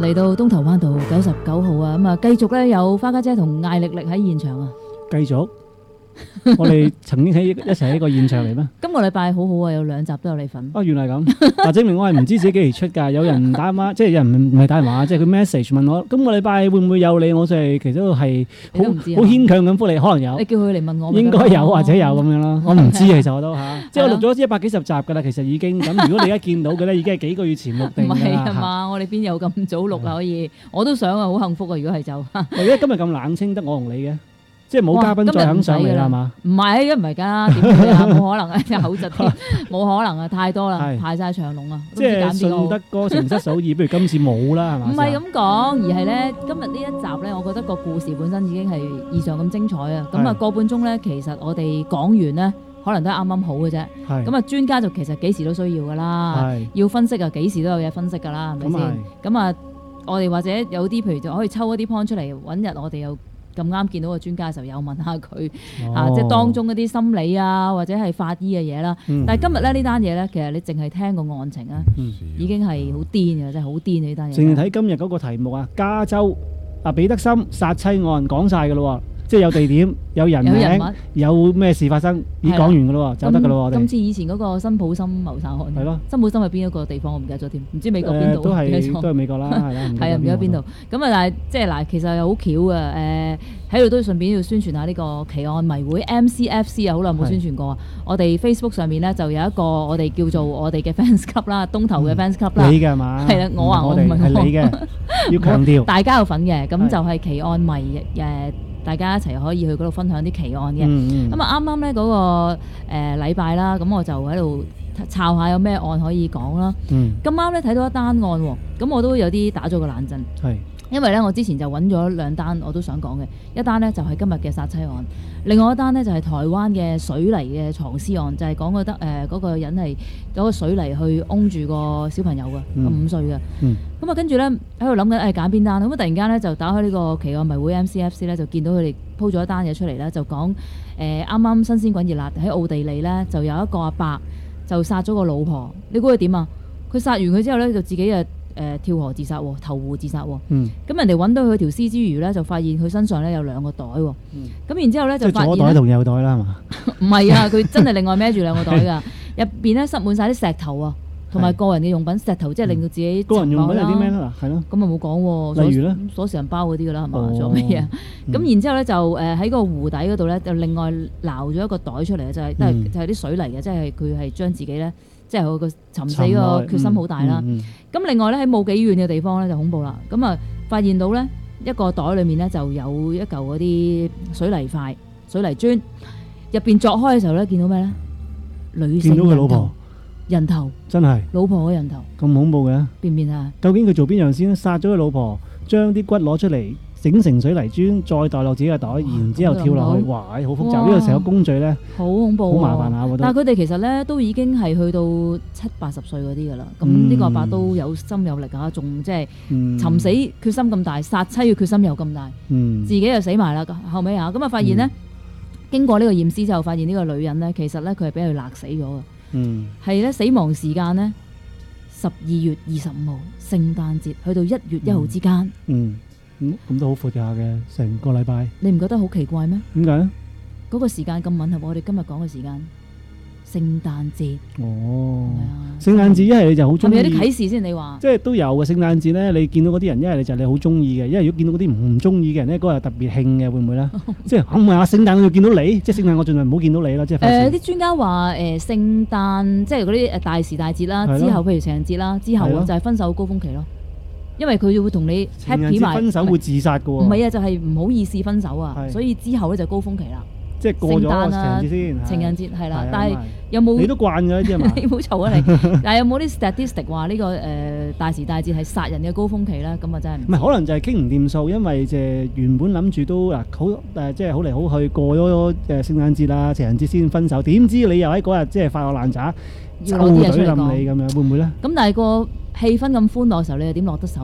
嚟到東頭灣道99號啊，咁啊繼續咧有花家姐同艾力力喺現場啊。 繼續，我哋曾經一齊喺個現場嚟咩？ 今個禮拜好好啊，有2集都有你份。 原來咁，證明我係唔知自己幾時出㗎。有人打電話，即係有人唔係打電話，即係佢 message 問我，今個禮拜會唔會有你？我就係其實都係好牽強咁覆你，可能有。 你叫佢嚟問我， 應該有或者有咁樣咯。我唔知其實我都嚇，即係我錄咗100幾十集㗎啦。其實已經咁，如果你而家見到嘅咧，已經係幾個月前錄定㗎啦。 唔係啊嘛，我哋邊有咁早錄啊？可以，我都想啊，好幸福啊！如果係就， 或者今日咁冷清，得我同你嘅。即係冇嘉賓再肯上嚟啦嘛？ 唔係，一唔係㗎，點會啊？冇可能啊！即係口窒添，冇可能啊！太多啦，排晒長龍啊！ 即係順得哥情失手意，不如今次冇啦，係嘛？ 唔係咁講，而係咧今日呢一集咧，我覺得個故事本身已經係異常咁精彩啊！咁啊個半鐘咧，其實我哋講完咧，可能都係啱啱好嘅啫。咁啊專家就其實幾時都需要㗎啦，要分析啊幾時都有嘢分析㗎啦，係咪先？咁啊，我哋或者有啲譬如就可以抽一啲 point 出嚟，揾日我哋又咁啱見到個專家嘅時候，有問下佢即係當中嗰啲心理啊，或者係法醫嘅嘢啦。但係今日咧呢單嘢咧，其實你淨係聽個案情啊，已經係好癲嘅，真係好癲嘅呢單嘢。 淨係睇今日嗰個題目啊，加州彼得森殺妻案講晒㗎咯喎。即係有地點、有人名、有咩事發生，已經講完㗎咯喎，就得㗎咯喎。 今次以前嗰個辛普森謀殺案，係咯，辛普森係邊一個地方我唔記得咗添，唔知美國邊度， 都係美國啦，係啦， 係啊，唔記得邊度。咁啊，但係即係嗱，其實又好巧嘅，喺度都順便要宣傳下呢個奇案迷會 MCFC 啊，好耐冇宣傳過啊。我哋 Facebook 上面咧就有一個我哋叫做我哋嘅 fans club 啦，東頭嘅 fans club 啦。 你嘅係嘛？ 係啦，我唔係你嘅，要強調。 大家有份嘅，咁就係奇案迷大家一齊可以去嗰度分享啲奇案嘅。咁啊啱啱咧嗰個禮拜啦，咁我就喺度抄下有咩案可以講啦。咁啱咧睇到一單案喎，咁我都有啲打咗個冷震。因為咧我之前就揾咗2單我都想講嘅，一單咧就係今日嘅殺妻案，另外一單咧就係台灣嘅水泥嘅藏屍案，就係講嗰個人係攞個水泥去擁住個小朋友嘅，5歲嘅。咁啊跟住咧喺度諗緊揀邊單，咁啊突然間咧就打開呢個奇案迷會 MCFC 咧，就見到佢哋鋪咗一單嘢出嚟咧，就講啱啱新鮮滾熱辣喺奧地利咧就有一個阿伯就殺咗個老婆，你估佢點啊？佢殺完佢之後咧就自己跳河自殺喎，投湖自殺喎。咁人哋揾到佢條屍之餘咧，就發現佢身上咧有2個袋喎。咁然之後咧就發現左袋同右袋啦，係嘛？ 唔係啊，佢真係另外孭住2個袋㗎，入邊咧塞滿晒啲石頭啊，同埋個人嘅用品。石頭即係令到自己個人用品有啲咩啦？係咯。 咁啊冇講喎。例如咧，鎖匙銀包嗰啲㗎啦，係嘛？仲有乜嘢啊？咁然之後咧就喺個湖底嗰度咧，就另外撈咗一個袋出嚟，就係啲水泥嘅，即係佢係將自己咧。即係佢個尋死個決心好大啦。咁另外咧喺冇幾遠嘅地方咧就恐怖啦。咁啊發現到咧一個袋裏面咧就有一嚿嗰啲水泥塊、水泥磚，入邊鑿開嘅時候咧見到咩咧？女性人頭。見到佢老婆人頭。真係。老婆嘅人頭。咁恐怖嘅。變唔變啊？究竟佢做邊樣先？殺咗佢老婆，將啲骨攞出嚟。整成水泥磚，再袋落自己嘅袋，然之後跳落去，哇！好複雜，呢個成個工序咧，好恐怖，好麻煩下。但係佢哋其實咧都已經係去到70-80歲嗰啲㗎啦。咁呢個阿伯都有心有力啊，仲即係尋死決心咁大，殺妻嘅決心又咁大，自己又死埋啦。後尾啊，咁啊發現咧，經過呢個驗屍之後，發現呢個女人咧，其實咧佢係俾佢勒死咗嘅。係咧死亡時間咧12月25號聖誕節去到1月1號之間。咁都好闊下嘅，成個禮拜。你唔覺得好奇怪咩？點解咧？嗰個時間咁吻合我哋今日講嘅時間，聖誕節。哦，聖誕節一係你就好中意。係咪有啲啟示先？你話即係都有嘅。聖誕節咧，你見到嗰啲人，一係你就你好中意嘅，一係如果見到嗰啲唔中意嘅人咧，嗰日特別興嘅，會唔會咧？即係唔係話聖誕我要見到你，即係聖誕我盡量唔好見到你啦。即係啲專家話聖誕即係嗰啲大時大節啦，之後譬如情人節啦，之後就係分手高峰期咯。因為佢會同你 happy 埋，分手會自殺㗎喎。唔係啊，就係唔好意思分手啊，所以之後咧就高峰期啦。即係過咗情人節先，情人節係啦。但係有冇你都慣㗎呢啲係嘛？你唔好嘈啊你！但係有冇啲 statistic 話呢個大時大節係殺人嘅高峰期咧？咁啊真係唔係，可能就係傾唔掂數，因為原本諗住都好即係好嚟好去過咗聖誕節啦、情人節先分手，點知你又喺嗰日即係發惡爛渣，要攞啲嘢出嚟講你咁樣，會唔會咧？咁但係個氣氛咁歡樂嘅時候，你又點落得手咧？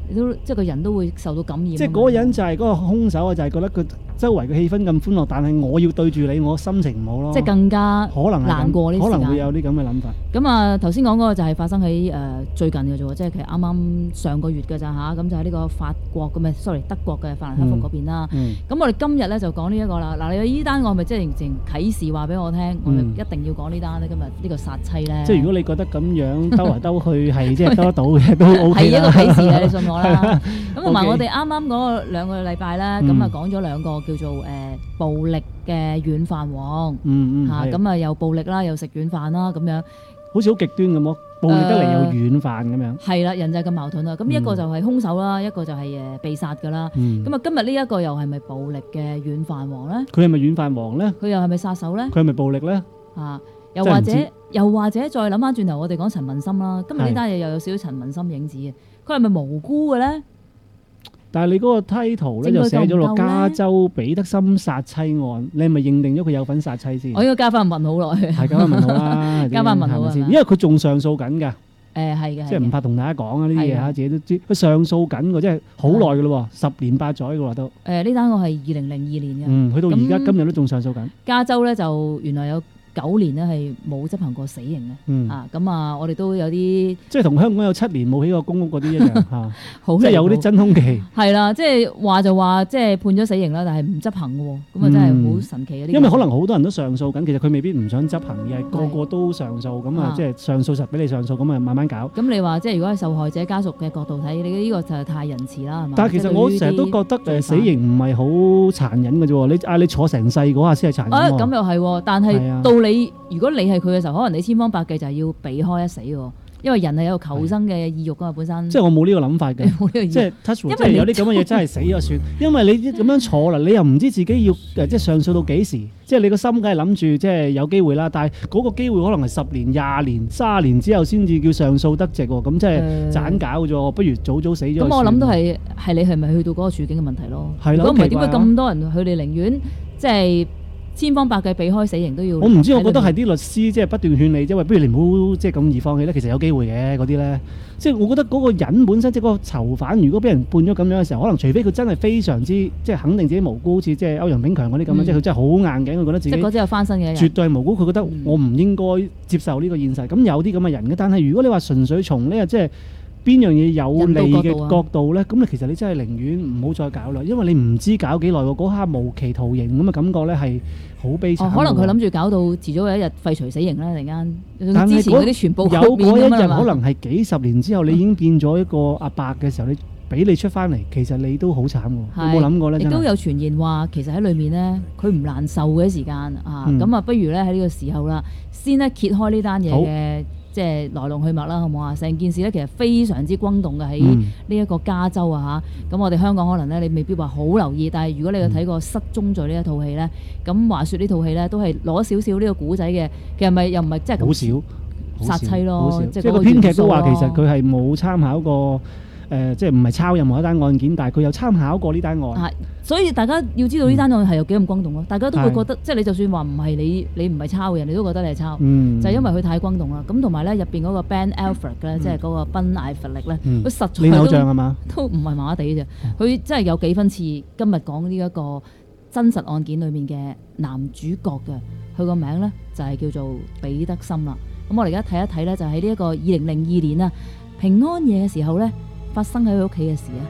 你都即係個人都會受到感染。 即係嗰個人就係嗰個兇手啊，就係覺得佢周圍嘅氣氛咁歡樂，但係我要對住你，我心情唔好咯。 即係更加可能難過呢啲時間。 可能會有啲咁嘅諗法。 咁啊，頭先講嗰個就係發生喺最近嘅啫喎，即係其實啱啱上個月嘅咋嚇，咁就喺呢個法國嘅咪，sorry 德國嘅法蘭克福嗰邊啦。咁我哋今日咧就講呢一個啦。嗱，你呢單我係咪即係淨啟示話俾我聽，我哋一定要講呢單咧？今日呢個殺妻咧。 即係如果你覺得咁樣兜嚟兜去係即係兜得到嘅都 OK 啦。 係一個啟示啊！你信我啦。咁同埋我哋啱啱嗰兩個禮拜咧，咁啊講咗兩個叫做暴力嘅軟飯王。咁啊又暴力啦，又食軟飯啦，咁樣。好似好極端咁咯，暴力得嚟有軟飯咁樣。係啦，人就係咁矛盾啦。咁一個就係兇手啦，一個就係被殺㗎啦。咁啊，今日呢一個又係咪暴力嘅軟飯王咧？佢係咪軟飯王咧？佢又係咪殺手咧？佢係咪暴力咧？又或者再諗翻轉頭，我哋講陳文森啦。今日呢單嘢又有少少陳文森影子嘅，佢係咪無辜嘅咧？但係你嗰個 title 咧就寫咗落加州彼得森殺妻案，你係咪認定咗佢有份殺妻先？我應該加翻問號落去。係加翻問號啦，加翻問號先，因為佢仲上訴緊㗎。係嘅，即係唔怕同大家講啊！呢啲嘢嚇自己都知，佢上訴緊㗎，即係好耐㗎咯喎，10年8載㗎喎都。呢單案係2002年嘅。去到而家今日都仲上訴緊。加州咧就原來有9年咧係冇執行過死刑嘅。咁我哋都有啲即係同香港有7年冇起過公屋嗰啲一樣嚇，即係有啲真空期。係啦，即係話就話即係判咗死刑啦，但係唔執行嘅喎，咁啊真係好神奇嘅。因為可能好多人都上訴緊，其實佢未必唔想執行，而係個個都上訴，咁啊即係上訴實俾你上訴，咁啊慢慢搞。咁你話即係如果係受害者家屬嘅角度睇，你呢個就係太仁慈啦，係嘛？但係其實我成日都覺得死刑唔係好殘忍嘅啫喎，你坐成世嗰下先係殘忍。咁又係，但係到你如果你係佢嘅時候，可能你千方百計就係要避開一死喎，因為人係有求生嘅意欲㗎嘛，本身。即係我冇呢個諗法嘅，即係 touch wood，即係有啲咁嘅嘢真係死咗算。因為你咁樣坐啦，你又唔知自己要即係上訴到幾時，即係你個心梗係諗住即係有機會啦，但係嗰個機會可能係10年、20年、30年之後先至叫上訴得直喎，咁即係盞搞嘅啫，不如早死咗。咁我諗都係你係咪去到嗰個處境嘅問題咯？係咯，如果唔係點解咁多人佢哋寧願即係千方百計避開死刑都要？我唔知，我覺得係啲律師即係不斷勸你，即係不如你唔好即係咁易放棄咧。其實有機會嘅嗰啲咧，即係我覺得嗰個人本身即係嗰個囚犯，如果俾人判咗咁樣嘅時候，可能除非佢真係非常之即係肯定自己無辜，好似即係歐陽炳強嗰啲咁樣，即係佢真係好硬頸，佢覺得自己即係嗰啲有翻身嘅人，絕對係無辜。佢覺得我唔應該接受呢個現實。咁有啲咁嘅人嘅，但係如果你話純粹從呢個即係邊樣嘢有利嘅角度咧，咁你其實你真係寧願唔好再搞啦，因為你唔知搞幾耐喎，嗰刻無期徒刑咁嘅感覺咧係好悲慘。可能佢諗住搞到遲早有一日廢除死刑啦，突然間。但係之前嗰啲全部有嗰一日，可能係幾十年之後，你已經變咗一個阿伯嘅時候，你俾你出翻嚟，其實你都好慘喎。有冇諗過咧？亦都有傳言話，其實喺裏面咧，佢唔難受嘅時間啊，咁不如咧喺呢個時候啦，先咧揭開呢單嘢嘅。即係來龍去脈啦，好唔好啊？成件事咧其實非常之轟動嘅喺呢一個加州啊嚇。咁我哋香港可能咧你未必話好留意，但係如果你有睇過《失蹤罪》呢一套戲咧，咁話説呢套戲咧都係攞少少呢個古仔嘅，其實咪又唔係即係好少殺妻咯，即係個編劇都話其實佢係冇參考過。即係唔係抄任何一單案件，但係佢有參考過呢單案。所以大家要知道呢單案係有幾咁轟動咯。大家都會覺得，即係你就算話唔係你唔係抄嘅人，你都覺得你係抄。就係因為佢太轟動啦。咁同埋咧入邊嗰個 Ben Affleck 咧，即係嗰個賓艾弗力咧，佢實在都唔係麻麻地啫。佢真係有幾分似今日講呢一個真實案件裏面嘅男主角嘅。佢個名咧就係叫做彼得森啦。咁我哋而家睇一睇咧，就喺呢一個2002年啊平安夜嘅時候咧。發生喺佢屋企嘅事啊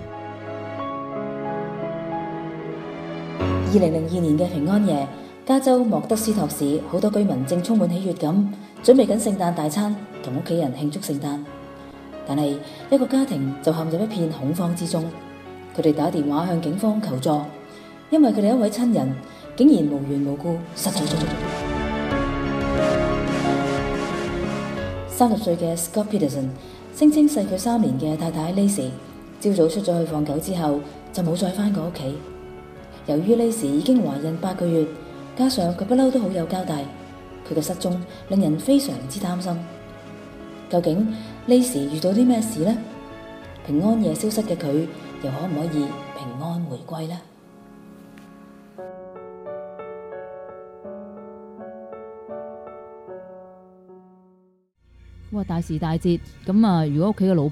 ！2002年嘅平安夜，加州莫德斯托市好多居民正充滿喜悅咁，準備緊聖誕大餐，同屋企人慶祝聖誕。但係一個家庭就陷入一片恐慌之中，佢哋打電話向警方求助，因為佢哋一位親人竟然無緣無故失咗蹤。30歲嘅 Scott Peterson。聲稱細佢3年嘅太太 Laci 朝早出咗去放狗之後就冇再返過屋企。由於 Laci 已經懷孕8個月，加上佢不嬲都好有交代，佢嘅失蹤令人非常之擔心。究竟 Laci 遇到啲咩事呢？平安夜消失嘅佢又可唔可以平安回歸呢？哇！大時大節咁啊！如果屋企嘅老婆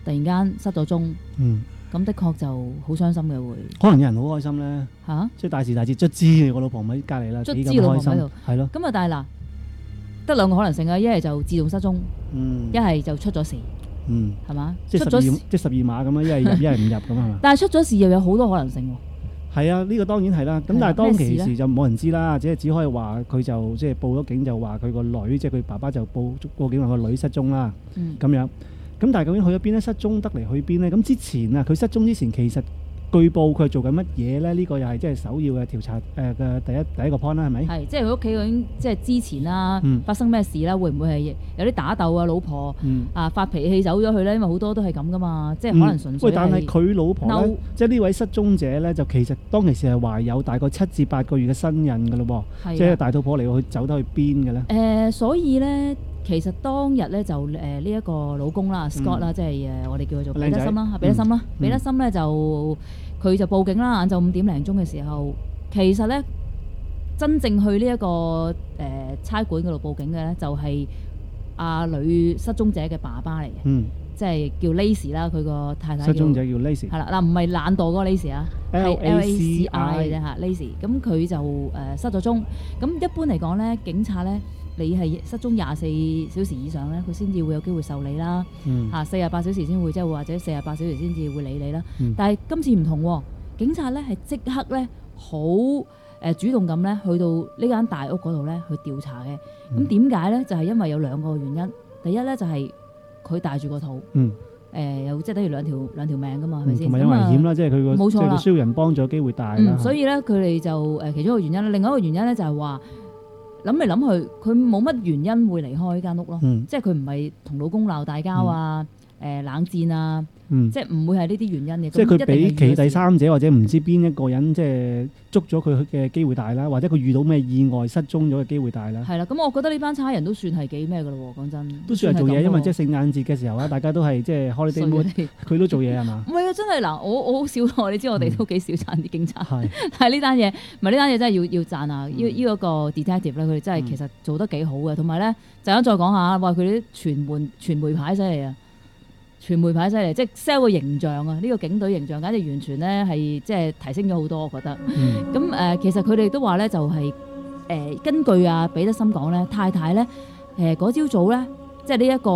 突然間失咗蹤，咁的確就好傷心嘅會。 可能有人好開心咧嚇， 即係大時大節卒之，我老婆喺隔離啦，幾咁開心，係咯。 咁啊，但係嗱，得兩個可能性啊，一係就自動失蹤，一係就出咗事，係嘛？ 即係12碼咁樣，一係入一係唔入咁係嘛？ 但係出咗事又有好多可能性喎。 係啊，呢個當然係啦。咁但係當其時就冇人知啦，只可以話佢就即係報咗警，就話佢個女，即係佢爸爸就報警話個女失蹤啦。咁樣。咁但係究竟去咗邊咧？失蹤得嚟去邊咧？咁之前啊，佢失蹤之前其實據報佢係做緊乜嘢咧？呢個又係即係首要嘅調查嘅第一個 point 啦，係咪？係，即係佢屋企究竟即係之前啦，發生咩事啦？會唔會係有啲打鬥啊？老婆發脾氣走咗去咧？因為好多都係咁噶嘛，即係可能純粹係。喂，但係佢老婆咧，即係呢位失蹤者咧，就其實當其時係懷有大概7至8個月嘅身孕噶咯喎，即係大肚婆嚟，佢走得去邊嘅咧？所以咧。其實當日咧就呢一個老公啦 Scott 啦，即係我哋叫佢做彼得森啦，彼得森咧就佢就報警啦，晏晝5點零鐘嘅時候，其實咧真正去呢一個差館嗰度報警嘅咧，就係阿女失蹤者嘅爸爸嚟嘅，即係叫 Laci 啦，佢個太太。失蹤者叫 Laci。係啦，嗱唔係懶惰嗰個 Laci 啊，係 LACI 嘅啫嚇 Laci。咁佢就失咗蹤。咁一般嚟講咧，警察咧。你係失蹤24小時以上咧，佢先至會有機會受理啦。48小時先會，即係或者48小時先至會理你啦。但係今次唔同喎，警察咧係即刻咧好主動咁咧去到呢間大屋嗰度咧去調查嘅。咁點解咧？就係因為有2個原因。第一咧就係佢帶住個肚，又即係等於兩條命噶嘛，係咪先？同埋有危險啦，即係佢個冇錯啦，需要人幫助機會大啦。所以咧佢哋就其中一個原因，另外一個原因咧就係話。諗嚟諗去，佢冇乜原因會離開呢間屋咯，即係佢唔係同老公鬧大交啊，冷戰啊，即係唔會係呢啲原因嘅。即係佢俾其第三者或者唔知邊一個人即係捉咗佢嘅機會大啦，或者佢遇到咩意外失蹤咗嘅機會大啦。係啦，咁我覺得呢班差人都算係幾咩噶咯喎，講真。都算係做嘢，因為即係聖誕節嘅時候啊，大家都係即係 holiday mood，佢都做嘢係嘛？唔係啊，真係嗱，我好少，你知我哋都幾少讚啲警察。但係呢單嘢，唔係呢單嘢真係要讚啊！呢個個 detective 咧，佢哋真係其實做得幾好嘅，同埋咧陣間再講下，話佢啲傳媒牌犀利啊！傳媒牌犀利，即係 sell 個形象啊！呢個警隊形象簡直完全咧係即係提升咗好多，我覺得。咁其實佢哋都話咧，就係根據彼得森講咧，太太咧嗰朝早咧，即係呢一個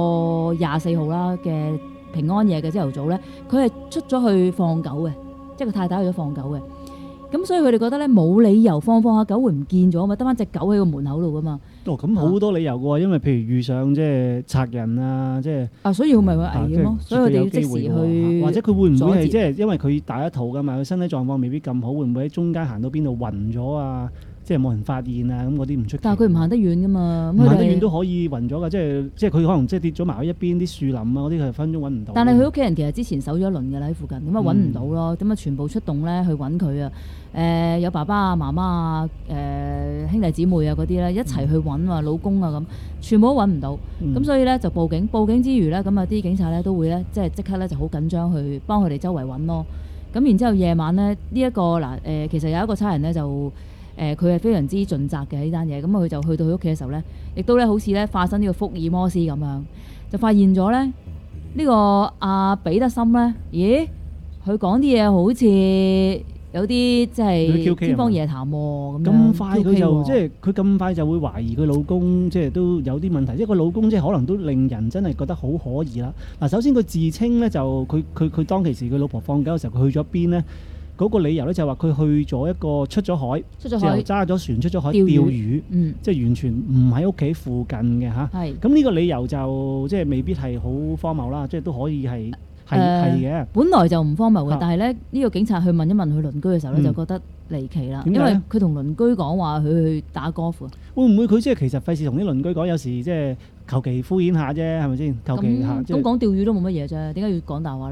24號啦嘅平安夜嘅朝頭早咧，佢係出咗去放狗嘅，即係個太太去咗放狗嘅。咁所以佢哋覺得咧冇理由放下狗會唔見咗嘛，得翻隻狗喺個門口度噶嘛。咁好多理由嘅喎，因為譬如遇上即係賊人啊，即係所以佢咪會危險咯。所以佢哋要即時去，或者佢會唔會係即係因為佢大一肚噶嘛，佢身體狀況未必咁好，會唔會喺中間行到邊度暈咗啊？即係冇人發現啊，咁嗰啲唔出奇。但係佢唔行得遠噶嘛，唔行得遠都可以暈咗噶，即係佢可能即係跌咗埋喺一邊啲樹林啊嗰啲，佢分鐘揾唔到。但係佢屋企人其實之前守咗一輪㗎啦喺附近，咁啊揾唔到咯，咁啊全部出動咧去揾佢啊。有爸爸啊、媽媽啊、兄弟姊妹啊嗰啲咧一齊去揾啊，老公啊咁，全部都揾唔到。咁所以咧就報警，報警之餘咧，咁啊啲警察咧都會咧即刻咧就好緊張去幫佢哋周圍揾咯。咁然之後夜晚咧呢一個嗱其實有一個差人咧就。佢係非常之盡責嘅呢單嘢，咁佢就去到佢屋企嘅時候咧，亦都咧好似咧化身呢個福爾摩斯咁樣，就發現咗咧呢個阿彼得森咧，咦？佢講啲嘢好似有啲即係天方夜譚喎，咁快佢就即係佢咁快就會懷疑佢老公，即係都有啲問題，即係個老公即係可能都令人真係覺得好可疑啦。嗱，首先佢自稱咧就佢當其時佢老婆放狗嘅時候，佢去咗邊咧？嗰個理由咧就係話佢去咗一個出咗海，就揸咗船出咗海釣魚，即係完全唔喺屋企附近嘅嚇。咁呢個理由就即係未必係好荒謬啦，即係都可以係嘅。本來就唔荒謬嘅，但係咧呢個警察去問一問佢鄰居嘅時候咧，就覺得離奇啦。因為佢同鄰居講話佢去打高爾夫，會唔會佢即係其實費事同啲鄰居講，有時即係求其敷衍下啫，係咪先？求其下咁講釣魚都冇乜嘢啫，點解要講大話咧？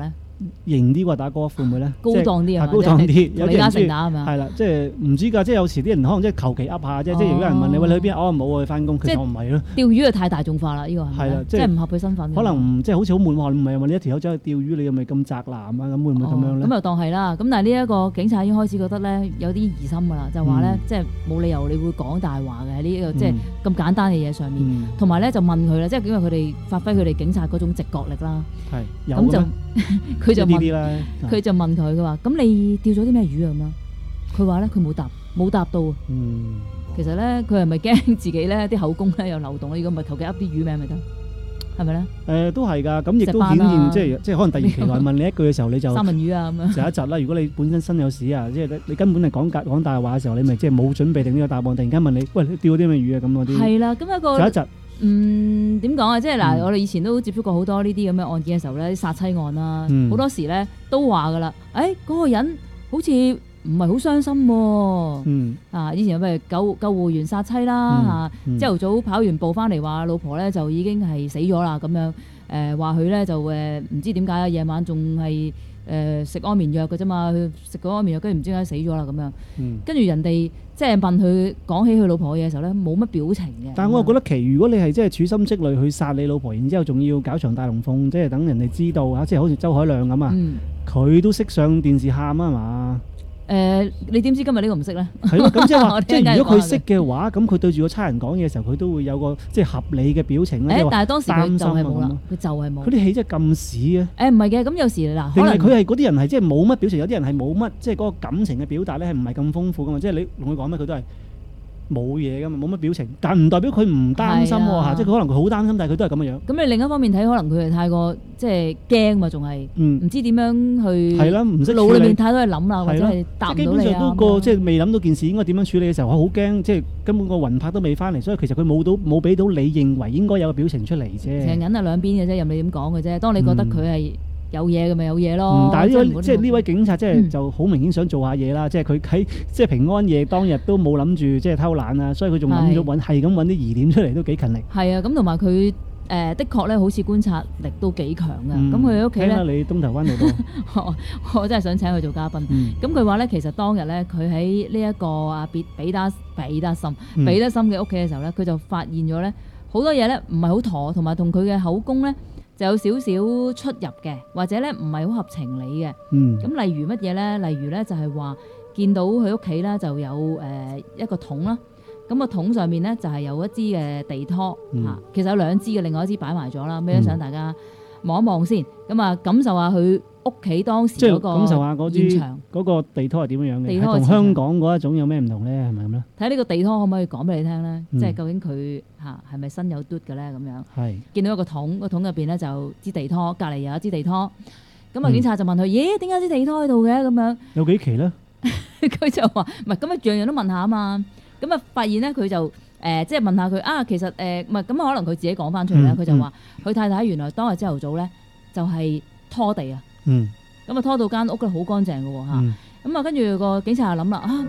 型啲啩打 golf 會唔會咧？ 高檔啲啊， 高檔啲，有啲人中意打係咪啊？ 係啦，即係唔知㗎，即係有時啲人可能即係求其噏下啫，即係如果有人問你喂你去邊？哦冇我去翻工，其實我唔係咯。 釣魚係太大眾化啦，呢個係咪？即係唔合佢身份。 可能即係好似好悶喎，唔係話你一條友走去釣魚，你又咪咁宅男啊？咁會唔會咁樣咧？ 咁又當係啦。咁但係呢一個警察已經開始覺得咧有啲疑心㗎啦，就話咧即係冇理由你會講大話嘅喺呢個即係咁簡單嘅嘢上面，同埋咧就問佢啦，即係因為佢哋發揮佢哋警察嗰種直覺力啦。 係咁就佢就問佢話：咁你釣咗啲咩魚啊？咁樣佢話咧佢冇答到。其實咧佢係咪驚自己咧啲口供咧有漏洞咧？如果唔係求其噏啲魚名咪得，係咪咧？ 都係㗎，咁亦都顯現即係可能突然其來問你一句嘅時候，你就三文魚啊咁樣。 就一窒啦。如果你本身身有屎啊，即係你根本係講大話嘅時候，你咪即係冇準備定呢個答案。突然間問你，喂，你釣咗啲咩魚啊？咁嗰啲係啦，咁一個就一窒。 點講啊？即係嗱，我哋以前都接觸過好多呢啲咁嘅案件嘅時候咧，殺妻案啦，好多時咧都話㗎啦。嗰個人好似唔係好傷心喎。以前咪救護員殺妻啦嚇，朝頭早跑完步翻嚟話老婆咧就已經係死咗啦咁樣。話佢咧就唔知點解啊，夜晚仲係食安眠藥嘅啫嘛，佢食過安眠藥跟住唔知點解死咗啦咁樣。跟住人哋即係問佢講起佢老婆嘅嘢嘅時候咧，冇乜表情嘅。 但係我又覺得如果你係即係處心積慮去殺你老婆，然之後仲要搞場大龍鳳，即係等人哋知道啊，即係好似周海亮咁啊，佢都識上電視喊啊嘛。 你點知今日呢個唔識咧？ 係咯，咁即係話，即係如果佢識嘅話，咁佢對住個差人講嘢嘅時候，佢都會有個即係合理嘅表情咧。 但係當時佢就係冇啦，佢就係冇。 佢啲戲真係咁屎嘅。唔係嘅，咁有時嗱， 定係佢係嗰啲人係即係冇乜表情，有啲人係冇乜即係嗰個感情嘅表達咧，係唔係咁豐富噶嘛？即係你同佢講咩，佢都係冇嘢噶嘛，冇乜表情。但唔代表佢唔擔心喎，即係佢可能佢好擔心，但係佢都係咁嘅樣。咁你另一方面睇，可能佢係太過即係驚嘛，仲係唔知點樣去係啦，唔識腦裏面太多嘢諗啦，或者係答唔到你啊。基本上都個即係未諗到件事應該點樣處理嘅時候，我好驚，即係根本個魂魄都未翻嚟，所以其實佢冇俾到你認為應該有嘅表情出嚟啫。其實銀係兩邊嘅啫，任你點講嘅啫。當你覺得佢係有嘢嘅咪有嘢咯。 但係即係呢位警察即係就好明顯想做下嘢啦，即係佢喺即係平安夜當日都冇諗住即係偷懶啊，所以佢仲諗咗係咁揾啲疑點出嚟，都幾勤力。係啊，咁同埋佢的確咧，好似觀察力都幾強嘅。咁佢喺屋企咧， 聽下你東頭灣度我真係想請佢做嘉賓。咁佢話咧，其實當日咧，佢喺呢一個阿彼得森嘅屋企嘅時候咧，佢就發現咗咧好多嘢咧唔係好妥，同埋同佢嘅口供咧就有少少出入嘅，或者咧唔係好合情理嘅。咁例如乜嘢咧？例如咧就係話見到佢屋企咧就有一個桶啦。咁個桶上面咧就係有一支嘅地拖嚇，其實有兩支嘅，另外一支擺埋咗啦。咩都想大家望一望先，咁啊感受下佢屋企當時嗰個現場，感受下嗰個地拖係點樣嘅，同香港嗰一種有咩唔同咧？係咪咁咧？ 睇呢個地拖可唔可以講俾你聽咧？即係究竟佢係咪身有嘟嘅咧？咁樣係見到一個桶，個桶入邊咧就支地拖，隔離有一支地拖。咁啊警察就問佢：咦，點解支地拖喺度嘅？咁樣有幾期咧？ 佢就話：唔係，咁啊樣樣都問下啊嘛。咁啊，發現咧佢就即係問下佢啊，其實唔係咁可能佢自己講翻出嚟咧，佢就話佢太太原來當日朝頭早咧就係拖地啊，咁啊拖到間屋咧好乾淨嘅喎嚇，咁啊跟住個警察就諗啦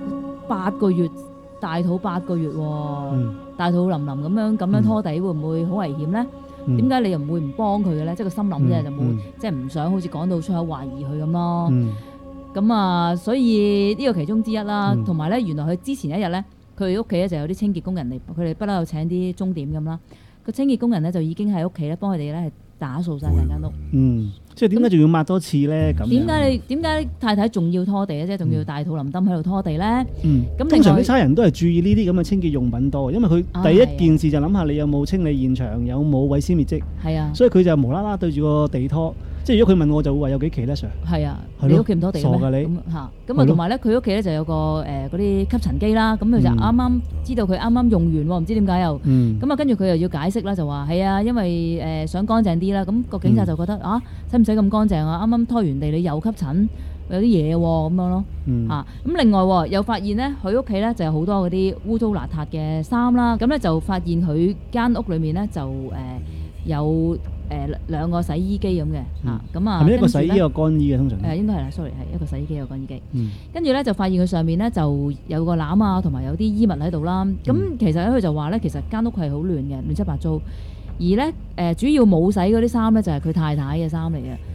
8個月大肚8個月喎，大肚腍腍咁樣拖地會唔會好危險咧？點解你又唔會唔幫佢嘅咧？即係個心諗啫，就冇即係唔想好似講到出口懷疑佢咁咯。咁啊，所以呢個其中之一啦，同埋咧，原來佢之前一日咧，佢屋企咧就有啲清潔工人嚟，佢哋不嬲有請啲鐘點咁啦。個清潔工人咧就已經喺屋企咧幫佢哋咧係打掃晒成間屋。 即係點解仲要抹多次咧？咁點解太太仲要拖地咧？即係仲要大肚林登喺度拖地咧？ 咁通常啲差人都係注意呢啲咁嘅清潔用品多，因為佢第一件事就諗下你有冇清理現場，有冇毀屍滅跡。係啊，所以佢就無啦啦對住個地拖。即係如果佢問我就會話有幾期咧 Sir？ 係啊，你屋企唔拖地咩？傻㗎你咁啊，同埋咧佢屋企咧就有個嗰啲吸塵機啦，咁佢就啱啱知道佢啱啱用完喎，唔知點解又咁啊，跟住佢又要解釋啦，就話係啊，因為想乾淨啲啦，咁個警察就覺得使唔使咁乾淨啊？啱啱拖完地你又吸塵，有啲嘢喎咁樣咯嚇。咁另外又發現咧佢屋企咧就有好多嗰啲污糟邋遢嘅衫啦，咁咧就發現佢間屋裏面咧就有2個洗衣機咁嘅嚇，咁啊係咪一個洗衣一個乾衣嘅通常？應該係啦 ，sorry 係一個洗衣機一個乾衣機。跟住咧就發現佢上面咧就有個籃啊，同埋有啲衣物喺度啦。咁其實咧佢就話咧，其實間屋係好亂嘅，亂七八糟。而咧主要冇洗嗰啲衫咧就係佢太太嘅衫嚟嘅。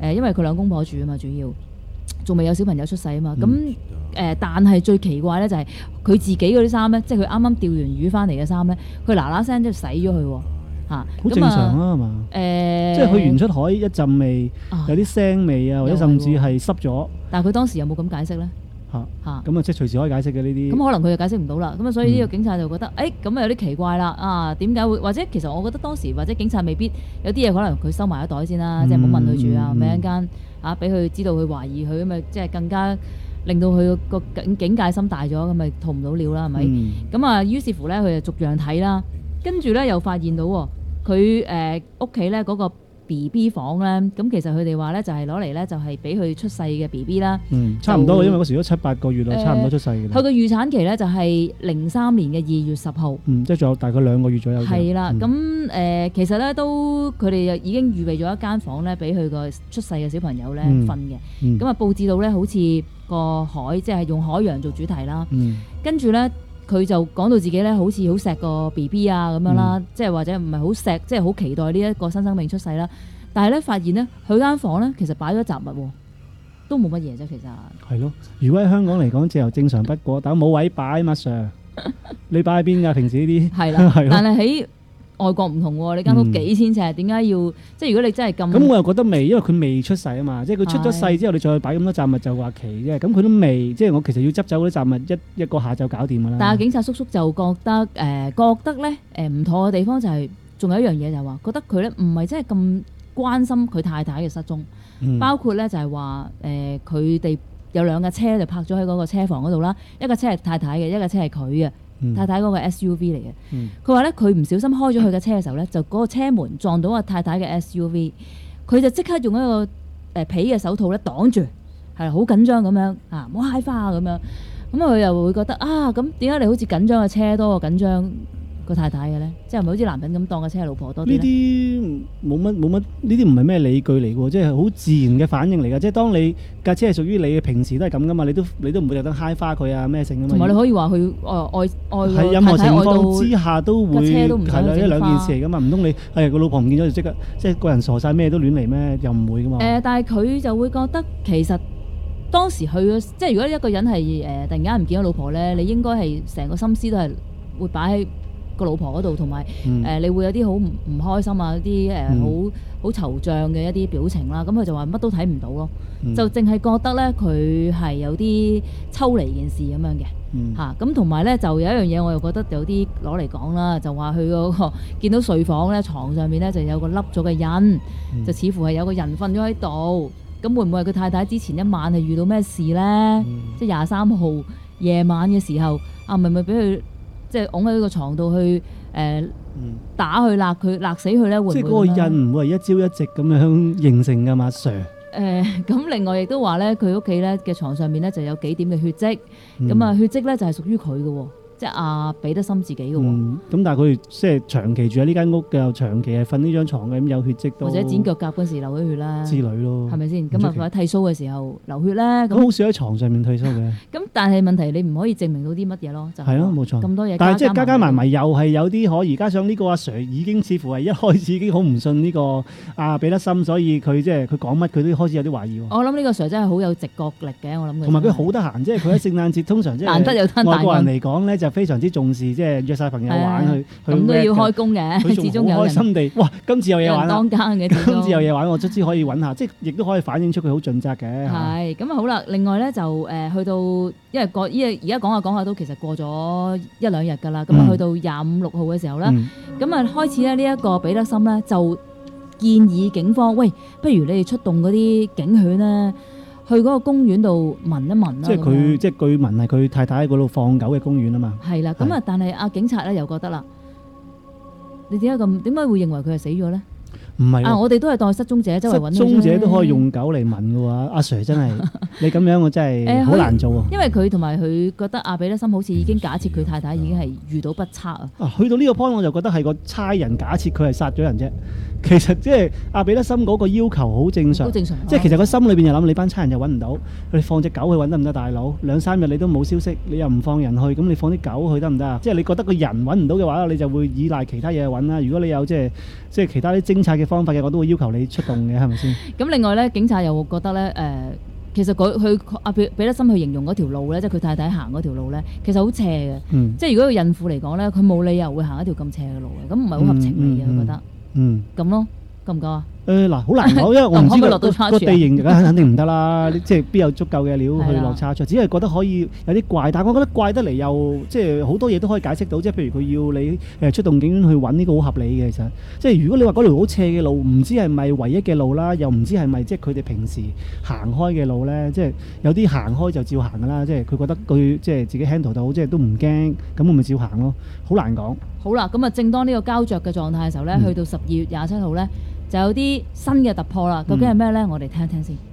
因為佢兩公婆住啊嘛，主要仲未有小朋友出世啊嘛。咁但係最奇怪咧就係佢自己嗰啲衫咧，即係佢啱啱釣完魚翻嚟嘅衫咧，佢嗱嗱聲即係洗咗佢喎。 好正常啊，係嘛？即係去完出海一陣味，有啲腥味啊，或者甚至係濕咗。 但係佢當時有冇咁解釋咧？ 咁即係隨時可以解釋嘅呢啲。咁可能佢就解釋唔到啦。咁所以呢個警察就覺得，咁有啲奇怪啦。點解會？或者其實我覺得當時或者警察未必有啲嘢可能佢收埋一袋先啦，即係冇問佢住啊，咪一陣間俾佢知道佢懷疑佢咁咪即係更加令到佢個警戒心大咗，咁咪逃唔到料啦，係咪？咁於是乎咧，佢就逐樣睇啦。跟住咧又發現到佢屋企咧嗰個 BB 房咧，咁其實佢哋話咧就係攞嚟咧就係俾佢出世嘅 BB 啦。 差唔多，因為嗰時都7-8個月啦，差唔多出世嘅。 佢個預產期咧就係03年嘅2月10號。 即係仲有大概2個月左右。 係啦，咁其實咧都佢哋已經預備咗一間房咧，俾佢個出世嘅小朋友咧瞓嘅。咁佈置到咧好似個海，即係用海洋做主題啦。跟住咧。佢就講到自己咧，好似好錫個 BB 啊咁樣啦，即係或者唔係好錫，即係好期待呢一個新生命出世啦。但係咧發現咧，佢間房咧其實擺咗雜物喎，都冇乜嘢啫。其實係咯，如果喺香港嚟講，就正常不過，但係冇位擺嘛 Sir， 你擺喺邊㗎？平時呢啲係啦，但係喺外國唔同喎，你間屋幾千尺，點解要即係如果你真係咁我又覺得未，因為佢未出世啊嘛，即係佢出咗世之後，你再擺咁多雜物就話奇啫。咁佢都未，即係我其實要執走嗰啲雜物一個下晝搞掂㗎啦。 但係警察叔叔就覺得咧唔妥嘅地方就係仲有一樣嘢就係話覺得佢咧唔係真係咁關心佢太太嘅失蹤，包括咧就係話佢哋有2架車就泊咗喺嗰個車房嗰度啦，一架車係太太嘅，一架車係佢嘅。太太嗰個 SUV 嚟嘅，佢話咧佢唔小心開咗佢嘅車嘅時候咧，就嗰個車門撞到阿太太嘅 SUV， 佢就即刻用一個皮嘅手套咧擋住，係好緊張咁樣唔好揩花啊咁樣，咁佢又會覺得咁點解你好似緊張嘅車多過緊張個太太嘅咧？即係咪好似男人咁當個車係老婆多啲咧？呢啲冇乜，呢啲唔係咩理據嚟喎，即係好自然嘅反應嚟㗎。即係當你架車係屬於你嘅，平時都係咁㗎嘛，你都唔會特登揩花佢啊咩性㗎嘛。 同埋你可以話佢愛喺任何情況之下都會係啦， 一兩件事嚟㗎嘛。唔通你個老婆唔見咗就即刻即係個人傻晒咩都亂嚟咩？又唔會㗎嘛。 但係佢就會覺得其實當時佢即係如果一個人係突然間唔見咗老婆咧，你應該係成個心思都係會擺喺個老婆嗰度，同埋你會有啲好唔開心啊，啲好惆悵嘅一啲表情啦。咁佢就話乜都睇唔到咯，就淨係覺得咧佢係有啲抽離件事咁樣嘅嚇。咁同埋咧就有一樣嘢，我又覺得有啲攞嚟講啦，就話佢嗰個見到睡房咧床上面咧就有個凹咗嘅印，就似乎係有個人瞓咗喺度。咁會唔會係佢太太之前一晚係遇到咩事咧？即係23號夜晚嘅時候咪俾佢。即係擁喺個床度去打佢勒死佢咧，會唔會？即係嗰個印唔會係一朝一夕咁樣形成㗎嘛 Sir？ 咁另外亦都話咧，佢屋企咧嘅床上面咧就有幾點嘅血跡，咁血跡咧就係屬於佢嘅喎。即係阿彼得森自己嘅喎。 咁但係佢即係長期住喺呢間屋嘅，又長期係瞓呢張床嘅，咁有血跡都。 或者剪腳甲嗰時流咗血啦。 之類咯。係咪先？咁或者剃鬚嘅時候流血咧。 咁好少喺床上面剃鬚嘅。 咁但係問題你唔可以證明到啲乜嘢咯？就係咯， 冇錯。 咁多嘢。 但係即係加埋又係有啲可疑，加上呢個阿 Sir 已經似乎係一開始已經好唔信呢個阿彼得森，所以佢即係佢講乜佢都開始有啲懷疑。 我諗呢個 Sir 真係好有直覺力嘅，我諗佢。 同埋佢好得閒，即係佢喺聖誕節通常即係。 難得有單大案。 外國人嚟講咧就非常之重視。即係約晒朋友玩去， 咁都要開工嘅，始終有人開心地，哇！今次有嘢玩啦， 當間嘅， 今次有嘢玩，我卒之可以揾下，即係亦都可以反映出佢好盡責嘅。 係咁啊，好啦，另外咧就去到，因為而家講下都其實過咗1-2日㗎啦，咁啊去到25、26號嘅時候咧，咁啊開始咧呢一個彼得森咧就建議警方，喂，不如你哋出動嗰啲警犬咧。去嗰個公園度聞一聞啦。 即係佢，即係據聞係佢太太喺嗰度放狗嘅公園啊嘛。 係啦，咁啊，但係阿警察咧又覺得啦，你點解會認為佢係死咗咧？ 唔係我哋都係當失蹤者周圍揾。 失蹤者都可以用狗嚟聞嘅喎，阿 Sir 真係你咁樣我真係好難做啊。 因為佢同埋佢覺得阿彼得森好似已經假設佢太太已經係遇到不測啊。 去到呢個 point 我就覺得係個差人假設佢係殺咗人啫。 其實即係阿彼得森嗰個要求好正常， 好正常。 即係其實個心裏邊又諗你班差人又揾唔到，你放隻狗去揾得唔得？大佬2-3日你都冇消息，你又唔放人去，咁你放啲狗去得唔得啊？即係你覺得個人揾唔到嘅話，你就會依賴其他嘢去揾啦。如果你有即係其他啲偵察嘅方法嘅，我都會要求你出動嘅，係咪先？ 咁另外咧，警察又會覺得咧其實佢阿彼得森去形容嗰條路咧，即係佢太太行嗰條路咧，其實好斜嘅。即係如果個孕婦嚟講咧，佢冇理由會行一條咁斜嘅路嘅，咁唔係好合情理嘅，佢覺得。咁咯，夠唔夠啊？嗱， 好難講，因為我唔知個地形肯定唔得啦，即係邊有足夠嘅料去落差錯，只係覺得可以有啲怪，但係我覺得怪得嚟又即係好多嘢都可以解釋到，即係譬如佢要你出動警員去揾呢個好合理嘅，其實即係如果你話嗰條好斜嘅路，唔知係咪唯一嘅路啦，又唔知係咪即係佢哋平時行開嘅路咧，即係有啲行開就照行㗎啦，即係佢覺得佢即係自己 handle 到，即係都唔驚，咁我咪照行咯，好難講。好啦，咁啊，正當呢個膠着嘅狀態嘅時候咧，去到12月27號咧，就有啲新嘅突破啦。究竟係咩咧？我哋聽一聽先。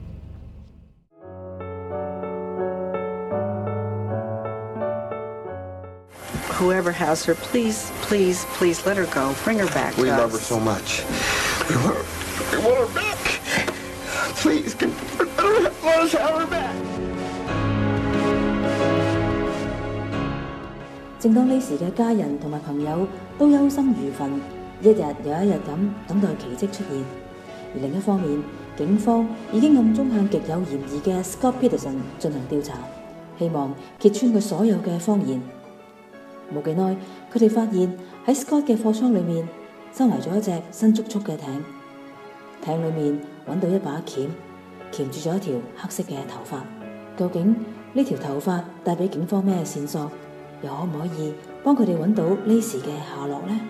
Whoever has her, please, please, please let her go. Bring her back. We love her so much. We want her back. Please, let us have her back. 正當呢時嘅家人同埋朋友都憂心如焚，一日又一日咁等待奇蹟出現。而另一方面，警方已經暗中向極有嫌疑嘅 Scott Peterson 進行調查，希望揭穿佢所有嘅謊言。冇幾耐，佢哋發現喺 Scott 嘅貨倉裏面收埋咗一隻新簇簇嘅艇，艇裏面揾到一把鉗，鉗住咗一條黑色嘅頭髮。究竟呢條頭髮帶俾警方咩線索？又可唔可以幫佢哋揾到呢時嘅下落呢？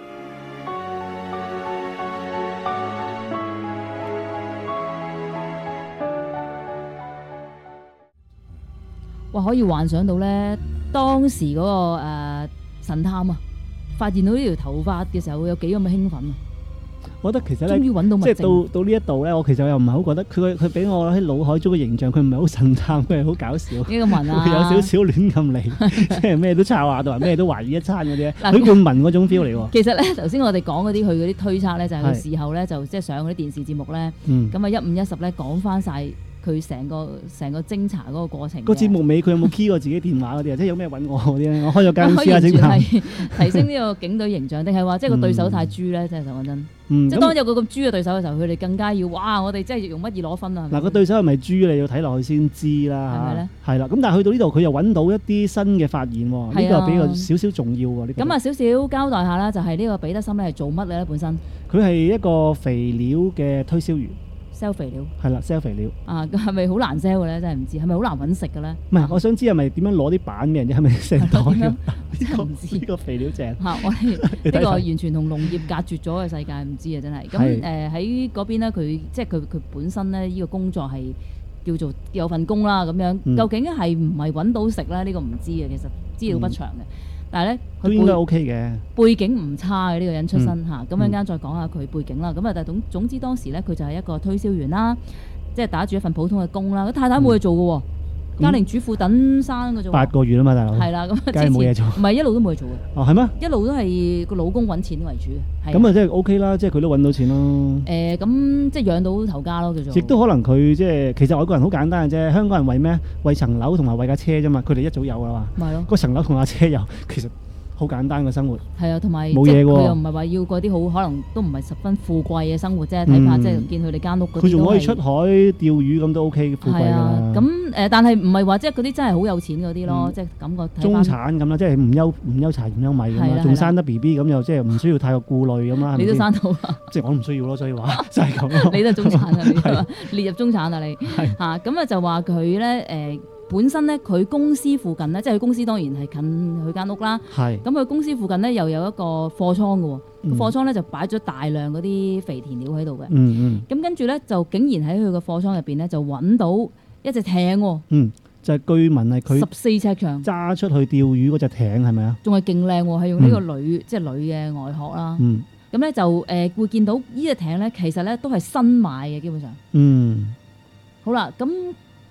哇！可以幻想到咧，當時嗰個神探啊，發現到呢條頭髮嘅時候，會有幾咁嘅興奮啊！ 我覺得其實咧， 終於揾到物證， 即係到呢一度咧，我其實又唔係好覺得佢俾我喺腦海中嘅形象，佢唔係好神探，佢係好搞笑。 呢個文啊， 佢有少少亂咁嚟，即係咩都抄下，同埋咩都懷疑一餐嗰啲，許冠文嗰種 feel 嚟喎。 其實咧，頭先我哋講嗰啲佢嗰啲推測咧，就係佢事後咧就即係上嗰啲電視節目咧，咁啊15、10咧講翻晒佢成個偵查嗰個過程。個節目尾佢有冇 key 過自己電話嗰啲啊？即係有咩揾我嗰啲咧？我開咗間公司啊，整下提升呢個警隊形象，定係話即係個對手太豬咧？真係講真。即係當有個咁豬嘅對手嘅時候，佢哋更加要哇！我哋真係用乜嘢攞分啊？ 嗱，個對手係咪豬？你要睇落去先知啦。 係咪咧？ 係啦，咁但係去到呢度，佢又揾到一啲新嘅發現喎。呢個比較少少重要喎。 咁啊，少少交代下啦，就係呢個彼得森咧係做乜嘅咧？本身佢係一個肥料嘅推銷員。 sell 肥料係啦 ，sell 肥料啊，係咪好難 sell 嘅咧？真係唔知，係咪好難揾食嘅咧？ 唔係，我想知係咪點樣攞啲版俾人啫？係咪成袋嘅？ 真係唔知呢個肥料正嚇，我哋呢個完全同農業隔絕咗嘅世界，唔知啊！真係咁喺嗰邊咧，佢即係佢本身咧呢個工作係叫做有份工啦咁樣，究竟係唔係揾到食咧？呢個唔知嘅，其實資料不詳嘅。但係咧， 佢應該 OK 嘅， 背景唔差嘅呢個人出身嚇，咁陣間再講下佢背景啦。咁啊，但係總之當時咧，佢就係一個推銷員啦，即係打住一份普通嘅工啦。佢太太冇嘢做嘅喎，家庭主婦等生嘅啫。 8個月啊嘛，大佬。係啦，咁梗係冇嘢做。 唔係一路都冇嘢做嘅。 哦，係咩？ 一路都係個老公揾錢為主嘅。 咁啊，即係 OK 啦，即係佢都揾到錢咯。 咁即係養到頭家咯，叫做。 亦都可能佢即係其實外國人好簡單嘅啫，香港人為咩？為層樓同埋為架車啫嘛，佢哋一早有啦嘛。 咪咯。 個層樓同架車有，其實。好簡單嘅生活， 係啊，同埋冇嘢喎， 佢又唔係話要嗰啲好可能都唔係十分富貴嘅生活啫。睇怕即係見佢哋間屋嗰啲佢仲可以出海釣魚咁都 OK 富貴㗎啦。 咁但係唔係話即係嗰啲真係好有錢嗰啲咯，即係感覺睇中產咁啦，即係唔憂柴唔憂米咁啦，仲生得 BB 咁又即係唔需要太過顧慮咁啦。 你都生到啊？ 即係我唔需要咯，所以話就係咁。 你都係中產啊？你列入中產啊？你嚇咁啊就話佢咧本身咧，佢公司附近咧，即係佢公司當然係近佢間屋啦。係。咁佢公司附近咧又有一個貨倉嘅喎，個貨倉咧就擺咗大量嗰啲肥田料喺度嘅。咁跟住咧就竟然喺佢個貨倉入邊咧就揾到一隻艇喎。 就係據聞係佢 14尺長揸出去釣魚嗰隻艇係咪啊？ 仲係勁靚喎，係用呢個鋁即係鋁嘅外殼啦。咁咧就會見到呢隻艇咧，其實咧都係新買嘅基本上。好啦，咁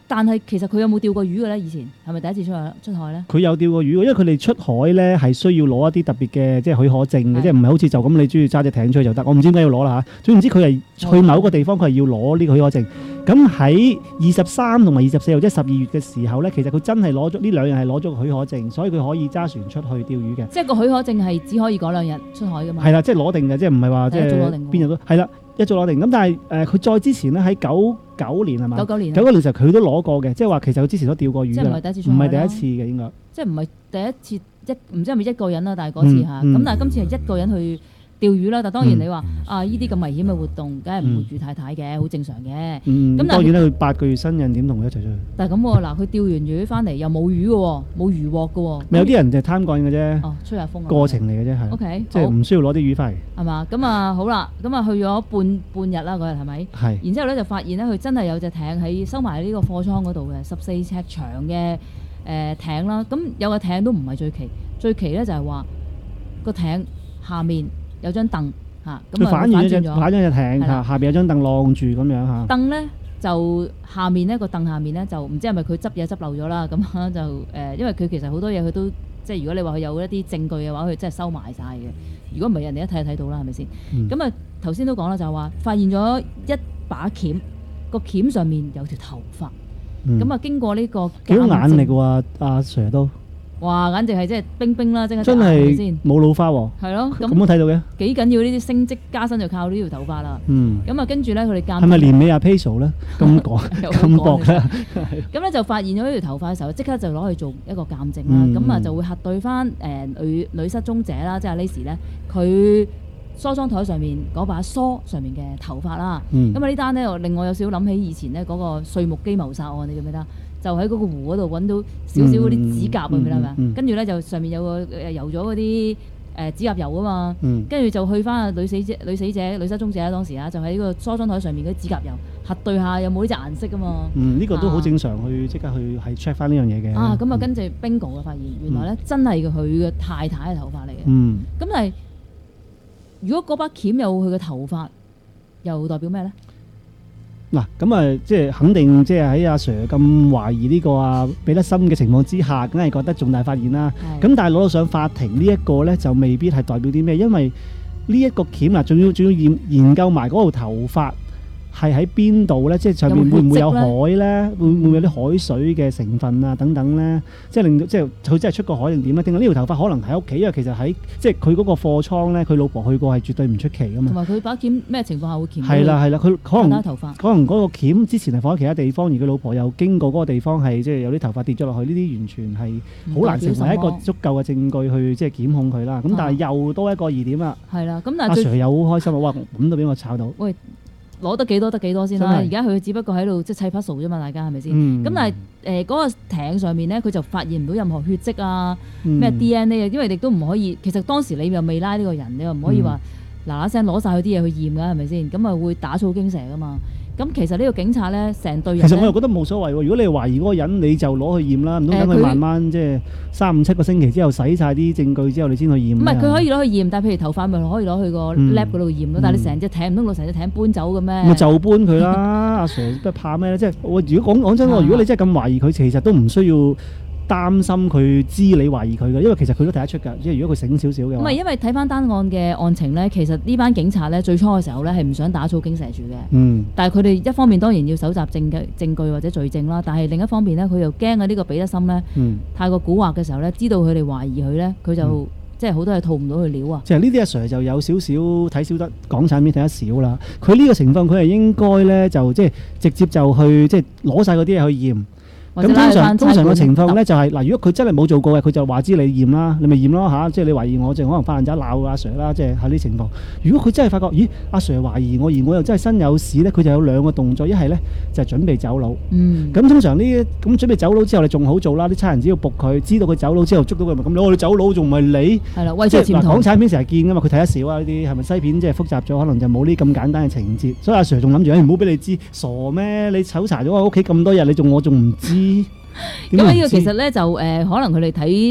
但係其實佢有冇釣過魚嘅咧？以前係咪第一次出海咧？ 佢有釣過魚，因為佢哋出海咧係需要攞一啲特別嘅即係許可證嘅，即係唔係好似就咁你中意揸隻艇出去就得。我唔知點解要攞啦嚇。總言之，佢係去某個地方，佢係要攞呢個許可證。咁喺23同埋24號，即係12月嘅時候咧，其實佢真係攞咗呢2日係攞咗個許可證，所以佢可以揸船出去釣魚嘅。 即係個許可證係只可以嗰2日出海㗎嘛？ 係啦，即係攞定嘅，即係唔係話即係邊日都係啦。一早攞定，咁但係佢再之前咧喺99年係嘛？99年時候佢都攞過嘅，即係話其實佢之前都釣過魚㗎，即係唔係第一次出海，唔係第一次嘅應該，即係唔係第一次唔知係咪一個人啦，但係嗰次嚇，咁但係今次係一個人去釣魚啦。但當然你話呢啲咁危險嘅活動，梗係唔會住太太嘅，好正常嘅。咁當然咧，佢8個月新人點同佢一齊出去？ 但係咁喎，嗱佢釣完魚翻嚟又冇魚嘅喎，冇魚獲嘅喎。 有啲人就貪幹嘅啫， 吹下風過程嚟嘅啫，係。 OK， 即係唔需要攞啲魚翻嚟。 係嘛？咁好啦，咁去咗半日啦嗰日係咪？係。然之後咧就發現咧，佢真係有隻艇喺收埋喺呢個貨倉嗰度嘅14尺長嘅艇啦。咁有個艇都唔係最奇咧就係話個艇下面有張凳嚇，咁佢反轉隻艇嚇，下邊有張凳晾住咁樣嚇。 凳咧就下面咧個凳下面咧就唔知係咪佢執嘢執漏咗啦，咁就因為佢其實好多嘢佢都即係如果你話佢有一啲證據嘅話，佢真係收埋晒嘅。如果唔係人哋一睇就睇到啦，係咪先？咁頭先都講啦，就係話發現咗一把鉗，個鉗上面有條頭髮。咁經過呢個幾好眼力喎，阿 Sir 都。 哇！簡直係即係冰冰啦，真係真係冇老花喎。 係咯， 咁都睇到嘅。幾緊要呢啲升職加薪就靠呢條頭髮啦。咁跟住咧，佢哋鑑係咪年尾阿 Peso 咧？咁講咁薄咧？ 咁咧就發現咗呢條頭髮嘅時候，即刻就攞去做一個鑑證啦。咁就會核對翻女失蹤者啦，即係 Laci 咧，佢梳妝台上面嗰把梳上面嘅頭髮啦。咁呢單咧令我有少少諗起以前咧嗰個碎木機謀殺案，你記唔記得？就喺嗰個湖嗰度揾到少少嗰啲指甲啊，係咪？跟住咧就上面有個油咗嗰啲指甲油啊嘛，跟住就去翻女死者、女失蹤者當時啊，就喺呢個梳妝台上面嗰啲指甲油核對下有冇呢隻顏色啊嘛。呢個都好正常，去即刻去係 check 翻呢樣嘢嘅。咁跟住 bingo 嘅發現，原來咧真係佢嘅太太嘅頭髮嚟嘅。咁但係如果嗰把鉗有佢嘅頭髮，又代表咩咧？ 嗱，咁即係肯定，即係喺阿 Sir 咁懷疑呢個彼得森嘅情況之下，梗係覺得重大發現啦。咁但係攞到上法庭呢一個咧，就未必係代表啲咩，因為呢一個鉗啊，仲要研究埋嗰條頭髮係喺邊度咧？即係上面會唔會有海咧？會唔會有啲海水嘅成分啊？等等咧，即係令到即係佢真係出過海定點咧？定係呢條頭髮可能喺屋企？因為其實喺即係佢嗰個貨倉咧，佢老婆去過係絕對唔出奇噶嘛。同埋佢把鉗咩情況下會鉗？係啦，佢可能嗰個鉗之前係放喺其他地方，而佢老婆又經過嗰個地方係即係有啲頭髮跌咗落去，呢啲完全係好難成為一個足夠嘅證據去即係檢控佢啦。咁但係又多一個疑點啦。係啦，咁但係阿 Sir 又好開心啊！哇，咁都俾我炒到。喂！攞得幾多得幾多先啦！而家佢只不過喺度即係砌 puzzle 啫嘛，大家係咪先？咁但係嗰個艇上面咧，佢就發現唔到任何血跡啊，咩 DNA 啊，因為你都唔可以。其實當時你又未拉呢個人，你又唔可以話嗱嗱聲攞晒佢啲嘢去驗㗎，係咪先？咁會打草驚蛇㗎嘛。咁其實呢個警察咧，成隊人其實我又覺得冇所謂喎。如果你懷疑嗰個人，你就攞去驗啦，唔通等佢慢慢即係3、5、7個星期之後洗晒啲證據之後，你先去驗。唔係佢可以攞去驗，但係譬如頭髮咪可以攞去個 lab 嗰度驗咯。但係你成隻艇唔通攞成隻艇搬走嘅咩？咪就搬佢啦，阿 Sir 都怕咩咧？即係我如果講真喎，如果你真係咁懷疑佢，其實都唔需要擔心佢知你懷疑佢嘅，因為其實佢都睇得出㗎。即係如果佢醒少少嘅話，唔係因為睇翻單案嘅案情咧，其實呢班警察咧最初嘅時候咧係唔想打草驚蛇住嘅。但係佢哋一方面當然要搜集證據或者罪證啦，但係另一方面咧佢又驚呢個彼得森咧太過蠱惑嘅時候咧，知道佢哋懷疑佢咧，佢就即係好多嘢套唔到佢料啊。即係呢啲阿 Sir 就有少少睇少得港產片睇得少啦。佢呢個情況佢係應該咧就即係直接就去即係攞晒嗰啲嘢去驗。咁通常嘅情況咧就係嗱，如果佢真係冇做過嘅，佢就話知你驗啦，你咪驗咯嚇，即係你懷疑我，就可能發爛渣鬧阿 Sir 啦，即係喺呢情況。如果佢真係發覺，咦，阿 Sir 懷疑我，而我又真係身有事咧，佢就有兩個動作，一係咧就係準備走佬。咁通常呢咁準備走佬之後，你仲好做啦，啲差人只要仆佢，知道佢走佬之後捉到佢咪咁咯，你走佬仲唔係你？係啦，為咗潛逃。港產片成日見噶嘛，佢睇得少啊呢啲，係咪西片即係複雜咗，可能就冇呢咁簡單嘅情節。所以阿 Sir 仲諗住，唔好俾你知，傻咩？你搜查咗我屋企咁多日，我仲唔知？咁呢個其實咧就可能佢哋睇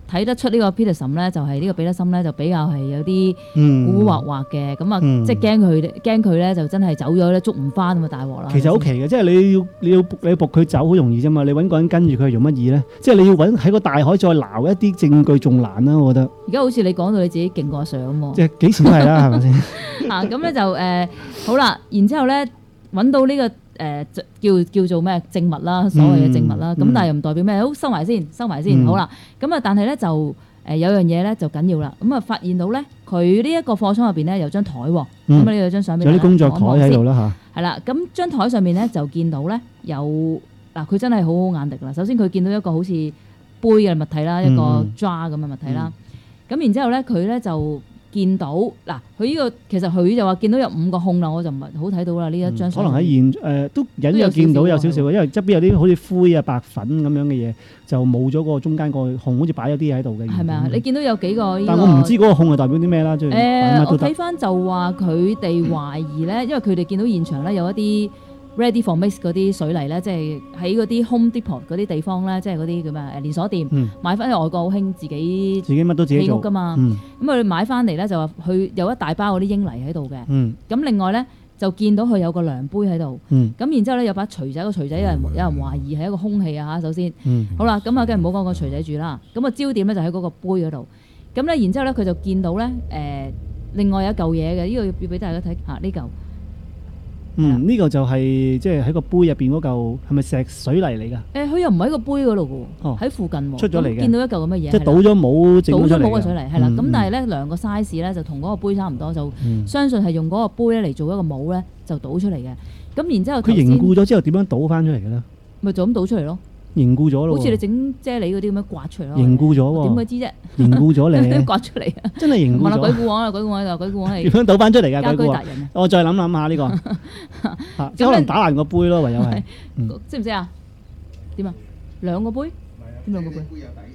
睇得出呢個 Peterson 咧，就係呢個彼得森咧，就比較係有啲古惑惑嘅，咁啊，即係驚佢咧就真係走咗咧，捉唔翻咁啊，大鑊啦！ 其實好奇嘅，即係你要捕佢走好容易啫嘛，你揾個人跟住佢係做乜嘢咧？即係你要揾喺個大海再撈一啲證據仲難啦，我覺得。而家好似你講到你自己勁過相喎， 即係幾時都係啦，係咪先？ 咁咧就好啦，然之後咧揾到呢個叫做咩證物啦，所謂嘅證物啦，咁但係又唔代表咩，好收埋先，好啦，咁啊，但係咧就有樣嘢咧就緊要啦，咁啊發現到咧佢呢一個貨倉入邊咧有張台喎，咁啊呢有張相俾你， 有啲工作台喺度啦嚇， 係啦，咁張台上面咧就見到咧有嗱，佢真係好好眼力啦，首先佢見到一個好似杯嘅物體啦，一個 jar 咁嘅物體啦，咁然之後咧佢咧就見到嗱，佢呢個其實佢就話見到有5個孔啦，我就唔係好睇到啦呢一張相。 可能喺都隱約見到有少少嘅，因為側邊有啲好似灰啊、白粉咁樣嘅嘢，就冇咗個中間個孔，好似擺咗啲喺度嘅。 係咪啊？你見到有幾個？ 但我唔知嗰個孔係代表啲咩啦。 我睇翻就話佢哋懷疑咧，因為佢哋見到現場咧有一啲 ready for mix 嗰啲水泥咧，即係喺嗰啲 Home Depot 嗰啲地方咧，即係嗰啲叫咩連鎖店買翻去外國好興自己乜都自己做㗎嘛。咁佢買翻嚟咧就話佢有一大包嗰啲英泥喺度嘅。咁另外咧就見到佢有個量杯喺度。咁然之後咧有把錘仔，個錘仔有人懷疑係一個兇器啊嚇。首先，好啦，咁啊梗係唔好講個錘仔住啦。咁個焦點咧就喺嗰個杯嗰度。咁咧然之後咧佢就見到咧另外有一嚿嘢嘅，呢個要俾大家睇嚇呢嚿。 呢個就係即係喺個杯入邊嗰嚿係咪石水泥嚟㗎？ 佢又唔喺個杯嗰度嘅喎，喺附近喎。 出咗嚟嘅， 見到一嚿咁嘅嘢。 即係倒咗冇整出嚟。倒咗冇嘅水泥係啦，咁但係咧兩個 size 咧就同嗰個杯差唔多，就相信係用嗰個杯咧嚟做一個帽咧，就倒出嚟嘅。咁然之後佢凝固咗之後點樣倒翻出嚟嘅咧？ 咪就咁倒出嚟咯。凝固咗咯， 好似你整啫喱嗰啲咁樣刮出嚟咯。 凝固咗喎， 點會知啫？ 凝固咗你刮出嚟啊！ 真係凝固咗。 問下鬼故王啦，鬼故王喺度，鬼故王係點樣倒翻出嚟㗎？ 家居達人。 我再諗下呢個，即係可能打爛個杯咯，唯有係。 知唔知啊？點啊？2個杯？點2個杯？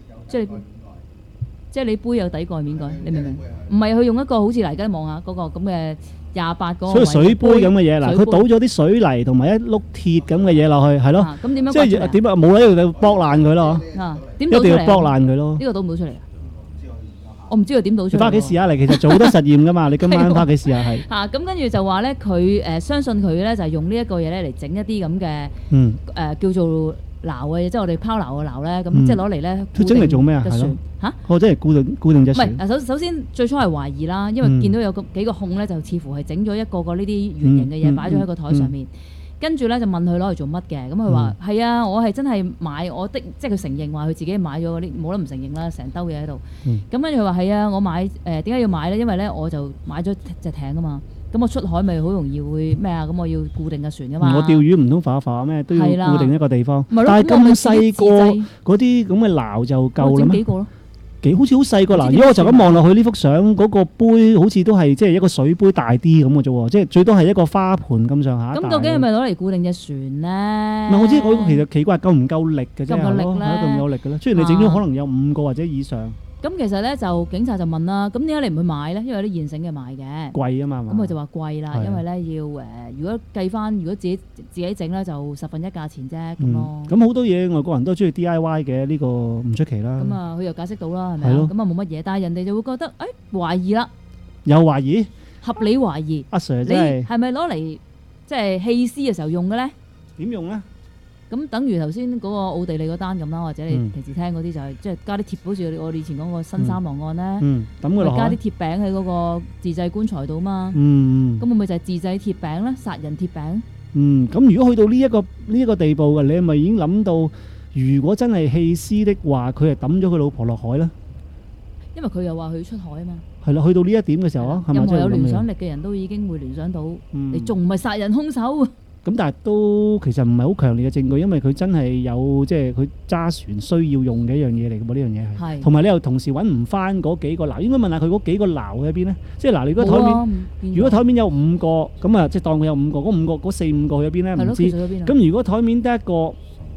即係你杯有底蓋面蓋，你明唔明？唔係佢用一個好似嚟緊望下嗰個咁嘅28個。 所以水杯咁嘅嘢嗱，佢倒咗啲水泥同埋一碌鐵咁嘅嘢落去，係咯。 咁點樣？ 即係點啊？冇喺度就剝爛佢咯。 點一定要剝爛佢咯。 呢個倒唔到出嚟啊！我唔知佢點倒出嚟。 翻屋企試下嚟，其實做好多實驗噶嘛。你今晚翻屋企試下係。 咁跟住就話咧，佢相信佢咧就係用呢一個嘢咧嚟整一啲咁嘅叫做撈嘅嘢，即係我哋拋撈嘅撈咧，咁即係攞嚟咧。 佢整嚟做咩啊？係咯。我真係固定隻船。 唔係首先最初係懷疑啦，因為見到有幾個孔咧，就似乎係整咗一個呢啲圓形嘅嘢擺咗喺個台上面。跟住咧就問佢攞嚟做乜嘅，咁佢話係啊，我係真係買即係佢承認話佢自己買咗嗰啲，冇得唔承認啦，成兜嘢喺度。咁跟住佢話係啊，我買點解要買咧？因為咧我就買咗隻艇啊嘛，咁我出海咪好容易會咩啊？咁我要固定嘅船噶嘛。 我釣魚唔通浮浮咩？都要固定一個地方。 但係咁細個嗰啲咁嘅撈就夠啦咩？ 幾個咯？ 好似好細個嗱，如果我就咁望落去呢幅相，嗰個杯好似都係即係一個水杯大啲咁嘅啫喎，即係最多係一個花盆咁上下。 咁究竟係咪攞嚟固定隻船咧？ 唔係，我其實奇怪夠唔夠力嘅啫，係咯，夠唔夠力嘅咧？雖然你整咗可能有5個或者以上。咁其實咧就警察就問啦，咁點解你唔去買咧？因為有啲現成嘅買嘅。 貴啊嘛。咁佢就話貴啦，因為咧要如果計翻，如果自己整咧就1/10價錢啫咁咯。 咁好多嘢外國人都中意 DIY 嘅，呢個唔出奇啦。 咁啊，佢又解釋到啦，係咪啊？咁啊冇乜嘢，但係人哋就會覺得懷疑啦。 有懷疑？ 合理懷疑。 阿 Sir 真係。 你係咪攞嚟即係棄屍嘅時候用嘅咧？ 點用咧？ 咁等於頭先嗰個奧地利嗰單咁啦，或者你平時聽嗰啲就係即係加啲貼，好似我哋以前講個新三郎案咧，加啲鐵餅喺嗰個自製棺材度嘛。咁會唔會就係自製鐵餅咧？殺人鐵餅？ 咁如果去到呢一個地步嘅，你係咪已經諗到，如果真係棄屍的話，佢係抌咗佢老婆落海咧？ 因為佢又話佢出海啊嘛。 係啦，去到呢一點嘅時候啊， 任何有聯想力嘅人都已經會聯想到，你仲唔係殺人兇手？ 咁但係都其實唔係好強烈嘅證據，因為佢真係有即係佢揸船需要用嘅一樣嘢嚟嘅噃，呢樣嘢係。同埋你又同時揾唔翻嗰幾個撈，應該問下佢嗰幾個撈喺邊咧？即係嗱，你如果台面有5個，咁啊即係當佢有5個，嗰4、5個去咗邊咧？唔知。咁如果台面得一個，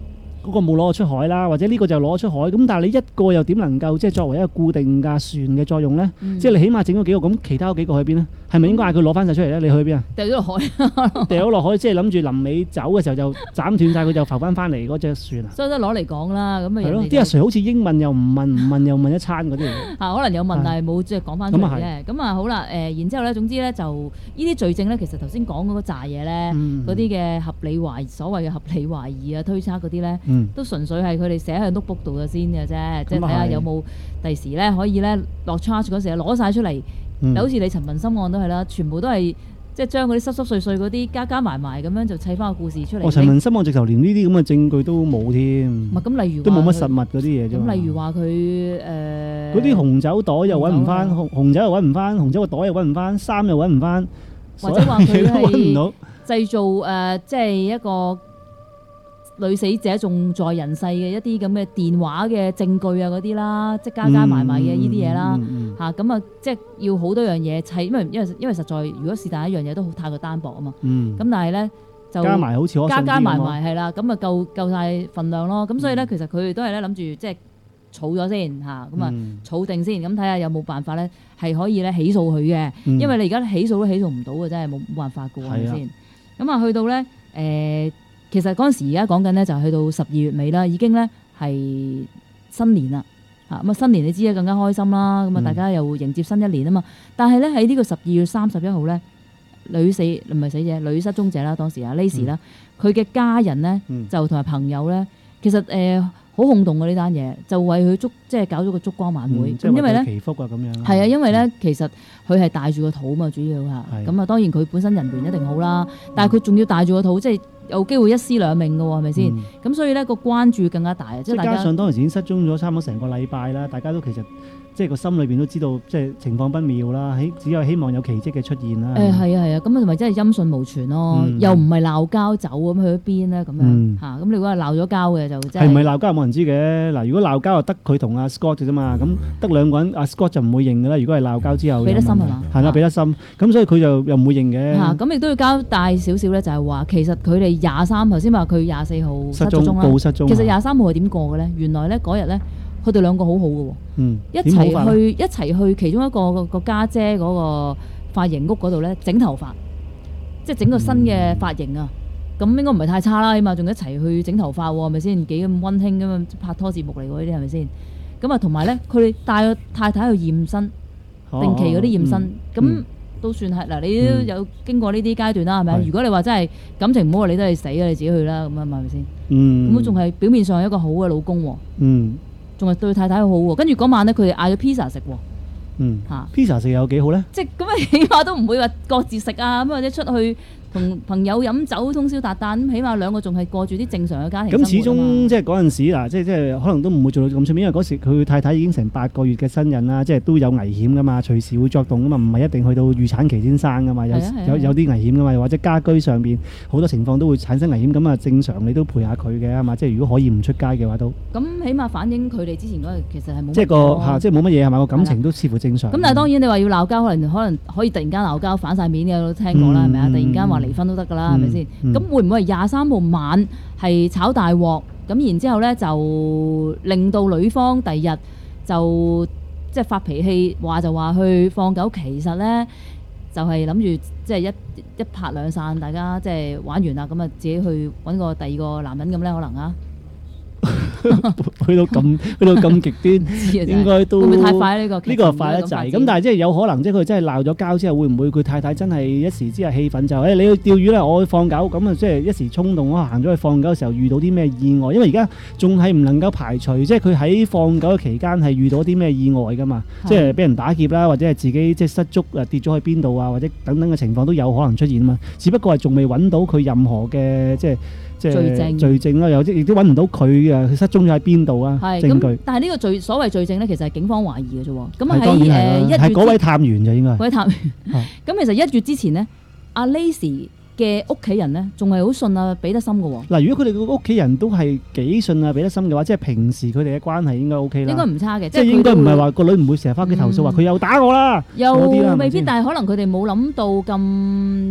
嗰個冇攞出海啦，或者呢個就攞出海，咁但係你一個又點能夠即係作為一個固定架船嘅作用咧？即係你起碼整咗幾個，咁其他嗰幾個去邊咧？係咪應該嗌佢攞翻晒出嚟咧？你去邊啊？ 掉咗落海， 掉咗落海，即係諗住臨尾走嘅時候就斬斷晒佢，就浮翻嚟嗰隻船啊！ 所以都攞嚟講啦，咁啊係咯，啲阿 Sir 好似英文又唔問又問一餐嗰啲可能有問但係冇即係講翻出嚟啫。咁啊好啦，然之後咧，總之咧就呢啲罪證咧，其實頭先講嗰扎嘢咧，嗰啲嘅合理懷疑，所謂嘅合理懷疑啊、推測嗰啲咧，都純粹係佢哋寫喺 notebook 度嘅先嘅啫，即係睇下有冇第時咧可以咧落 charge 嗰時攞晒出嚟。好似你陳文森案都係啦，全部都係即係將嗰啲濕濕碎碎嗰啲加埋咁樣就砌翻個故事出嚟。陳文森案直頭連呢啲咁嘅證據都冇添。 咁例如都冇乜實物嗰啲嘢啫。 咁例如話佢嗰啲紅酒袋又揾唔翻，紅酒又揾唔翻，紅酒個袋又揾唔翻，衫又揾唔翻， 或者話佢係製造即係一個女死者仲在人世嘅一啲咁嘅電話嘅證據啊嗰啲啦，即係加埋嘅呢啲嘢啦嚇，咁啊即係要好多樣嘢砌，因為實在如果是但一樣嘢都太過單薄啊嘛，咁但係咧就加埋好似加埋係啦，咁啊夠晒份量咯，咁所以咧其實佢哋都係咧諗住即係儲咗先嚇，咁啊儲定先，咁睇下有冇辦法咧係可以咧起訴佢嘅，因為你而家起訴都起訴唔到嘅，真係冇辦法嘅喎，係咪先？咁啊去到咧其實嗰陣時而家講緊咧就去到12月尾啦，已經咧係新年啦嚇，咁啊新年你知啊更加開心啦，咁啊大家又迎接新一年啊嘛。但係咧喺呢個12月31號咧，女失蹤者啦，當時啊 Laci 啦，佢嘅家人咧就同埋朋友咧，其實好轟動嘅呢單嘢，就為佢即係搞咗個燭光晚會。咁因為咧祈福啊咁樣。係啊，因為咧其實佢係帶住個肚嘛，主要嚇。咁啊當然佢本身人緣一定好啦，但係佢仲要帶住個肚，即係有機會一屍兩命嘅喎，係咪先？咁所以咧個關注更加大啊！即係加上當時已經失蹤咗差唔多成個禮拜啦，大家都其實即係個心裏邊都知道，即係情況不妙啦。只有希望有奇蹟嘅出現啦。係啊，咁啊咪真係音訊無傳咯，又唔係鬧交走咁去咗邊咧咁樣嚇？咁你如果係鬧咗交嘅就真係唔係鬧交冇人知嘅嗱。如果鬧交就得佢同阿 Scott 嘅啫嘛，咁得兩個人，阿 Scott 就唔會認嘅啦。如果係鬧交之後，俾得心係嘛？係啦，俾得心，咁所以佢就又唔會認嘅嚇。咁亦都要交代少少咧，就係話其實佢哋23頭先話佢24號失咗蹤啦。報失蹤。其實23號係點過嘅咧？原來咧嗰日咧。佢哋兩個好好嘅喎，一齊去其中一個家姐嗰個髮型屋嗰度咧整頭髮，即係整個新嘅髮型啊！咁應該唔係太差啦，起碼仲一齊去整頭髮喎，係咪先？幾咁溫馨咁樣拍拖節目嚟喎，呢啲係咪先？咁啊，同埋咧，佢哋帶個太太去驗身，定期嗰啲驗身，咁都算係嗱，你都有經過呢啲階段啦，係咪？如果你話真係感情唔好，你都係死啊，你自己去啦，咁啊，係咪先？咁仲係表面上係一個好嘅老公喎。仲係對太太好喎，跟住嗰晚咧，佢哋嗌咗 pizza 食喎。pizza 食有幾好咧？即係咁啊，起碼都唔會話各自食啊，咁或者出去同朋友飲酒通宵達旦，咁起碼兩個仲係過住啲正常嘅家庭生活。咁始終即係嗰陣時嗱，即係可能都唔會做到咁出面，因為嗰時佢太太已經成8個月嘅身孕啦，即係都有危險噶嘛，隨時會作動噶嘛，唔係一定去到預產期先生噶嘛，有啲危險噶嘛，或者家居上邊好多情況都會產生危險，咁啊正常你都陪下佢嘅係嘛，即係如果可以唔出街嘅話都。咁起碼反映佢哋之前嗰日其實係冇。即係即係冇乜嘢係嘛，個感情都似乎正常。咁但係當然你話要鬧交，可能可以突然間鬧交反晒面嘅，都聽過啦，係咪啊？突然間話離婚都得㗎啦。係咪先？咁會唔會係23號晚係炒大鑊？咁然之後咧就令到女方第二日就即係發脾氣，話去放狗。其實咧就係諗住即係一拍兩散，大家即係玩完啦，咁啊自己去揾個第二個男人咁咧，可能啊。去到咁極端，應該都會唔會太快呢個？呢個快得滯。咁但係即係有可能，即係佢真係鬧咗交之後，會唔會佢太太真係一時之下氣憤就你去釣魚啦，我去放狗，咁啊即係一時衝動，我行咗去放狗嘅時候遇到啲咩意外？因為而家仲係唔能夠排除，即係佢喺放狗嘅期間係遇到啲咩意外㗎嘛？即係俾人打劫啦，或者係自己即係失足跌咗去邊度啊，或者等等嘅情況都有可能出現啊嘛。只不過係仲未揾到佢任何嘅即係罪證啦，亦都揾唔到佢佢失蹤咗喺邊度啊？證據。但係呢個所謂罪證咧，其實係警方懷疑嘅啫喎。咁喺1月係嗰位探員就應該。嗰位探員。咁其實1月之前呢，阿 Laci 嘅屋企人咧，仲係好信阿彼得森嘅喎。嗱，如果佢哋個屋企人都係幾信阿彼得森嘅話，即係平時佢哋嘅關係應該 OK 啦。應該唔差嘅，即係應該唔係話個女唔會成日翻屋企投訴話佢又打我啦。又未必，但係可能佢哋冇諗到咁。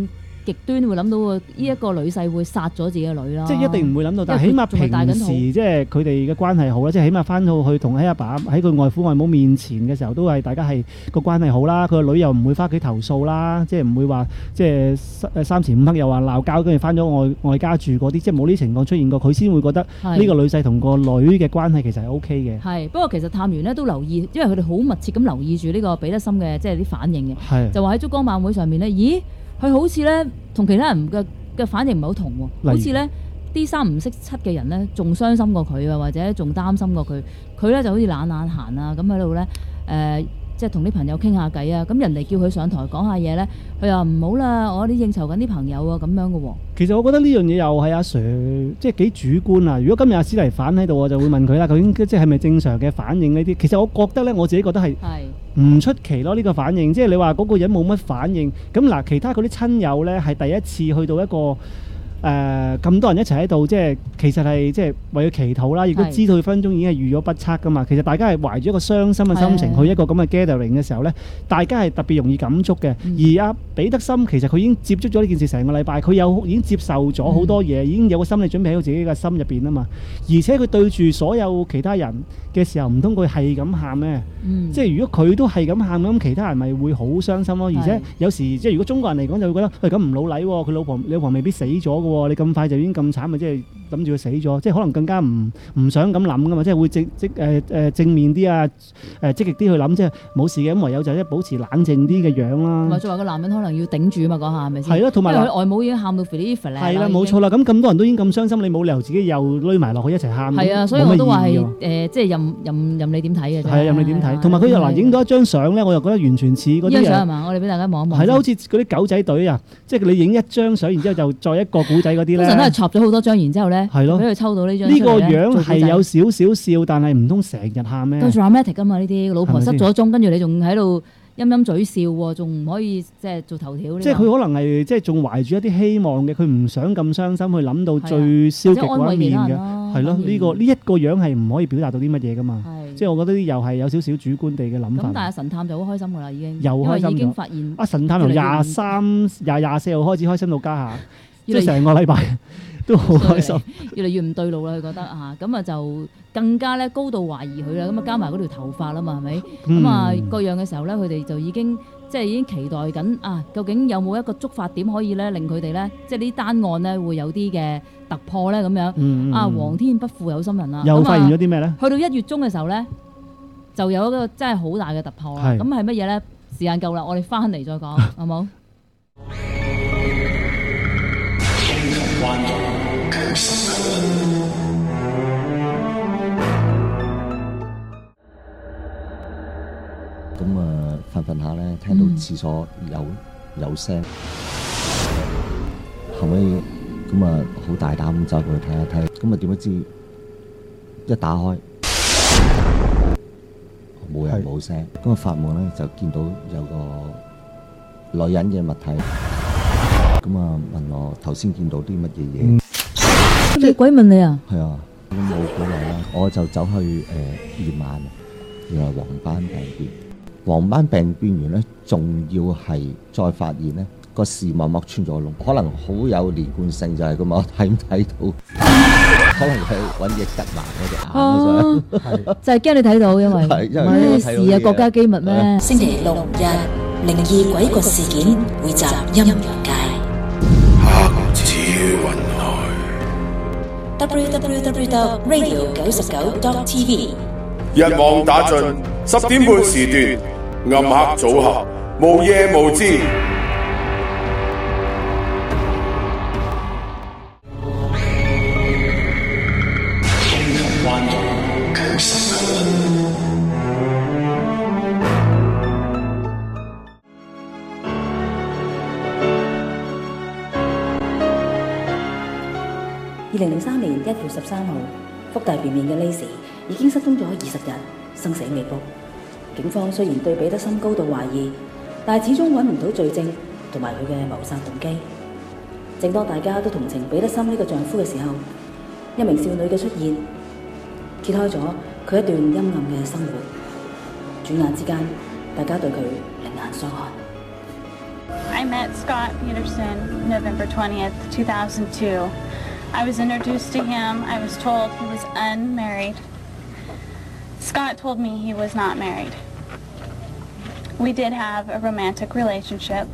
極端會諗到呢一個女婿會殺咗自己嘅女啦。 即係一定唔會諗到，但係起碼平時即係佢哋嘅關係好啦，即係起碼翻到去同喺阿爸喺佢外父外母面前嘅時候，都係大家係個關係好啦。佢個女又唔會翻屋企投訴啦，即係唔會話即係三時五刻又話鬧交，跟住翻咗外家住嗰啲，即係冇呢情況出現過，佢先會覺得呢個女婿同個女嘅關係其實係 OK 嘅。係， 不過其實探員咧都留意，因為佢哋好密切咁留意住呢個彼得森嘅即係啲反應嘅，就話喺燭光晚會上面咧，咦？佢好似咧同其他人嘅反應唔係好同喎，好似咧啲三唔識七嘅人咧仲傷心過佢啊，或者仲擔心過佢。佢咧就好似懶閒啊，咁喺度咧即係同啲朋友傾下偈啊。咁人哋叫佢上台講下嘢咧，佢又唔好啦，我啲應酬緊啲朋友啊咁樣嘅喎。其實我覺得呢樣嘢又係阿 Sir 即係幾主觀啊。如果今日阿史提反喺度，我就會問佢啦，究竟即係咪正常嘅反應呢啲？其實我覺得咧，我自己覺得係唔出奇咯，呢個反應。即係你話嗰個人冇乜反應，咁嗱，其他嗰啲親友咧係第一次去到一個咁多人一齊喺度，即係其實係即係為佢祈禱啦，亦都知道佢分鐘已經係預咗不測噶嘛。其實大家係懷住一個傷心嘅心情去一個咁嘅 gathering 嘅時候咧，大家係特別容易感觸嘅。而阿彼得森其實佢已經接觸咗呢件事成個禮拜，佢已經接受咗好多嘢，已經有個心理準備喺到自己嘅心入邊啊嘛。而且佢對住所有其他人嘅時候，唔通佢係咁喊咩？即係如果佢都係咁喊，咁其他人咪會好傷心咯。而且有時即係如果中國人嚟講就會覺得喂，咁唔老禮喎，佢老婆未必死咗嘅喎，你咁快就已經咁慘咪即係諗住佢死咗，即係可能更加唔想咁諗噶嘛，即係會正面啲啊，積極啲去諗，即係冇事嘅，咁唯有就係保持冷靜啲嘅樣啦。或者話個男人可能要頂住啊嘛，嗰下係咪先？係咯，同埋佢外母已經喊到肥啲肥咧。係啦，冇錯啦。咁多人都已經咁傷心，你冇理由自己又攆埋落去一齊喊。係啊，所以我都話係即係任你點睇嘅啫。係啊，任你點睇。同埋佢又影到一張相咧，我又覺得完全似嗰啲相係嘛？我哋俾大家望一望。係啦，好似嗰啲狗仔隊啊，即係你影一張相，然之後就再一個古仔嗰啲咧。通常都係插咗好多張，然之後咧，俾佢抽到呢張。呢個樣係有少少笑，但係唔通成日喊咩？都 dramatic 噶嘛呢啲，老婆失咗蹤，跟住你仲喺度陰陰嘴笑喎，仲唔可以即係做頭條？即係佢可能係即係仲懷住一啲希望嘅，佢唔想咁傷心去諗到最消極嗰一面嘅。係咯，呢一個樣係唔可以表達到啲乜嘢噶嘛？即係我覺得又係有少少主觀地嘅諗法。咁但係神探就好開心噶啦，已經又開心咗。已經發現啊，神探由24號開始開心到家下，即係成個禮拜。都好開心，越嚟越唔對路啦！佢覺得嚇，咁啊就更加咧高度懷疑佢啦。咁啊加埋嗰條頭髮啦嘛，係咪？咁啊各樣嘅時候咧，佢哋就已經期待緊啊！究竟有冇一個觸發點可以咧令佢哋咧，即係呢單案咧會有啲嘅突破咧咁樣？啊，皇天不負有心人啦！又發現咗啲咩咧？去到1月中嘅時候咧，就有一個真係好大嘅突破啦！咁係乜嘢咧？時間夠啦，我哋翻嚟再講，好冇？ 咁啊，瞓下咧，聽到廁所有聲，後尾咁啊，好大膽咁走過去睇一睇，咁啊點不知一打開冇人冇聲，咁啊發夢咧就見到有個女人嘅物體，咁啊問我頭先見到啲乜嘢嘢？ 你鬼問你啊？ 係啊，咁冇好耐啦，我就走去驗眼，原來黃斑病變。黃斑病變完咧，仲要係再發現咧個視網膜穿咗窿，可能好有連貫性，就係咁我睇唔睇到？可能係揾嘢吉埋嗰隻眼嘅啫，就係驚你睇到，因為咩事啊？國家機密咩？ 星期六日靈異鬼國事件匯集陰陽界。 黑子雲來 www.radio99.tv 一網打盡10點半時段。暗黑組合，無夜無知。 2003年1月13號，福大便面嘅 Laci 已經失蹤咗20日，生死未卜。警方雖然對彼得森高度懷疑，但係始終揾唔到罪證同埋佢嘅謀殺動機。正當大家都同情彼得森呢個丈夫嘅時候，一名少女嘅出現，揭開咗佢一段陰暗嘅生活。轉眼之間，大家對佢另眼相看。 I met Scott Peterson November 20th, 2002. I was introduced to him. I was told he was unmarried. Scott told me he was not married. We did have a romantic relationship.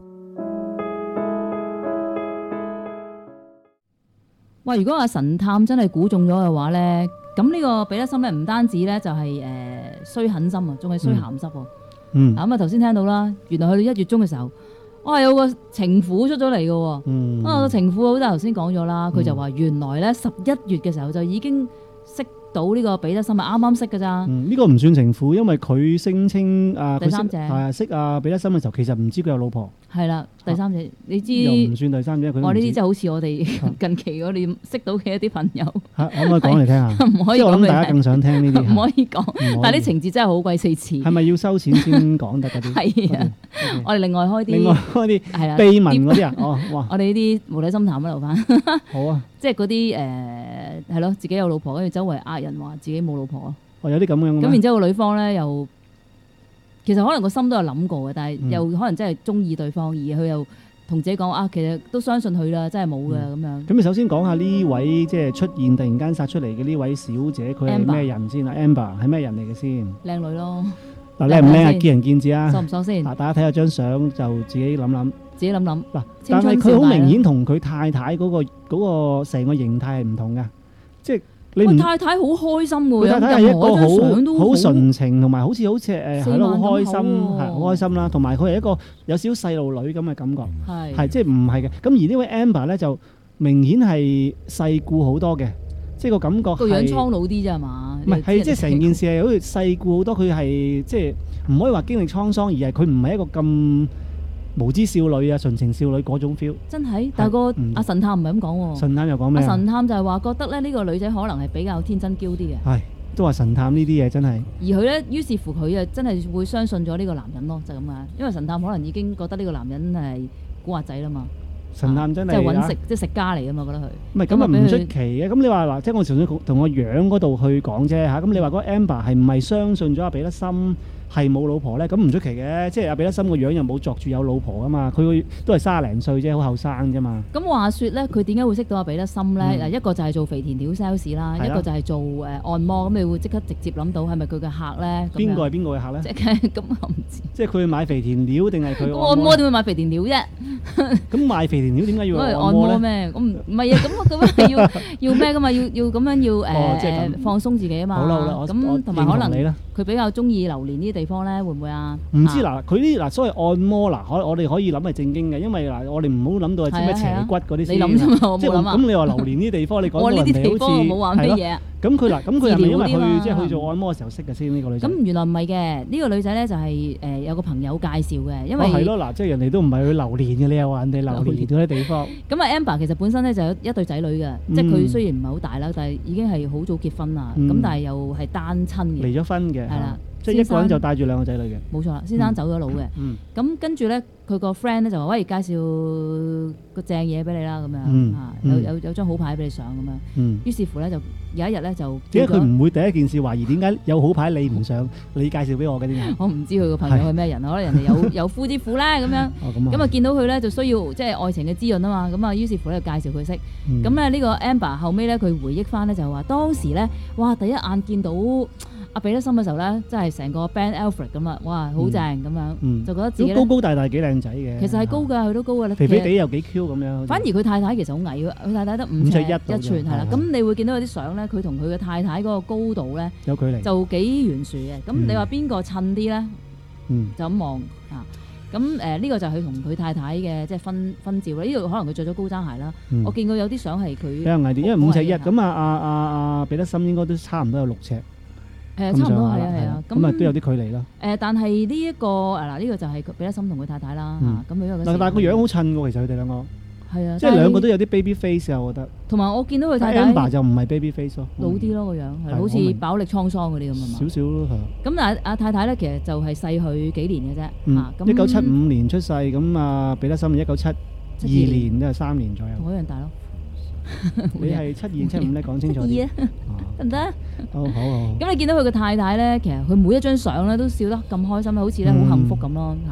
哇！如果阿神探真係估中咗嘅話咧，咁呢個彼得森咧唔單止咧就係衰狠心啊，仲係衰鹹濕喎。咁啊頭先聽到啦，原來去到1月中嘅時候，哇有個情婦出咗嚟嘅喎。個情婦好似頭先講咗啦，佢就話原來咧11月嘅時候就已經識到呢個彼得森，係啱啱識㗎咋。 呢個唔算情婦，因為佢聲稱第三者識彼得森嘅時候，其實唔知佢有老婆。 係啦，第三者你知又唔算第三者，佢我呢啲真係好似我哋近期我哋識到嘅一啲朋友。 可唔可以講嚟聽下？ 唔可以講， 即係我諗大家更想聽呢啲。 唔可以講，但係啲情節真係好鬼死似。 係咪要收錢先講得嗰啲？ 係啊，我哋另外開啲係啦，秘聞嗰啲啊，哦哇！ 我哋呢啲無底深潭啊，留翻。 好啊， 即係嗰啲係咯，自己有老婆，跟住周圍呃人話自己冇老婆咯。 哦，有啲咁樣嘅咩？ 咁然之後個女方咧又其實可能個心都有諗過嘅，但係又可能真係中意對方，而佢又同自己講啊，其實都相信佢啦，真係冇嘅咁樣。 咁你首先講下呢位即係出現突然間殺出嚟嘅呢位小姐，佢係咩人先啊 ？Amber 係咩人嚟嘅先？ 靚女咯。 嗱，靚唔靚啊？見仁見智啊。 爽唔爽先？ 嗱，大家睇下張相就自己諗諗。 自己諗諗。嗱， 但係佢好明顯同佢太太嗰個成個形態係唔同嘅，即係。 佢太太好開心喎， 太太係一個好純情，同埋好似係咯好開心，係好開心啦。同埋佢係一個有少少細路女咁嘅感覺，係即係唔係嘅。咁而呢位 Amber 咧就明顯係世故好多嘅，即係個感覺係個樣蒼老啲啫係嘛？ 唔係即係成件事係好似世故好多，佢係即係唔可以話經歷滄桑，而係佢唔係一個咁無知少女啊，純情少女嗰種 feel。 真係，但係個阿神探唔係咁講喎。 神探又講咩？ 阿神探就係話覺得咧呢個女仔可能係比較天真嬌啲嘅。 係，都話神探呢啲嘢真係。 而佢咧，於是乎佢啊真係會相信咗呢個男人咯，就係咁啊。因為神探可能已經覺得呢個男人係古惑仔啦嘛。 神探真係即係揾食，即係食家嚟㗎嘛，覺得佢。 唔係咁啊，唔出奇嘅。咁你話嗱，即係我純粹同個樣嗰度去講啫嚇。咁你話嗰個 Amber 係唔係相信咗阿彼得森係冇老婆咧？咁唔出奇嘅，即係阿彼得森個樣又冇作住有老婆啊嘛。佢都係30零歲啫，好後生啫嘛。 咁話説咧，佢點解會識到阿彼得森咧？嗱，一個就係做肥田料 sales 啦，一個就係做按摩。咁你會即刻直接諗到係咪佢嘅客咧？ 邊個係邊個嘅客咧？ 即係咁我唔知。即係佢買肥田料定係佢按摩點會買肥田料啫？ 咁賣肥田料點解要按摩咩？我唔係啊，咁要咩噶嘛？要咁樣要放鬆自己啊嘛。 好啦好啦， 咁同埋可能佢比較中意榴蓮呢啲地方咧，會唔會啊？ 唔知嗱，佢啲嗱所謂按摩嗱，我哋可以諗係正經嘅，因為嗱我哋唔好諗到係咩斜骨嗰啲先。 你諗啫嘛，我冇諗啊。 咁你話榴蓮呢啲地方，你講到人哋好似我呢啲地方我冇話咩嘢。 咁佢係咪因為佢即係去做按摩嘅時候識嘅先呢個女仔？ 咁原來唔係嘅，呢個女仔咧就係有個朋友介紹嘅，因為係咯嗱，即係人哋都唔係去榴蓮嘅，你又話人哋榴蓮嗰啲地方。 咁啊 Amber 其實本身咧就有一對仔女嘅，即係佢雖然唔係好大啦，但係已經係好早結婚啦，咁但係又係單親嘅。 離咗婚嘅。 係啦。 即係一個人就帶住2個仔女嘅。 冇錯啦，先生走咗佬嘅。咁跟住咧，佢個 friend 咧就話：喂，介紹個正嘢俾你啦，咁樣有張好牌俾你上咁樣。於是乎咧，就有一日咧就點解佢唔會第一件事懷疑點解有好牌你唔上，你介紹俾我嘅點解？ 我唔知佢個朋友係咩人，可能人哋有夫之婦咧咁樣。咁啊見到佢咧就需要即係愛情嘅滋潤啊嘛。咁啊於是乎咧就介紹佢識。咁咧呢個 Amber 後尾咧佢回憶翻咧就話當時咧哇第一眼見到阿彼得森嘅時候咧，真係成個 Ben Affleck 咁啊！哇，好正咁樣，就覺得自己高高大大幾靚仔嘅。 其實係高㗎，佢都高㗎。 肥肥地又幾 Q 咁樣。 反而佢太太其實好矮，佢太太得5尺1寸係啦。咁你會見到有啲相咧，佢同佢嘅太太嗰個高度咧有距離， 就幾懸殊嘅。咁你話邊個襯啲咧？就咁望啊！咁呢個就係佢同佢太太嘅即係婚照啦。呢度可能佢着咗高踭鞋啦。我見過有啲相係佢比較矮啲，因為5尺1咁阿彼得森應該都差唔多有6尺。 差唔多係啊， 咁啊都有啲距離啦。 但係呢一個嗱呢個就係彼得森同佢太太啦嚇。咁佢但係個樣好襯喎，其實佢哋兩個係啊， 即係兩個都有啲 baby face 啊，我覺得。 同埋我見到佢太太 Amber 就唔係 baby face 咯， 老啲咯個樣，係好似飽歷滄桑嗰啲咁啊嘛。 少少咯係。 咁但係阿太太咧，其實就係細佢幾年嘅啫嚇。 1975年出世，咁啊彼得森1972年都係3年左右。 同我一樣大咯。 你係72、75咧，講清楚啲。 得唔得？ 好。咁你見到佢個太太咧，其實佢每一張相咧都笑得咁開心，好似咧好幸福咁咯嚇。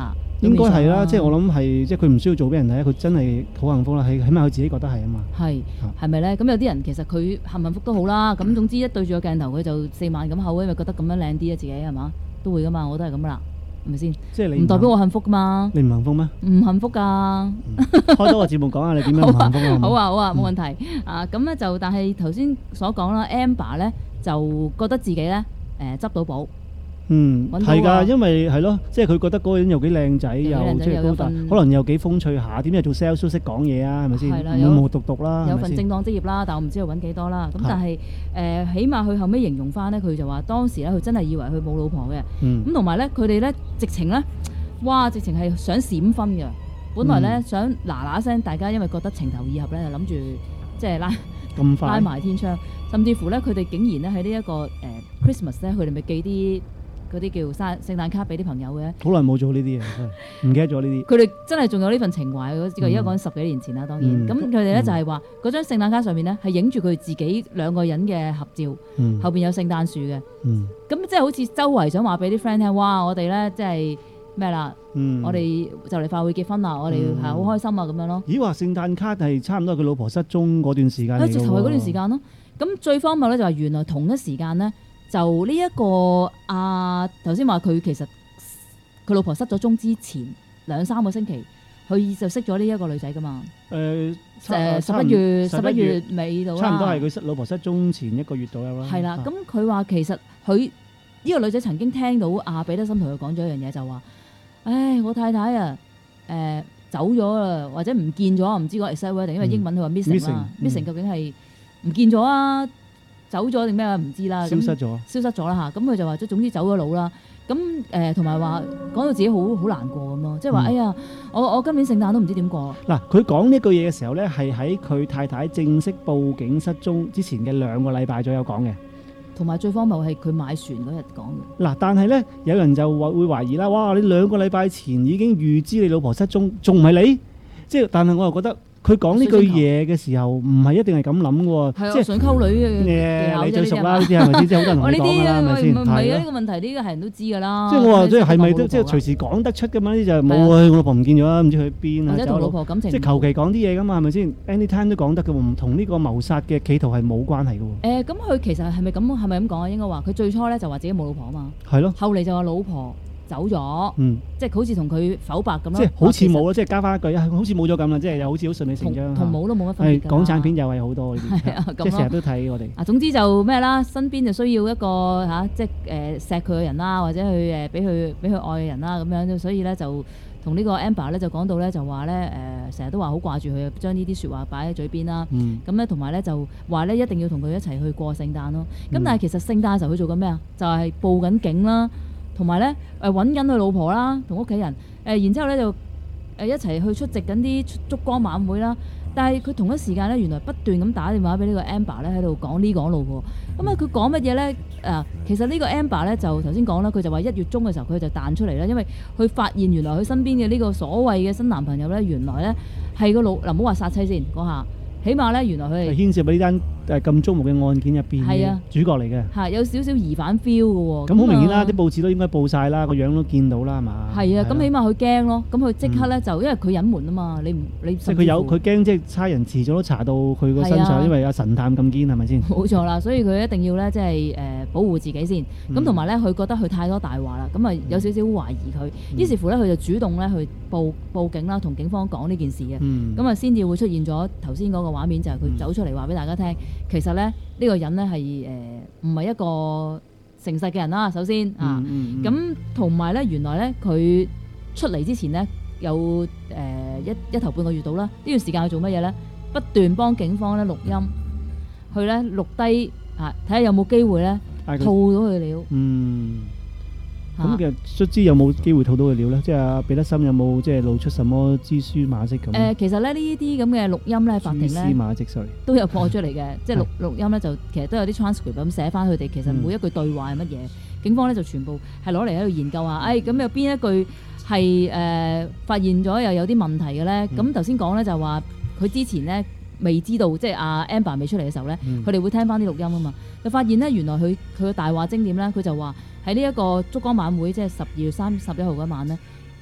應該係啦，即係我諗係，即係佢唔需要做俾人睇，佢真係好幸福啦，起碼佢自己覺得係啊嘛。 係咪咧？咁有啲人其實佢幸唔幸福都好啦，咁總之一對住個鏡頭佢就4萬咁口，因為覺得咁樣靚啲啊，自己係嘛都會噶嘛，我都係咁噶啦，係咪先？即係你唔代表我幸福噶嘛？你唔幸福咩？唔幸福㗎。 開多個節目講下你點樣唔幸福啊？ 好啊，冇問題啊。咁咧就，但係頭先所講啦 ，Amber 咧就覺得自己咧執到寶。 係㗎，因為係咯，即係佢覺得嗰個人又幾靚仔，又即係高大，可能又幾風趣下，點解做 sales 都識講嘢啊？係咪先？冇無獨啦， 有份正當職業啦，但我唔知佢揾幾多啦。咁但係起碼佢後尾形容翻咧，佢就話當時咧，佢真係以為佢冇老婆嘅。咁同埋咧，佢哋咧直情咧，哇！直情係想閃婚嘅。本來咧想嗱聲，大家因為覺得情投意合咧，就諗住即係拉埋天窗，甚至乎咧，佢哋竟然咧喺呢一個Christmas 咧，佢哋咪寄啲嗰啲叫聖誕卡俾啲朋友嘅， 好耐冇做呢啲嘢，唔記得咗呢啲。 佢哋真係仲有呢份情懷，而家講10幾年前啦，當然。咁佢哋咧就係話嗰張聖誕卡上面咧係影住佢自己2個人嘅合照，後邊有聖誕樹嘅。咁即係好似周圍想話俾啲 friend 聽，哇！我哋咧即係咩啦？我哋就嚟快會結婚啦，我哋係好開心啊咁樣咯。 咦？話聖誕卡係差唔多佢老婆失蹤嗰段時間嚟㗎喎。 直頭係嗰段時間咯。咁最荒謬咧就係原來同一時間咧。就呢一個頭先話佢其實佢老婆失咗蹤之前2-3個星期，佢就識咗呢一個女仔噶嘛。11月尾到啦， 差唔多係佢老婆失蹤前1個月左右啦。 係啦，咁佢話其實佢呢個女仔曾經聽到彼得森同佢講咗一樣嘢，就話：唉，我太太啊，走咗啦，或者唔見咗，唔知個 exact wording，因為英文佢話 missing 啦，missing 究竟係唔見咗啊？走咗定咩唔知啦，消失咗啦嚇。咁佢就話總之走咗佬啦。咁同埋話講到自己好難過咁咯，即係話哎呀，我今年聖誕都唔知點過。 嗱，佢講呢句嘢嘅時候咧，係喺佢太太正式報警失蹤之前嘅2個禮拜左右講嘅。 同埋最荒謬係佢買船嗰日講嘅。 嗱，但係咧有人就會懷疑啦，哇！你2個禮拜前已經預知你老婆失蹤，仲唔係你？即係，但係我又覺得。佢講呢句嘢嘅時候，唔係一定係咁諗嘅喎， 即係想溝女嘅。 你最熟啦，呢啲係咪先？即係好多人同你講㗎啦，係咪先？ 唔係啊，呢個問題呢個係人都知㗎啦。 即係我話即係係咪都即係隨時講得出㗎嘛？呢啲就冇啊，我老婆唔見咗啦，唔知去邊啊。 或者同老婆感情。 即係求其講啲嘢㗎嘛，係咪先 ？Anytime 都講得嘅喎，唔同呢個謀殺嘅企圖係冇關係嘅喎。 咁佢其實係咪咁講啊？應該話佢最初咧就話自己冇老婆啊嘛。 係咯。後嚟就話老婆走咗，即係好似同佢剖白咁咯。 即係好似冇咯，即係加翻一句，好似冇咗咁啦，即係又好似好順理成章。 同冇都冇乜分別㗎。 港產片又係好多呢啲，即係成日都睇我哋。 總之就咩啦，身邊就需要一個即係錫佢嘅人啦，或者去俾佢愛嘅人啦咁樣，所以咧就同呢個 Amber 咧就講到咧就話咧成日都話好掛住佢，將呢啲説話擺喺嘴邊啦。咁咧同埋咧就話咧一定要同佢一齊去過聖誕咯。咁但係其實聖誕嘅時候佢做緊咩啊？就係報緊警啦。同埋咧，揾緊佢老婆啦，同屋企人，然之後咧就一齊去出席緊啲燭光晚會啦。但係佢同一時間咧，原來不斷咁打電話俾呢個 Amber 咧喺度講老婆。咁啊，佢講乜嘢咧？其實呢個 Amber 咧就頭先講啦，佢就話1月中嘅時候佢就彈出嚟啦，因為佢發現原來佢身邊嘅呢個所謂嘅新男朋友咧，原來咧係個唔好話殺妻先嗰下。起碼咧，原來佢係牽涉喺呢單咁矚目嘅案件入邊嘅主角嚟嘅，係有少少疑犯 feel 嘅喎。咁好明顯啦，啲報紙都應該報晒啦，個樣都見到啦，係嘛？係啊，咁起碼佢驚咯，咁佢即刻咧就因為佢隱瞞啊嘛，你即係佢驚，即係差人遲早都查到佢個身上，因為阿神探咁堅係咪先？冇錯啦，所以佢一定要咧即係保護自己先。咁同埋咧，佢覺得佢太多大話啦，咁啊有少少懷疑佢，於是乎咧佢就主動咧去報警啦，同警方講呢件事嘅。咁啊先至會出現咗頭先嗰個畫面，就係佢走出嚟話俾大家聽，其實咧呢個人咧係唔係一個誠實嘅人啦。首先咁同埋咧，原來咧佢出嚟之前咧有一頭半個月到啦，呢段時間佢做乜嘢咧？不斷幫警方咧錄音，去咧錄低睇下有冇機會咧套到佢料。咁其實卒之有冇機會套到佢料咧？即係阿彼得森有冇即係露出什麼蛛絲馬跡咁？其實咧呢啲咁嘅錄音咧，法庭咧蛛絲馬跡都有播出嚟嘅。即係錄音咧，就其實都有啲 transcript 咁寫翻佢哋其實每一句對話係乜嘢。警方咧就全部係攞嚟喺度研究下。咁有邊一句係發現咗又有啲問題嘅咧？咁頭先講咧就話佢之前咧未知道，即係阿 Amber 未出嚟嘅時候咧，佢哋會聽翻啲錄音啊嘛，就發現咧原來佢嘅大話精點咧，佢就話。喺呢一個燭光晚會，即係12月31號嗰晚咧，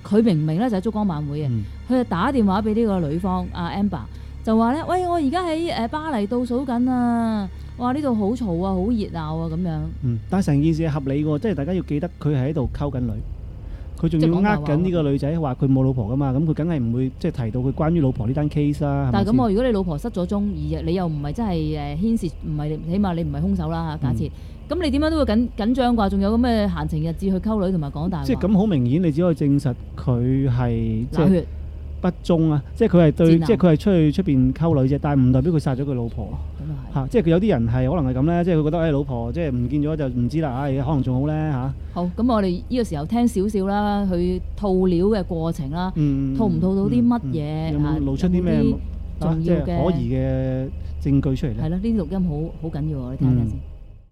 佢明明咧就係燭光晚會嘅，佢就打電話俾呢個女方阿 Amber， 就話咧：喂，我而家喺巴黎倒數緊啊！哇，呢度好嘈啊，好熱鬧啊咁樣。 但係成件事係合理喎，即係大家要記得佢係喺度溝緊女。佢仲要呃緊呢個女仔，話佢冇老婆噶嘛，咁佢梗係唔會即係提到佢關於老婆呢單 case 啦。 但係咁如果你老婆失咗蹤，而你又唔係真係牽涉，唔係起碼你唔係兇手啦嚇，假設，咁你點樣都會緊張啩？仲有咁嘅閒情逸致去溝女同埋講大話。 即係咁好明顯，你只可以證實佢係即係不忠啊！即係佢係對，即係佢係出邊溝女啫，但係唔代表佢殺咗佢老婆。嚇！即係佢有啲人係可能係咁咧，即係佢覺得老婆即係唔見咗就唔知啦，可能仲好咧嚇。好， 咁我哋呢個時候聽少少啦，佢套料嘅過程啦，套唔套到啲乜嘢？ 有冇露出啲咩重要嘅可疑嘅證據出嚟咧？ 係啦，呢啲錄音好緊要，我哋聽聽先。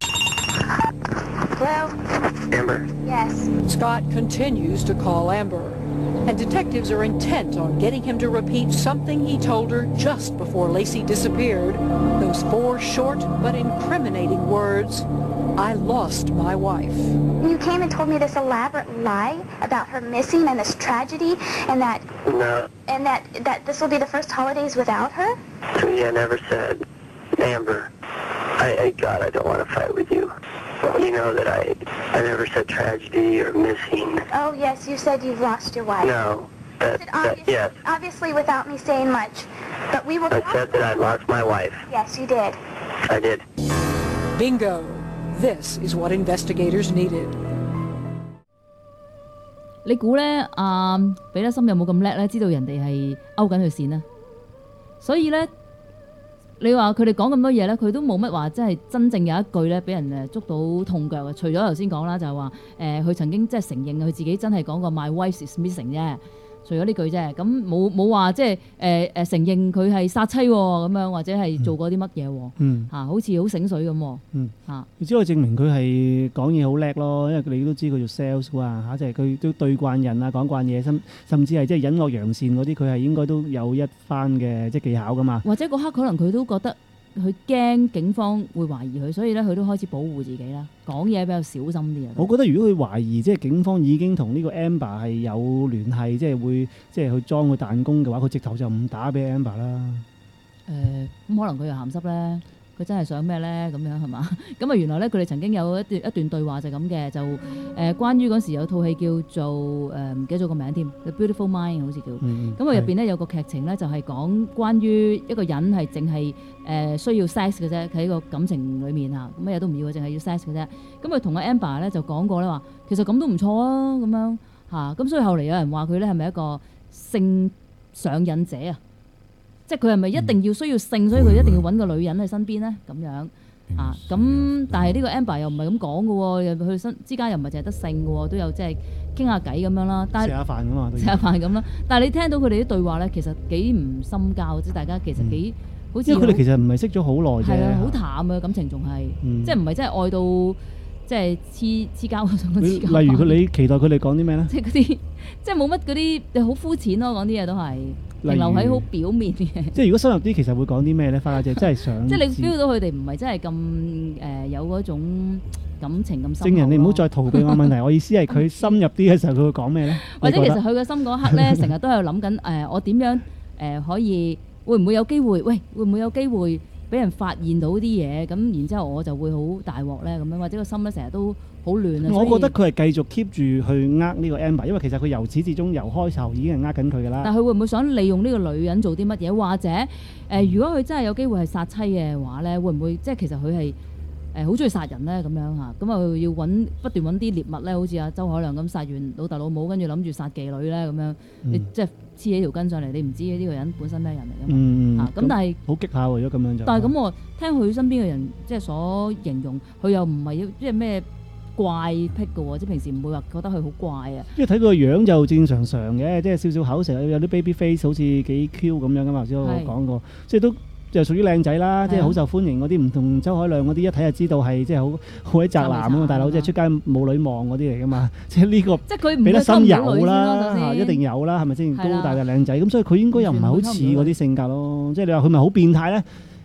Hello? Amber? Yes. Scott continues to call Amber, and detectives are intent on getting him to repeat something he told her just before Lacey disappeared. Those 4 short but incriminating words, I lost my wife. You came and told me this elaborate lie about her missing and this tragedy and that... No. And that this will be the first holidays without her? I never said. Amber, God, I don't want to fight with you. You know that I never said tragedy or missing. Oh, yes, you said you've lost your wife. No. Yes. Obviously without me saying much. But we will... I said that I lost my wife. Yes, you did. I did. Bingo. This is what investigators needed. 你估咧，彼得森有冇咁叻咧？知道人哋係勾緊佢線呢？所以咧，你話佢哋講咁多嘢咧，佢都冇乜話，真係真正有一句咧，俾人捉到痛腳嘅。除咗頭先講啦，就係話佢曾經即係承認佢自己真係講過 My wife is missing 啫。除咗呢句啫，咁冇話即係承認佢係殺妻咁樣，或者係做過啲乜嘢好似好醒水咁你只可以證明佢係講嘢好叻咯，因為你都知佢做 sales 啊即係佢都對慣人啊，講慣嘢，甚至係即係隱惡揚善嗰啲，佢係應該都有一番嘅即係技巧噶嘛。 或者嗰刻可能佢都覺得佢驚警方會懷疑佢，所以咧佢都開始保護自己啦，講嘢比較小心啲啊。 我覺得如果佢懷疑即係警方已經同呢個 Amber 係有聯繫，即係會即係去裝個彈弓嘅話，佢直頭就唔打俾 Amber 啦。 咁可能佢又鹹濕咧，佢真係想咩咧？咁樣係嘛？咁啊原來咧佢哋曾經有一段對話就咁嘅，就關於嗰時有套戲叫做唔記得咗個名添，《The Beautiful Mind》好似叫。咁佢入邊咧有個劇情咧就係講關於一個人係淨係需要 sex 嘅啫，喺個感情裡面嚇，咁乜嘢都唔要嘅，淨係要 sex 嘅啫。咁佢同阿 Amber 咧就講過咧話，其實咁都唔錯啊，咁樣嚇。咁所以後嚟有人話佢咧係咪一個性上癮者啊？即係佢係咪一定要需要性，所以佢一定要揾個女人喺身邊咧？咁樣咁但係呢個 Amber 又唔係咁講嘅喎，佢身之間又唔係淨係得性嘅喎，都有即係傾下偈咁樣啦。食下飯咁嘛， 食下飯咁啦。但係你聽到佢哋啲對話咧，其實幾唔深交，即係大家其實幾好似。 因為佢哋其實唔係識咗好耐啫。 係啊，好淡啊感情仲係，即係唔係真係愛到即係黐交嗰種。 例如你期待佢哋講啲咩咧？ 即係嗰啲即係冇乜嗰啲好膚淺咯，講啲嘢都係。停留喺好表面嘅， 即係如果深入啲，其實會講啲咩咧？花家姐真係想， 即係你 feel 到佢哋唔係真係咁有嗰種感情咁深。 證人，你唔好再逃避我問題。我意思係佢深入啲嘅時候，佢會講咩咧？ 或者其實佢個心嗰刻咧，成日都喺度諗緊我點樣可以會唔會有機會？喂，會唔會有機會俾人發現到啲嘢？咁然之後我就會好大鑊咧咁樣，或者個心咧成日都好亂啊！ 我覺得佢係繼續 keep 住去呃呢個 Amber， 因為其實佢由始至終由開頭已經係呃緊佢㗎啦。 但係佢會唔會想利用呢個女人做啲乜嘢？或者如果佢真係有機會係殺妻嘅話咧，會唔會即係其實佢係好中意殺人咧咁樣嚇？咁啊要不斷揾啲獵物咧，好似阿周凱亮咁殺完老豆老母，跟住諗住殺妓女咧咁樣，你即係黐起條筋上嚟，你唔知呢個人本身咩人嚟㗎嘛？咁但係好激下喎！如果咁樣就但係咁我聽佢身邊嘅人即係所形容，佢又唔係即係咩怪癖嘅喎，即係平時唔會話覺得佢好怪啊。 因為睇佢個樣就正常常嘅，即係笑笑口成日有啲 baby face， 好似幾 Q 咁樣噶嘛。頭先我講過，即係都就屬於靚仔啦，即係好受歡迎嗰啲，唔同周凱亮嗰啲一睇就知道係即係好鬼宅男啊嘛，大佬即係出街冇女望嗰啲嚟噶嘛。即係呢個即係佢唔俾得心有女啦，一定有啦，係咪先？高大嘅靚仔，咁所以佢應該又唔係好似嗰啲性格咯。即係你話佢咪好變態咧？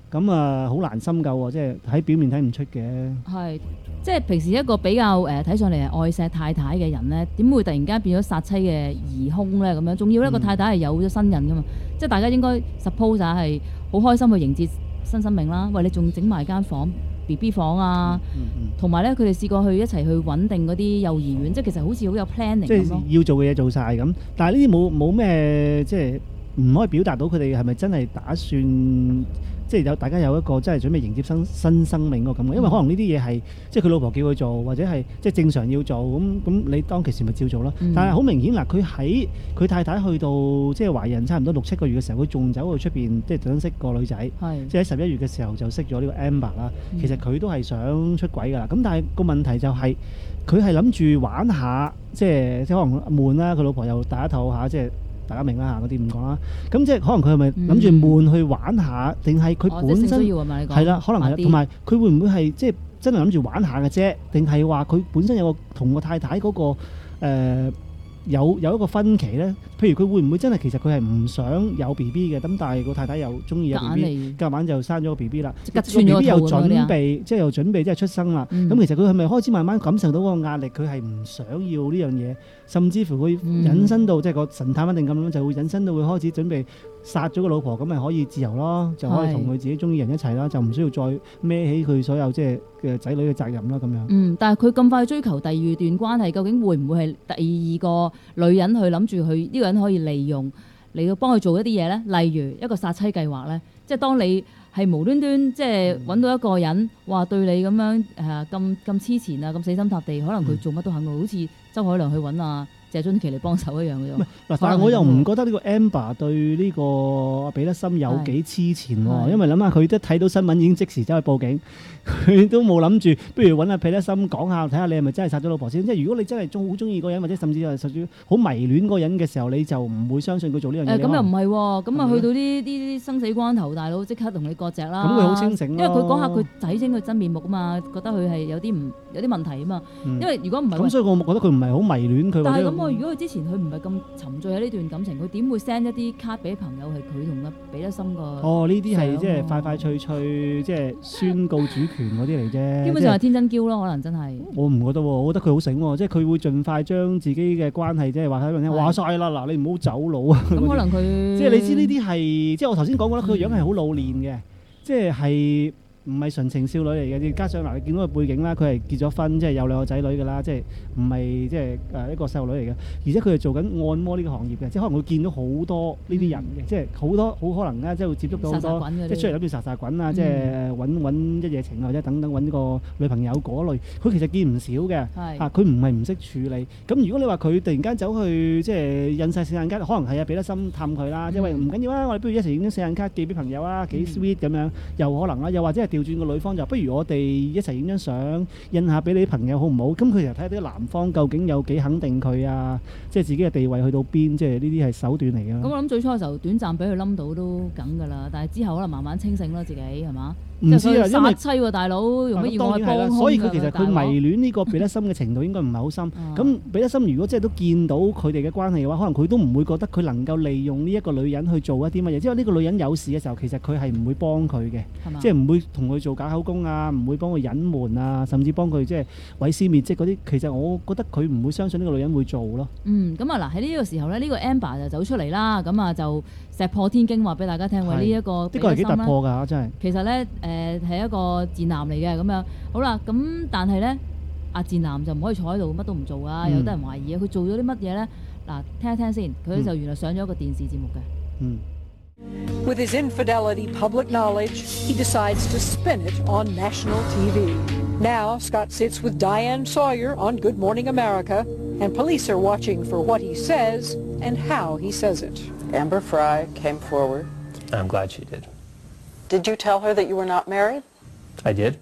咁好難深究喎，即係喺表面睇唔出嘅。 係，即係平時一個比較睇上嚟係愛錫太太嘅人咧，點會突然間變咗殺妻嘅疑兇咧？咁樣，仲要呢個太太係有咗新人噶嘛，即係大家應該 suppose 係好開心去迎接新生命啦。喂，你仲整埋間房 BB 房啊，同埋咧佢哋試過去一齊去穩定嗰啲幼兒園，即係其實好似好有 planning 咁咯。 即係要做嘅嘢做晒咁，但係呢啲冇咩即係唔可以表達到佢哋係咪真係打算。即係大家有一個真係準備迎接新生命嗰個感覺，因為可能呢啲嘢係即係佢老婆叫佢做，或者係即係正常要做咁你當其時咪照做咯。但係好明顯嗱，佢太太去到即係懷孕差唔多6-7個月嘅時候，佢仲走去出邊即係想識個女仔，即係喺11月嘅時候就識咗呢個 Amber 啦。其實佢都係想出軌㗎啦。咁但係個問題就係佢係諗住玩下，即係可能悶啦，佢老婆又大一套下即係。大家明啦嚇，嗰啲唔講啦。咁即係可能佢係咪諗住悶去玩下，定係佢本身係啦？可能係，同埋佢會唔會係即係真係諗住玩下嘅啫？定係話佢本身有個同個太太嗰個有一個分歧咧？譬如佢會唔會真係其實佢係唔想有 BB 嘅？咁但係個太太又中意有 BB，夾硬就生咗個 BB 啦。個 BB 又準備即係出生啦。咁其實佢係咪開始慢慢感受到嗰個壓力？佢係唔想要呢樣嘢，甚至乎會引申到即係個神探一定咁樣，就會引申到會開始準備殺咗個老婆，咁咪可以自由咯，就可以同佢自己中意人一齊啦，就唔需要再孭起佢所有即係嘅仔女嘅責任啦咁樣。 但係佢咁快追求第二段關係，究竟會唔會係第二個女人去諗住去呢個人可以利用嚟到幫佢做一啲嘢咧？例如一個殺妻計劃咧，即係當你係無端端即係揾到一個人話對你咁樣咁黐纏啊，咁死心塌地，可能佢做乜都肯，好似周凱亮去揾謝津琪嚟幫手一樣嘅啫。 但係我又唔覺得呢個 Amber 對呢個彼得森有幾黐纏喎，因為諗下佢一睇到新聞已經即時走去報警，佢都冇諗住，不如揾阿彼得森講下，睇下你係咪真係殺咗老婆先。即係如果你真係好中意嗰個人，或者甚至係好迷戀嗰個人嘅時候，你就唔會相信佢做呢樣嘢。 咁又唔係喎，咁啊去到啲生死關頭，大佬即刻同你割席啦。 咁佢好清醒， 因為佢講下佢睇清佢真面目啊嘛，覺得佢係有啲問題啊嘛。因為如果唔係咁，所以我覺得佢唔係好迷戀佢。 但係咁如果佢之前佢唔係咁沉醉喺呢段感情，佢點會 send 一啲卡俾朋友係佢同阿彼得森個？ 呢啲係即係快快脆脆，即係宣告主權嗰啲嚟啫。 基本上係天真嬌咯，可能真係。我唔覺得喎，我覺得佢好醒喎，即係佢會盡快將自己嘅關係即係話俾人聽，話晒啦，嗱你唔好走佬啊！ 咁可能佢即係你知呢啲係即係我頭先講過啦，佢個樣係好老練嘅，即係唔係純情少女嚟嘅，加上嗱你見到個背景啦，佢係結咗婚，即係有2個仔女㗎啦，即係唔係即係一個細路女嚟嘅，而且佢係做緊按摩呢個行業嘅，即係可能會見到好多呢啲人嘅，即係好多好可能咧，即係會接觸到好多，即係出嚟諗住殺滾啊，即係揾一夜情或者等等揾個女朋友嗰類，佢其實見唔少嘅，佢唔係唔識處理。咁如果你話佢突然間走去即係印晒聖誕卡，可能係彼得森氹佢啦，因為唔緊要啊，我哋不如一齊影張聖誕卡寄俾朋友啊，幾 sweet 咁樣，又可能啦，又或者係調轉個女方就不如我哋一齊影張相印下俾你啲朋友好唔好？咁佢就睇下啲男方究竟有幾肯定佢啊，即係自己嘅地位去到邊，即係呢啲係手段嚟㗎。 咁我諗最初嘅時候短暫俾佢冧到都梗㗎啦，但係之後可能慢慢清醒啦自己係嘛？ 唔知啊，因為殺妻喎大佬，用乜要我幫兇㗎？ 所以佢其實佢迷戀呢個彼得森嘅程度應該唔係好深。咁彼得森如果即係都見到佢哋嘅關係嘅話，可能佢都唔會覺得佢能夠利用呢一個女人去做一啲乜嘢。因為呢個女人有事嘅時候，其實佢係唔會幫佢嘅，即係唔會同佢做假口供啊，唔會幫佢隱瞞啊，甚至幫佢即係毀屍滅跡嗰啲。其實我覺得佢唔會相信呢個女人會做咯。 咁啊嗱喺呢個時候咧，呢個 Amber 就走出嚟啦，咁啊就石破天驚話俾大家聽，喂呢一個呢個係幾突破㗎真係。 其實咧係一個賤男嚟嘅咁樣，好啦，咁但係咧，阿賤男就唔可以坐喺度乜都唔做啊，有得人懷疑啊，佢做咗啲乜嘢咧？嗱，聽一聽先，佢就原來上咗一個電視節目嘅。 With his infidelity public knowledge, he decides to spin it on national TV. Now, Scott sits with Diane Sawyer on Good Morning America, and police are watching for what he says and how he says it. Amber Fry came forward. I'm glad she did. Did you tell her that you were not married? I did.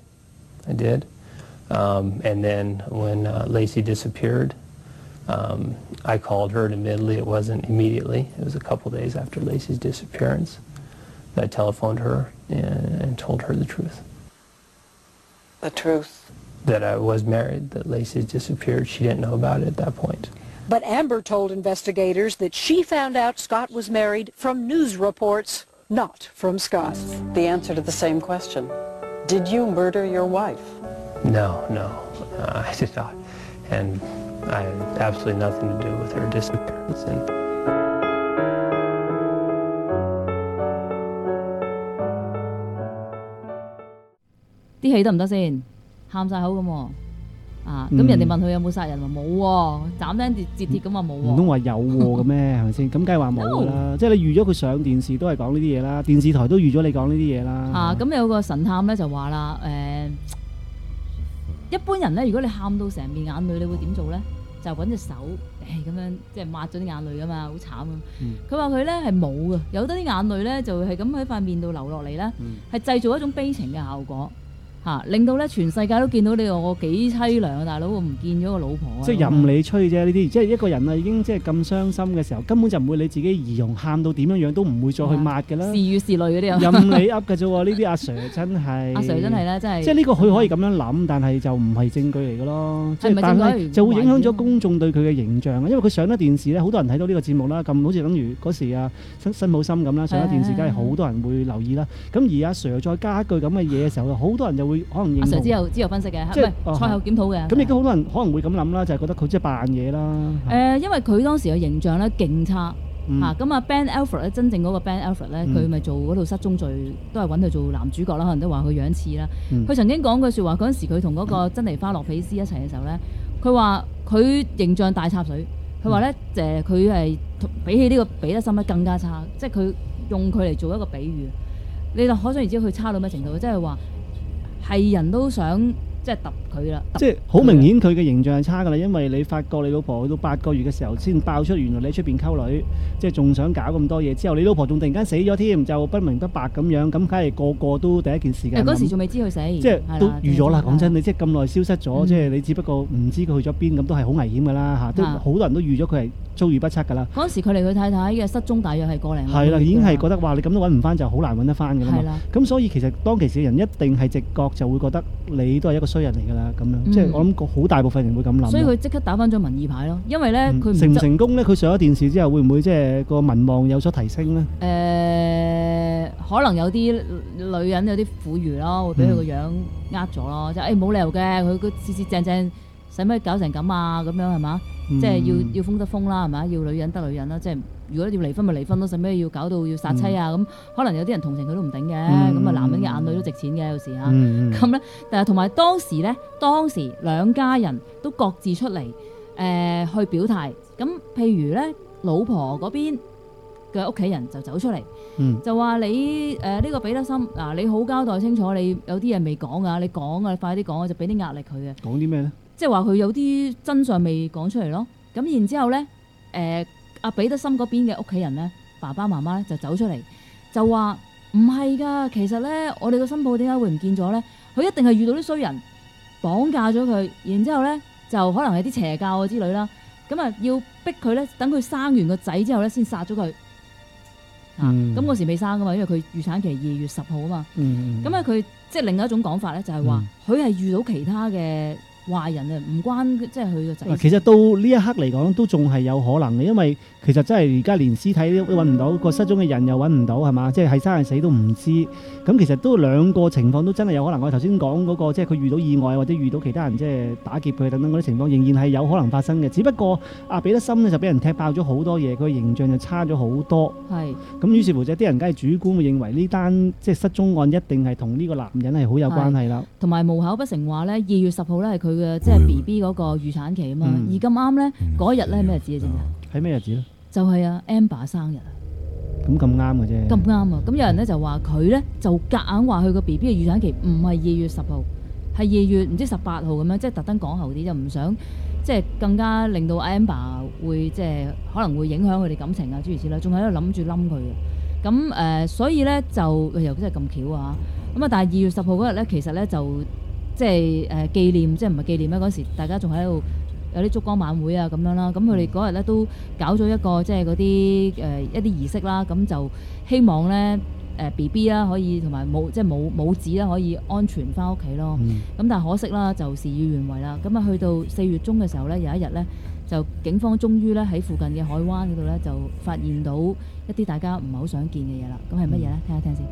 And then when Lacey disappeared, I called her, and admittedly it wasn't immediately. It was a couple days after Lacey's disappearance. I telephoned her and told her the truth. The truth? That I was married, that Lacey disappeared. She didn't know about it at that point. But Amber told investigators that she found out Scott was married from news reports not from Scott. The answer to the same question. Did you murder your wife? No, I did not. And I had absolutely nothing to do with her disappearance. 啲戲得唔得先？喊晒口咁喎。咁人哋問佢有冇殺人，話冇喎，斬釘截鐵咁話冇喎。 唔通話有喎嘅咩？係咪先？咁梗係話冇㗎啦。即係你預咗佢上電視都係講呢啲嘢啦，電視台都預咗你講呢啲嘢啦。 咁有個神探咧就話啦，一般人咧，如果你喊到成面眼淚，你會點做咧？就揾隻手咁樣，即係抹咗啲眼淚㗎嘛，好慘咁。佢話佢咧係冇嘅，有得啲眼淚咧就係咁喺塊面度流落嚟咧，係製造一種悲情嘅效果。令到咧全世界都見到你我幾凄涼啊！大佬，我唔見咗個老婆啊！ 即係任你吹啫，呢啲即係一個人啊，已經即係咁傷心嘅時候，根本就唔會你自己儀容喊到點樣樣都唔會再去抹㗎啦。 是與是淚嗰啲啊， 任你噏嘅啫喎，呢啲阿 Sir 真係阿 Sir 真係咧，真係即係呢個佢可以咁樣諗，但係就唔係證據嚟嘅咯。 係唔係證據？ 但係就會影響咗公眾對佢嘅形象啊！因為佢上咗電視咧，好多人睇到呢個節目啦，咁好似等於嗰時啊辛武森咁啦，上咗電視梗係好多人會留意啦。咁而阿 Sir 再加一句咁嘅嘢嘅時候，好多人就會可能認同。 之後分析嘅，唔係賽後檢討嘅。 咁亦都好多人可能會咁諗啦，就係覺得佢即係扮嘢啦。 因為佢當時嘅形象咧勁差咁Ben Affleck 咧，真正嗰個 Ben Affleck 咧，佢咪做嗰套失蹤罪，都係揾佢做男主角啦，可能都話佢樣似啦。佢曾經講句説話，嗰陣時佢同嗰個珍妮花洛皮斯一齊嘅時候咧，佢話佢形象大插水，佢話咧佢係比起呢個彼得森咧更加差，即係佢用佢嚟做一個比喻，你就可想而知佢差到咩程度，即係話。係人都想即係揼佢啦， 即係好明顯佢嘅形象係差㗎啦，因為你發覺你老婆去到8個月嘅時候先爆出原來你喺出邊溝女，即係仲想搞咁多嘢，之後你老婆仲突然間死咗添，就不明不白咁樣，咁梗係個個都第一件事嘅。 嗰時仲未知佢死， 即係都預咗啦。講真，你即係咁耐消失咗，即係你只不過唔知佢去咗邊，咁都係好危險㗎啦嚇，都好多人都預咗佢係遭遇不測㗎啦。 嗰時佢離佢太太嘅失蹤大約係個零。 係啦，已經係覺得話你咁都揾唔翻就好難揾得翻㗎啦嘛。咁所以其實當其時嘅人一定係直覺就會覺得你都係一個衰人嚟㗎啦咁樣。即係我諗好大部分人會咁諗。 所以佢即刻打翻咗民意牌咯，因為咧佢成唔成功咧？佢上咗電視之後會唔會即係個民望有所提升咧？ 可能有啲女人有啲婦孺咯，會俾佢個樣呃咗咯，即係冇理由嘅，佢四四正正使乜搞成咁啊？咁樣係嘛？即係要風得風啦，係嘛？要女人得女人啦，即係如果要離婚咪離婚咯，使咩要搞到要殺妻啊？咁可能有啲人同情佢都唔頂嘅，咁男人嘅眼淚都值錢嘅有時嚇。咁咧，但係同埋當時兩家人都各自出嚟去表態。咁譬如咧，老婆嗰邊嘅屋企人就走出嚟，就話你呢個彼得森嗱，你好交代清楚，你有啲嘢未講啊，你講啊，你快啲講啊，就俾啲壓力佢嘅。 講啲咩咧？即係話佢有啲真相未講出嚟咯。咁然之後咧，阿彼得森嗰邊嘅屋企人咧，爸爸媽媽咧就走出嚟，就話唔係㗎，其實咧我哋個新抱點解會唔見咗咧？佢一定係遇到啲衰人綁架咗佢，然之後咧就可能係啲邪教啊之類啦。咁啊要逼佢咧，等佢生完個仔之後咧，先殺咗佢。咁嗰時未生㗎嘛，因為佢預產期2月10號啊嘛。咁啊佢即係另一種講法咧，就係話佢係遇到其他嘅壞人啊，唔關即係佢個仔。 其實到呢一刻嚟講，都仲係有可能嘅，因為其實真係而家連屍體都揾唔到，個失蹤嘅人又揾唔到，係嘛？即係生係死都唔知。咁其實都兩個情況都真係有可能。我頭先講嗰個，即係佢遇到意外或者遇到其他人即係打劫佢等等嗰啲情況，仍然係有可能發生嘅。只不過阿彼得森咧就俾人踢爆咗好多嘢，佢形象就差咗好多。 係。 咁於是乎就啲人梗係主觀會認為呢單即係失蹤案一定係同呢個男人係好有關係啦。 同埋無巧不成話咧，2月10號咧係佢嘅即係 BB 嗰個預產期啊嘛。而咁啱咧嗰日咧係咩日子啊？正日。 係咩日子咧？ 就係啊 Amber 生日啊！ 咁啱嘅啫。咁啱啊！咁有人咧就話佢咧就夾硬話佢個 BB 嘅預產期唔係2月10號，係2月唔知18號咁樣，即係特登講後啲，就唔想即係更加令到 Amber 會即係可能會影響佢哋感情啊諸如此類，仲喺度諗住冧佢嘅。咁所以咧就又真係咁巧啊！咁啊，但係2月10號嗰日咧，其實咧就即係紀念，即係唔係紀念咧？嗰時大家仲喺度。有啲燭光晚會啊咁樣啦，咁佢哋嗰日咧都搞咗一個即係嗰啲一啲儀式啦，咁就希望咧 BB 啦，可以同埋母子啦，可以安全翻屋企咯。咁但係可惜啦，就事與願違啦。咁啊，去到4月中嘅時候咧，有一日咧，就警方終於咧喺附近嘅海灣嗰度咧，就發現到一啲大家唔係好想見嘅嘢啦。咁係乜嘢咧？聽一聽先。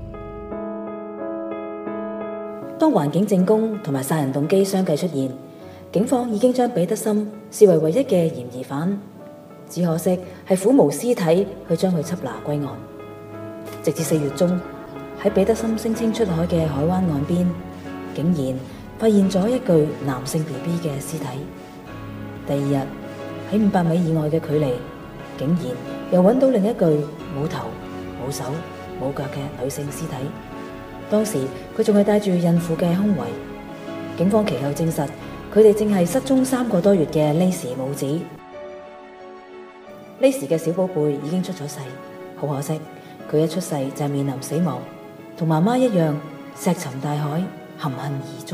當環境證供同埋殺人動機相繼出現，警方已經將彼得森視為唯一嘅嫌疑犯。只可惜係苦無屍體去將佢緝拿歸案。直至4月中，喺彼得森聲稱出海嘅海灣岸邊，竟然發現咗一具男性 BB 嘅屍體。第二日喺500米以外嘅距離，竟然又揾到另一具冇頭冇手冇腳嘅女性屍體。當時佢仲係帶住孕婦嘅胸圍。警方其後證實，佢哋正係失蹤3個多月嘅莉絲母子。莉絲嘅小寶貝已經出咗世，好可惜，佢一出世就面臨死亡，同媽媽一樣石沉大海，含恨而終。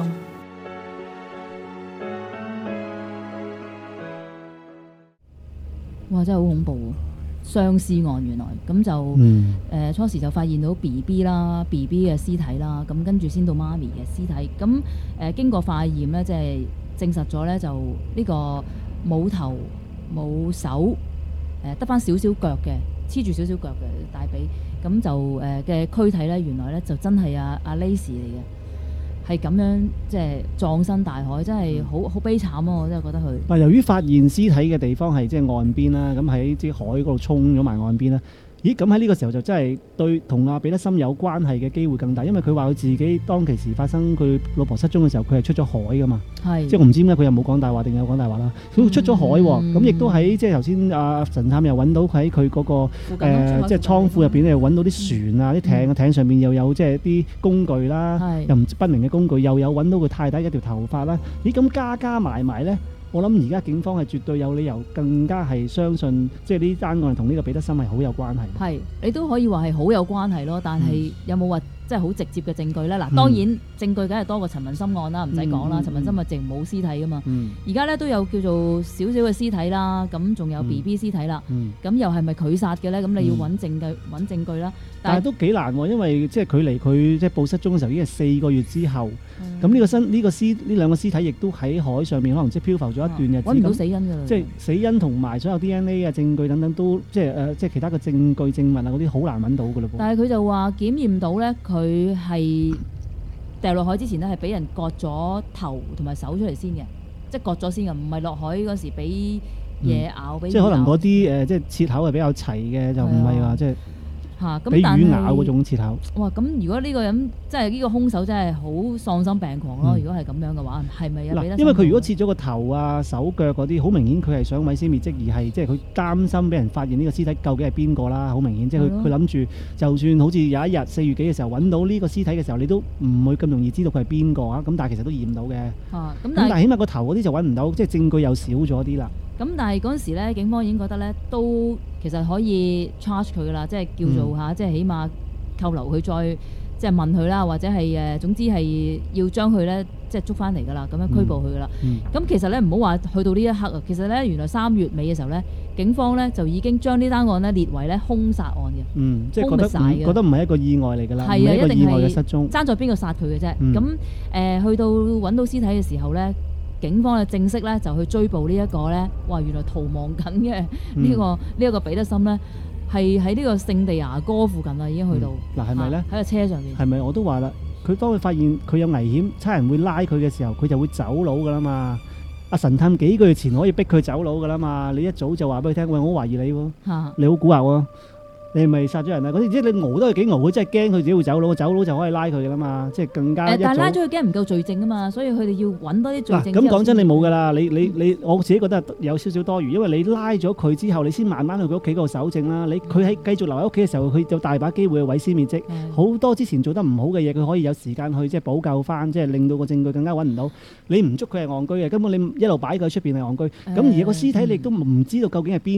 哇！真係好恐怖喎，雙屍案原來咁就初時就發現到 BB 啦、BB 嘅屍體啦，咁跟住先到媽咪嘅屍體。咁經過化驗咧，即係證實咗咧，就呢個冇頭冇手。得翻少少腳嘅，黐住少少腳嘅大髀，咁就嘅軀體咧，原來咧就真係阿莉絲嚟嘅，係咁樣即係葬身大海，真係好悲慘咯！我真係覺得佢。 嗱，由於發現屍體嘅地方係即係岸邊啦，咁喺啲海嗰度衝咗埋岸邊啦。咦，咁喺呢個時候就真係對同阿彼得森有關係嘅機會更大，因為佢話佢自己當其時發生佢老婆失蹤嘅時候，佢係出咗海噶嘛，即係我唔知點解佢又冇講大話定有講大話啦。佢出咗海喎，咁亦都喺即係頭先阿神探又揾到喺佢嗰個即係倉庫入邊咧，又揾到啲船啊、啲艇上面又有即係啲工具啦，又唔不明嘅工具，又有揾到佢太太嘅條頭髮啦。咦，咁加埋咧？我諗而家警方係絕對有理由更加係相信，即係呢單案同呢個彼得森係好有關係。係， 你都可以話係好有關係咯，但係有冇話即係好直接嘅證據咧？嗱，當然證據梗係多過陳文森案啦，唔使講啦。陳文森咪淨冇屍體噶嘛，而家咧都有叫做少少嘅屍體啦，咁仲有 BB 屍體啦，咁又係咪佢殺嘅咧？咁你要揾證據啦。 但係都幾難喎，因為即係距離佢即係報失蹤嘅時候已經係4個月之後，咁呢兩個屍體亦都喺海上面，可能即係漂浮咗一段日子， 揾唔到死因㗎啦。 即係死因同埋所有 DNA 啊證據等等都即係即係其他嘅證據證物啊嗰啲好難揾到㗎咯噃。但係佢就話檢驗到咧，佢係掉落海之前咧係俾人割咗頭同埋手出嚟先嘅，即係割咗先嘅，唔係落海嗰時俾嘢咬俾。即係可能嗰啲即係切口係比較齊嘅，就唔係話即係。咁俾魚咬嗰種切口。哇！咁如果呢個人即係呢個兇手真係好喪心病狂咯。如果係咁樣嘅話，係咪啊？因為佢如果切咗個頭啊、手腳嗰啲，好明顯佢係想毀屍滅跡，而係即係佢擔心俾人發現呢個屍體究竟係邊個啦。好明顯，即係佢諗住，就算好似有一日4月幾嘅時候揾到呢個屍體嘅時候，你都唔會咁容易知道佢係邊個啊。咁但係其實都驗到嘅。咁但係起碼個頭嗰啲就揾唔到，即係證據又少咗啲啦。咁但係嗰陣時咧，警方已經覺得咧都其實可以 charge 佢噶啦，即係叫做嚇，即係起碼扣留佢，再即係問佢啦，或者係總之係要將佢咧即係捉翻嚟噶啦，咁樣拘捕佢噶啦。咁其實咧唔好話去到呢一刻啊，其實咧原來3月尾嘅時候咧，警方咧就已經將呢單案咧列為咧兇殺案嘅，即係覺得唔係一個意外嚟㗎啦，唔係一個意外嘅失蹤，爭在邊個殺佢嘅啫。咁去到揾到屍體嘅時候咧，警方嘅正式咧就去追捕呢一個咧，哇！原來逃亡緊嘅呢一個彼得森咧，係喺呢個聖地牙哥附近啦，已經去到。嗱，係咪咧？喺個車上面。係咪？我都話啦，佢當佢發現佢有危險，差人會拉佢嘅時候，佢就會走佬噶啦嘛。阿神探幾個月前可以逼佢走佬噶啦嘛，你一早就話俾佢聽，喂，我好懷疑你喎，你好蠱惑喎。你係咪殺咗人啊？嗰啲即係你熬都係幾熬，佢真係驚佢自己會走佬，走佬就可以拉佢噶啦嘛，即係更加但係拉咗佢驚唔夠罪證啊嘛，所以佢哋要揾多啲罪證。咁講真，你冇噶啦，你我自己覺得有少少多餘，因為你拉咗佢之後，你先慢慢去佢屋企嗰度搜證啦。佢喺繼續留喺屋企嘅時候，佢有大把機會去毀屍滅跡，好多之前做得唔好嘅嘢，佢可以有時間去即係補救翻，即係令到個證據更加揾唔到。你唔捉佢係戇居嘅，根本你一路擺佢喺出邊係戇居。咁而個屍體你都唔知道究竟係邊日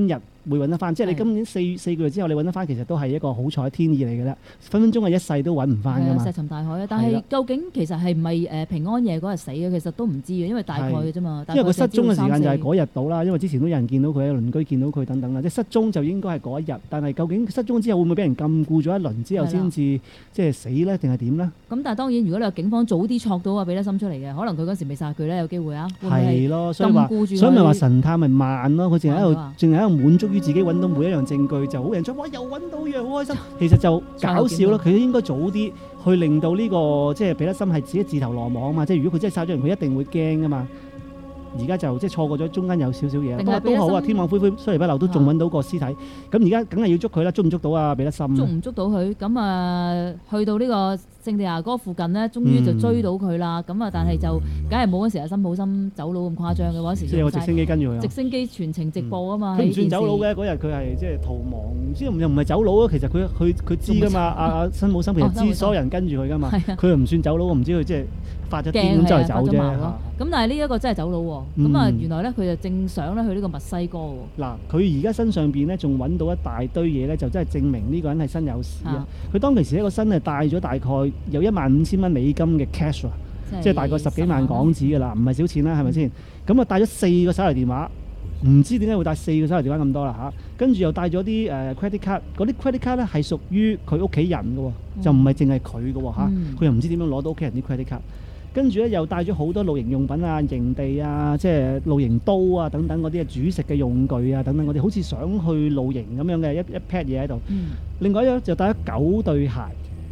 會揾得翻。即係你今年四個月之後你揾得翻，其實都係一個好彩天意嚟嘅啦。分分鐘係一世都揾唔翻㗎嘛。 石沉大海啊！但係究竟其實係唔係平安夜嗰日死嘅？其實都唔知嘅，因為大概嘅啫嘛。 因為佢失蹤嘅時間就係嗰日到啦。因為之前都有人見到佢，有鄰居見到佢等等啦。即係失蹤就應該係嗰一日，但係究竟失蹤之後會唔會俾人禁錮咗一輪之後先至即係死咧，定係點咧？ 咁但係當然，如果你話警方早啲捉到彼得森出嚟嘅，可能佢嗰時未殺佢咧，有機會啊。 係咯，所以咪話神探咪慢咯，佢淨係喺度滿足於自己揾到每一樣證據就好人出，哇又揾到樣好開心。其實就搞笑咯，佢應該早啲去令到呢個即係彼得森係自己自投羅網啊嘛。即係如果佢真係殺咗人，佢一定會驚噶嘛。而家就即係錯過咗中間有少少嘢，不過都好啊！天網恢恢，疏而不漏都仲揾到個屍體。咁而家梗係要捉佢啦，捉唔捉到啊？彼得森捉唔捉到佢？咁啊，去到呢個聖地亞哥附近呢，終於就追到佢啦。咁啊，但係就梗係冇嗰時阿辛普森走佬咁誇張嘅嗰時。 即係有直升機跟住佢。 直升機全程直播啊嘛。 佢唔算走佬嘅嗰日，佢係即係逃亡，又唔係走佬啊。其實佢知㗎嘛。阿辛普森其實知所有人跟住佢㗎嘛。佢又唔算走佬，我唔知佢即係發咗癲咁走嚟走啫。 咁但係呢一個真係走佬喎。咁啊，原來咧佢就正想咧去呢個墨西哥喎。嗱， 佢而家身上邊咧仲揾到一大堆嘢咧，就真係證明呢個人係身有屎啊！佢當其時一個身係帶咗大概有15000蚊美金嘅 cash 啊，即係大概10幾萬港紙㗎啦，唔係少錢啦，係咪先？咁啊帶咗4個手提電話，唔知點解會帶4個手提電話咁多啦嚇？跟住又帶咗啲credit card，嗰啲 credit card 咧係屬於佢屋企人嘅喎，就唔係淨係佢嘅喎嚇，佢又唔知點樣攞到屋企人啲 credit card。跟住咧又帶咗好多露營用品啊、營地啊、即係露營刀啊等等嗰啲煮食嘅用具啊等等嗰啲，好似想去露營咁樣嘅一 pad 嘢喺度。另外一樣就帶咗9對鞋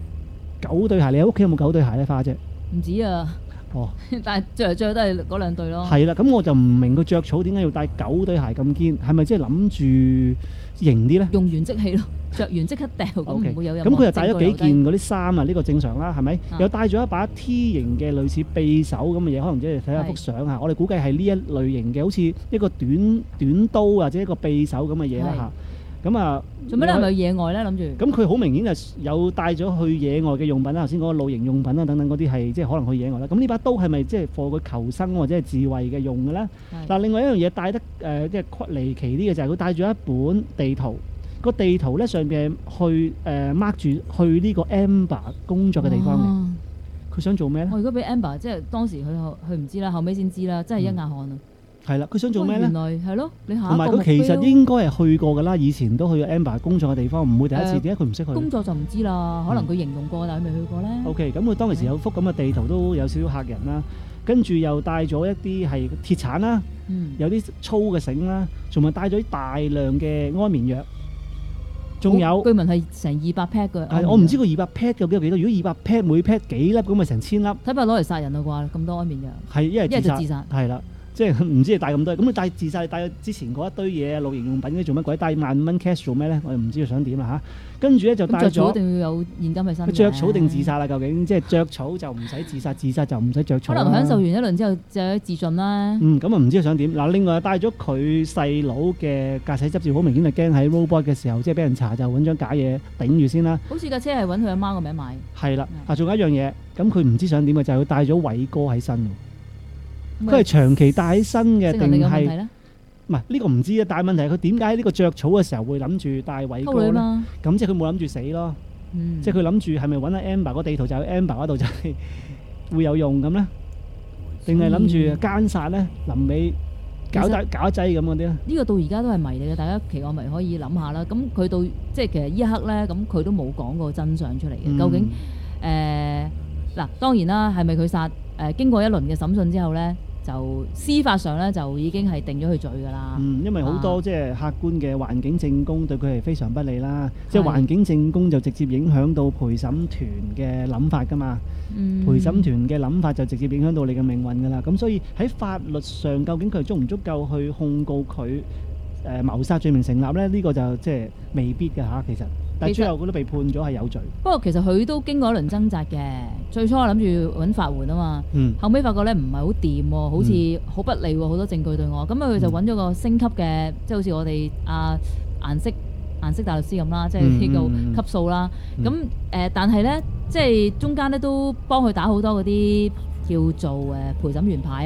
，9對鞋。你喺屋企有冇9對鞋咧，花姐？ 唔止啊！哦，但係着嚟着去都係嗰2對咯。 係啦，咁我就唔明佢著草點解要帶9對鞋咁堅，係咪即係諗住型啲咧？ 用完即棄咯。着完即刻掉，咁唔會有任何。 咁佢又帶咗幾件嗰啲衫啊，呢個正常啦，係咪？又帶咗一把 T 型嘅類似匕首咁嘅嘢，可能即係睇下幅相啊。我哋估計係呢一類型嘅，好似一個短刀或者一個匕首咁嘅嘢啦嚇。咁啊， 做咩咧？係咪去野外咧？諗住。咁佢好明顯就有帶咗去野外嘅用品啦。頭先嗰個露營用品啦，等等嗰啲係即係可能去野外啦。咁呢把刀係咪即係貨佢求生或者係自衛嘅用嘅咧？嗱，另外一樣嘢帶得即係離奇啲嘅就係佢帶咗一本地圖。個地圖咧上邊去mark 住去呢個 Amber 工作嘅地方嘅，佢想做咩咧？ 我如果俾 Amber 即係當時佢唔知啦，後尾先知啦，真係一額汗啊！ 係啦，佢想做咩咧？ 原來係咯，你下一個同埋佢其實應該係去過㗎啦，以前都去過 Amber 工作嘅地方，唔會第一次。點解佢唔識去？ 工作就唔知啦，可能佢形容過，但係未去過咧。 OK，咁佢當其時有幅咁嘅地圖，都有少少嚇人啦。跟住又帶咗一啲係鐵鏟啦，有啲粗嘅繩啦，仲係帶咗大量嘅安眠藥。仲有據聞係成200 pack 嘅， 我唔知佢200 pack 有幾多。如果200 pack 每 pack 幾粒咁，咪成1000粒。 睇怕攞嚟殺人啦啩，咁多安眠藥。 係一係就自殺。 係啦，即係唔知係帶咁多。咁佢帶自殺，帶之前嗰一堆嘢露營用品嗰啲做乜鬼？帶15000蚊 cash 做咩咧？我又唔知佢想點啦嚇。跟住咧就帶咗。著草一定要有現金喺身。著草定自殺啦？究竟即係著草就唔使自殺，自殺就唔使著草。 可能享受完一輪之後就自盡啦。 咁啊唔知佢想點嗱。另外帶咗佢細佬嘅駕駛執照，好明顯係驚喺 roadblock 嘅時候即係俾人查，就揾張假嘢頂住先啦。 好似架車係揾佢阿媽個名買。 係啦，仲有一樣嘢，咁佢唔知想點嘅就係佢帶咗偉哥喺身。佢係長期帶喺身嘅定係？唔係呢個唔知啊，但係問題係佢點解喺呢個著草嘅時候會諗住帶偉哥咧？咁即係佢冇諗住死咯，即係佢諗住係咪揾下 Amber 個地圖就喺 Amber 嗰度就係會有用咁咧？定係諗住奸殺咧？臨尾搞一劑咁嗰啲咧？呢個到而家都係謎嚟嘅，大家奇案迷可以諗下啦。咁佢到即係其實呢一刻咧，咁佢都冇講過真相出嚟嘅。究竟嗱當然啦，係咪佢殺？經過一輪嘅審訊之後咧？就司法上咧就已經係定咗佢罪㗎啦。 因為好多即係客觀嘅環境證供對佢係非常不利啦。即係環境證供就直接影響到陪審團嘅諗法㗎嘛。陪審團嘅諗法就直接影響到你嘅命運㗎啦。咁所以喺法律上究竟佢足唔足夠去控告佢謀殺罪名成立咧？呢個就即係未必㗎嚇，其實。但係最後佢都被判咗係有罪。 不過其實佢都經過一輪掙扎嘅。最初我諗住揾法援啊嘛，後尾發覺咧唔係好掂喎，好似好不利喎，好多證據對我。咁佢就揾咗個升級嘅，即係好似我哋顏色大律師咁啦，即係呢個級數啦。咁但係咧，即係中間咧都幫佢打好多嗰啲叫做陪審員牌啊。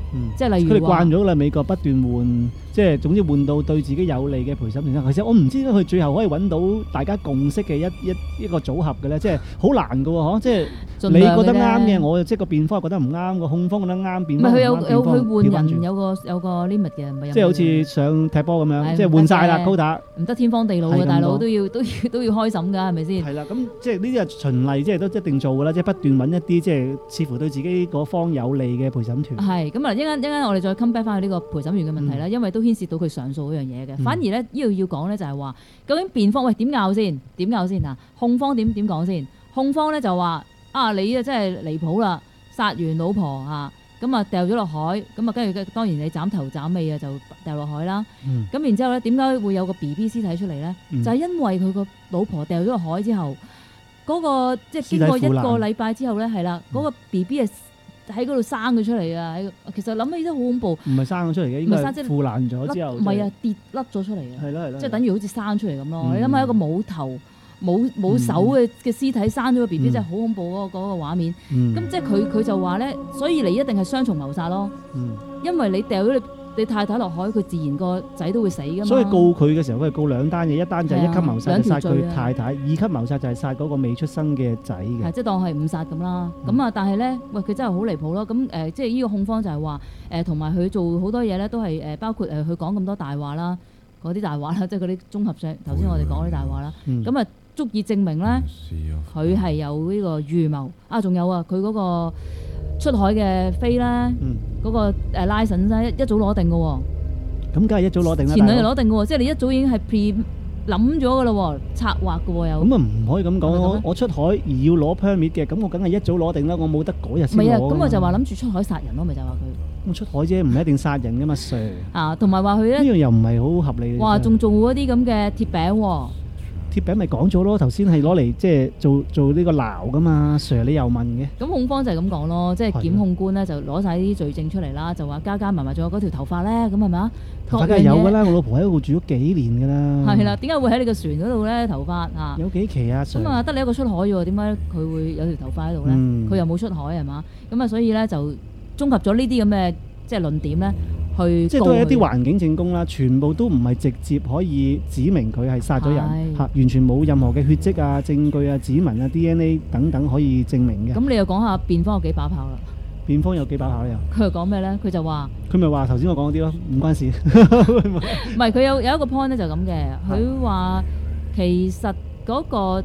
即係例如佢哋慣咗啦，美國不斷換，即係總之換到對自己有利嘅陪審團。其實我唔知佢最後可以揾到大家共識嘅一個組合嘅咧，即係好難㗎喎，即係你覺得啱嘅，我即係個辯方覺得唔啱，個控方覺得啱，辯方唔啱。 唔係佢有佢換人有個 limit 嘅，唔係即係好似上踢波咁樣，即係換晒啦 quota，唔得天荒地老嘅大佬都要開審㗎，係咪先？ 係啦，咁即係呢啲係循例，即係都一定做㗎啦，即係不斷揾一啲即係似乎對自己嗰方有利嘅陪審團。 係咁啊！一陣我哋再 come back 翻去呢個陪審員嘅問題啦，因為都牽涉到佢上訴嗰樣嘢嘅。反而咧呢度要講咧就係話，究竟辯方點拗先？點拗先啊？控方點講先？控方咧就話你啊真係離譜啦，殺完老婆咁啊掉咗落海，咁啊跟住當然你斬頭斬尾啊就掉落海啦。咁然之後咧點解會有個 BB 屍體出嚟咧？就係因為佢個老婆掉咗落海之後，嗰個即係經過一個禮拜之後咧係啦，嗰個 BB 係喺嗰度生咗出嚟啊！其實諗起都好恐怖。唔係生咗出嚟嘅，應該係腐爛咗之後。 唔係啊，跌甩咗出嚟嘅。 係咯， 即係等於好似生出嚟咁咯。你諗下一個冇頭冇手嘅屍體生咗個 BB，真係好恐怖嗰個畫面。咁即係佢就話咧，所以你一定係雙重謀殺咯。因為你掉咗你太太落海，佢自然個仔都會死㗎嘛。所以告佢嘅時候，佢係告兩單嘢，一單就係一級謀殺，殺佢太太；二級謀殺就係殺嗰個未出生嘅仔嘅。 係即係當係誤殺咁啦。咁但係咧，佢真係好離譜咯。咁即係呢個控方就係話同埋佢做好多嘢咧，都係包括佢講咁多大話啦，嗰啲大話啦，即係嗰啲綜合上頭先我哋講嗰啲大話啦。咁足以證明咧，佢係有呢個預謀。仲有佢嗰個出海嘅飛咧，嗰個license 咧一早攞定嘅喎。 咁梗係一早攞定啦。 前兩日攞定嘅喎，即係你一早已經係 pre 諗咗嘅啦喎，策劃嘅喎又。 咁唔可以咁講，我出海而要攞 permit 嘅，咁我梗係一早攞定啦，我冇得嗰日先攞。唔係啊， 咁我就話諗住出海殺人咯，咪就話佢。 咁出海啫，唔一定殺人噶嘛，Sir。 同埋話佢咧。 呢樣又唔係好合理。 哇！仲做嗰啲咁嘅鐵餅喎。 鐵餅咪講咗咯，頭先係攞嚟即係做呢個撈噶嘛，Sir 你又問嘅。 咁控方就係咁講咯，即係檢控官咧就攞晒啲罪證出嚟啦，就話加埋仲有嗰條頭髮咧，咁係咪啊？ 頭髮梗係有㗎啦，我老婆喺度住咗幾年㗎啦。 係啦，點解會喺你個船嗰度咧？頭髮有幾期啊？ 咁得你一個出海喎，點解佢會有條頭髮喺度咧？佢又冇出海係嘛？咁所以咧就綜合咗呢啲咁嘅即係論點咧。即係都係一啲環境證供啦，全部都唔係直接可以指明佢係殺咗人完全冇任何嘅血跡啊、證據啊、指紋啊、DNA 等等可以證明嘅。 咁你又講下辯方有幾把炮啦？ 辯方有幾把炮咧？ 佢又講咩咧？佢就話佢咪話頭先我講嗰啲咯，唔關事。 唔係佢有一個 point 咧就咁嘅，佢話其實嗰個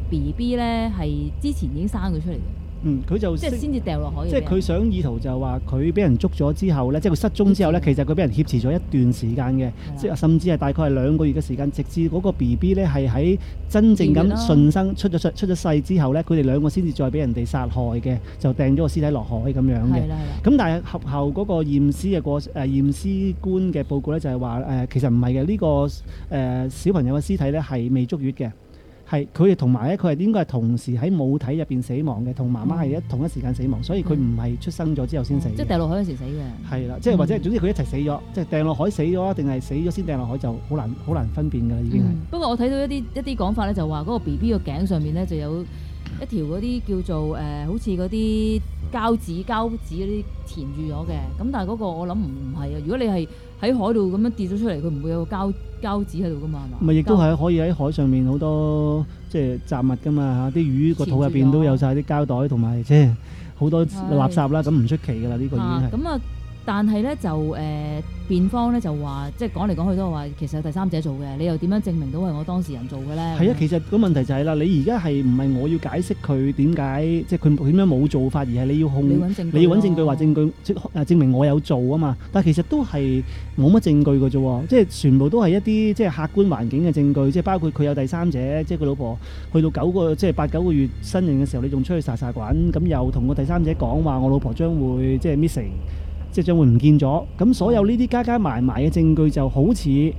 BB 咧係之前已經生咗出嚟嘅。 佢就即係先至掉落海嘅。 即係佢想意圖就話佢俾人捉咗之後咧，即係佢失蹤之後咧，其實佢俾人挾持咗一段時間嘅，即係甚至係大概係2個月嘅時間，直至嗰個 BB 咧係喺真正咁順生出咗世之後咧，佢哋2個先至再俾人哋殺害嘅，就掟咗個屍體落海咁樣嘅。咁但係合後嗰個驗屍官嘅報告咧就係話其實唔係嘅，呢個小朋友嘅屍體咧係未足月嘅。係佢哋同埋咧，佢係應該係同時喺母體入邊死亡嘅，同媽媽係同一時間死亡，所以佢唔係出生咗之後先死。 即係掉落海嗰時死嘅。 係啦，即係或者總之佢一齊死咗，即係掟落海死咗，定係死咗先掟落海就好難分辨㗎啦，已經係。 不過我睇到一啲講法咧，就話嗰個 BB 個頸上面咧就有一條嗰啲叫做好似嗰啲膠紙嗰啲填住咗嘅，咁但係嗰個我諗唔係啊，如果你係喺海度咁樣跌咗出嚟，佢唔會有個膠紙喺度噶嘛，係嘛？ 咪亦都係可以喺海上面好多即係雜物噶嘛嚇，啲魚個肚入邊都有晒啲膠袋同埋即係好多垃圾啦，咁唔出奇㗎啦，呢個已經係。咁啊， 但係咧就辯方咧就話，即係講嚟講去都話其實係第三者做嘅，你又點樣證明到係我當事人做嘅咧？ 係啊，其實個問題就係啦，你而家係唔係我要解釋佢點解，即係佢點樣冇做法，而係你要你要揾證據話證據證明我有做啊嘛。但係其實都係冇乜證據嘅啫，即係全部都係一啲即係客觀環境嘅證據，即係包括佢有第三者，即係佢老婆去到8-9個月身孕嘅時候，你仲出去撒滾，咁又同個第三者講話我老婆將會即係 missing。即係將會唔見咗，咁所有呢啲加埋嘅證據就好似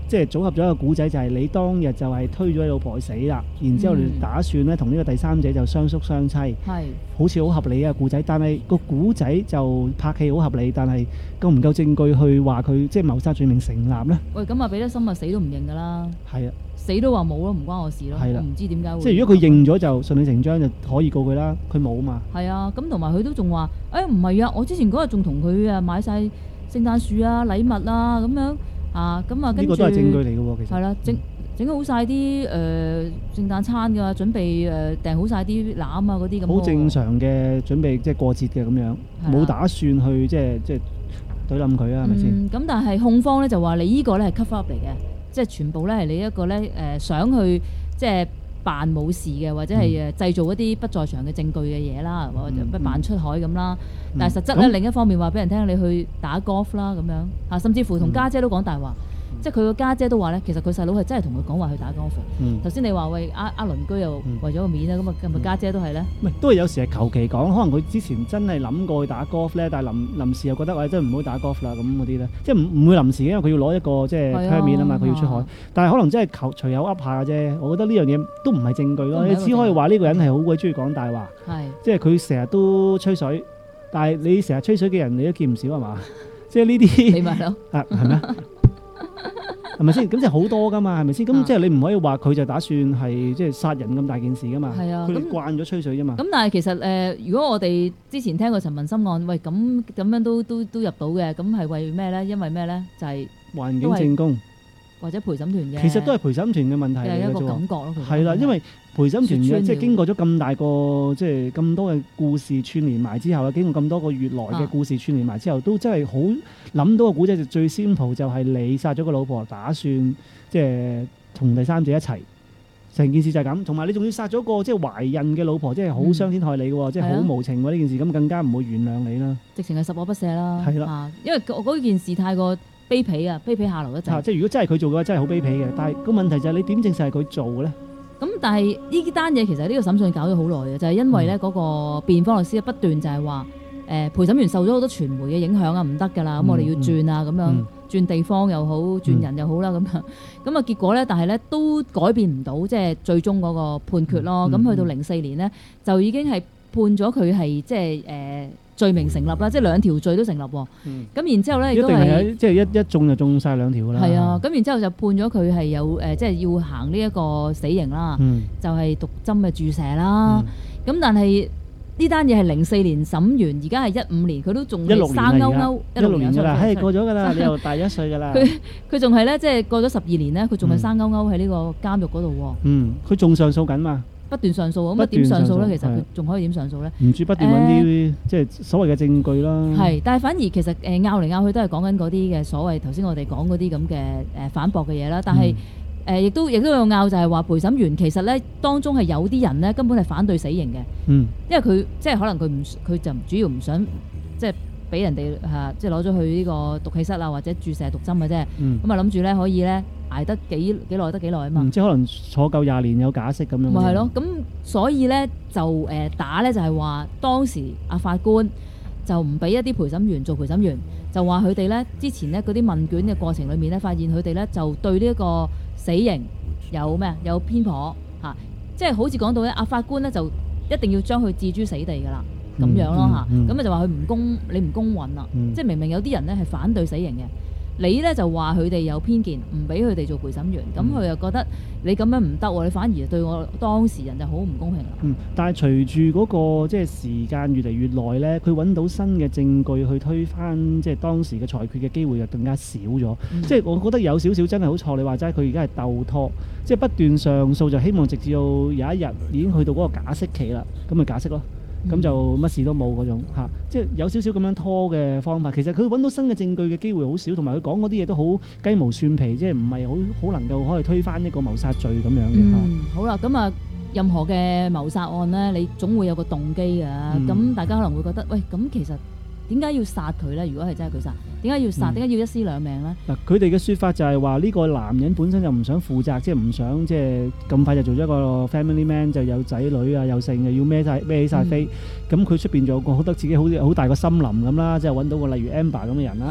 即係組合咗一個古仔，就係你當日就係推咗你老婆去死啦，然之後你打算咧同呢個第三者就相宿相妻，好似好合理嘅古仔，但係個古仔就拍戲好合理，但係夠唔夠證據去話佢即係謀殺罪名成立咧？ 喂，咁啊彼得森啊死都唔認㗎啦，係啊，死都話冇咯，唔關我事咯，我唔知點解會。即係如果佢認咗就順理成章就可以告佢啦，佢冇嘛。係啊，咁同埋佢都仲話，唔係啊，我之前嗰日仲同佢啊買晒聖誕樹啊、禮物啊咁樣啊，咁啊跟住呢個都係證據嚟嘅喎，其實係啦，整好晒啲聖誕餐㗎，準備訂好晒啲籃啊嗰啲咁。好正常嘅準備，即係過節嘅咁樣，冇打算去即係懟冧佢啊，係咪先？咁但係控方咧就話你呢個咧係 cover up 嚟嘅，即係全部咧係你一個咧想去即係扮冇事嘅，或者係製造一啲不在場嘅證據嘅嘢啦，或者不扮出海咁啦。但係實質咧另一方面話俾人聽你去打 golf 啦咁樣嚇，甚至乎同家姐都講大話。即係佢個家姐都話咧，其實佢細佬係真係同佢講話去打 golf。頭先你話喂呃鄰居又為咗個面啦，咁啊係咪家姐都係咧？唔係都係有時係求其講，可能佢之前真係諗過去打 golf 咧，但係臨時又覺得喂真係唔好打 golf 啦咁嗰啲咧，即係唔會臨時嘅，因為佢要攞一個即係香面啊嘛，佢要出海。但係可能真係隨口噏下啫，我覺得呢樣嘢都唔係證據咯。你只可以話呢個人係好鬼中意講大話，即係佢成日都吹水，但係你成日吹水嘅人你都見唔少係嘛？即係呢啲你咪咯，係咩？係咪先？咁即係好多噶嘛，係咪先？咁即係你唔可以話佢就打算係即係殺人咁大件事噶嘛。係啊，佢慣咗吹水啫嘛。咁但係其實如果我哋之前聽過陳文森案，喂咁樣都入到嘅，咁係為咩咧？因為咩咧？就係環境證供或者陪審團嘅。其實都係陪審團嘅問題嚟嘅啫。係一個感覺咯。係啦，因為陪審團嘅即係經過咗咁大個即係咁多嘅故事串連埋之後，經過咁多個月來嘅故事串連埋之後，都真係好諗到個古仔就最 simple 就係你殺咗個老婆，打算即係同第三者一齊，成件事就係咁。同埋你仲要殺咗個即係懷孕嘅老婆，即係好傷天害理嘅喎，即係好無情喎呢件事，咁更加唔會原諒你啦。直情係十惡不赦啦。係啦，因為嗰件事太過卑鄙啊，卑鄙下流一陣。即係如果真係佢做嘅話，真係好卑鄙嘅。但係個問題就係你點證實係佢做咧？咁但係呢單嘢其實呢個審訊搞咗好耐嘅，就係因為咧嗰個辯方律師不斷就係話陪審員受咗好多傳媒嘅影響啊，唔得㗎啦，咁我哋要轉啊，咁樣轉地方又好，轉人又好啦，咁啊結果咧，但係咧都改變唔到即係最終嗰個判決咯。咁去到04年咧，就已經係判咗佢係即係罪名成立啦，即係兩條罪都成立喎。咁然之後咧，亦都係即係一中就中晒兩條㗎啦。係啊，咁然之後就判咗佢係有即係要行呢一個死刑啦，就係毒針嘅注射啦。咁但係呢單嘢係04年審完，而家係15年，佢都仲係生勾勾16年㗎啦，係過咗㗎啦，你又大1歲㗎啦。佢仲係咧，即係過咗12年咧，佢仲係生勾勾喺呢個監獄嗰度喎。佢仲上訴緊嘛？不斷上訴，咁啊點上訴咧？其實佢仲可以點上訴咧？唔知不斷揾啲即係所謂嘅證據啦。係，但係反而其實拗嚟拗去都係講緊嗰啲嘅所謂頭先我哋講嗰啲咁嘅反駁嘅嘢啦。但係亦都有拗就係話陪審員其實咧當中係有啲人咧根本係反對死刑嘅。因為佢即係可能佢就主要唔想即係俾人哋即係攞咗去呢個毒氣室啊或者注射毒針嘅啫。咁啊諗住咧可以咧捱得幾耐得幾耐啊嘛。即係可能坐夠20年有假釋咁樣。咪係咯，咁所以咧就打咧就係話當時法官就唔俾一啲陪審員做陪審員，就話佢哋咧之前咧嗰啲問卷嘅過程裏面咧，發現佢哋咧就對呢一個死刑有偏頗嚇，即係好似講到咧法官咧就一定要將佢置諸死地㗎啦。咁樣咯嚇，咁就話佢你唔公允啦，即係明明有啲人咧係反對死刑嘅，你咧就話佢哋有偏見，唔俾佢哋做陪審員，咁佢又覺得你咁樣唔得喎，你反而對我當事人就好唔公平啦。但係隨住嗰個即係時間越嚟越耐咧，佢揾到新嘅證據去推翻即係當時嘅裁決嘅機會就更加少咗。即係我覺得有少少真係好錯，你話齋佢而家係鬥拖，即係不斷上訴，就希望直至到有一日已經去到嗰個假釋期啦，咁咪假釋咯。咁就乜事都冇嗰種即係有少少咁樣拖嘅方法。其實佢揾到新嘅證據嘅機會好少，同埋佢講嗰啲嘢都好雞毛蒜皮，即係唔係好能夠可以推翻一個謀殺罪咁樣嘅。好啦，咁啊，任何嘅謀殺案呢，你總會有個動機嘅。咁大家可能會覺得，喂，咁其實點解要殺佢呢？如果係真係佢殺，點解要殺？點解要一屍兩命呢？嗱，佢哋嘅説法就係話呢個男人本身就唔想負責，即係唔想即係咁快就做咗一個 family man，就有仔女啊，有剩嘅，要孭起晒飛。咁佢出邊仲有個覺得自己好大個森林咁啦，即係揾到個例如 Amber 咁嘅人啦。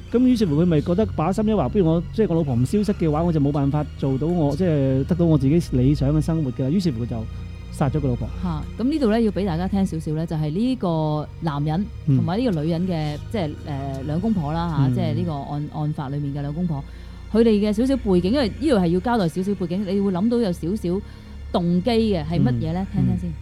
咁於是乎佢咪覺得把心一橫，不如我即係我老婆唔消失嘅話，我就冇辦法做到我即係得到我自己理想嘅生活㗎。於是乎佢就殺咗個老婆。 咁呢度咧要俾大家聽少少咧，就係呢個男人同埋呢個女人嘅即係兩公婆啦即係呢個案發裡面嘅兩公婆，佢哋嘅少少背景，因為呢度係要交代少少背景，你會諗到有少少動機嘅係乜嘢咧？聽聽先。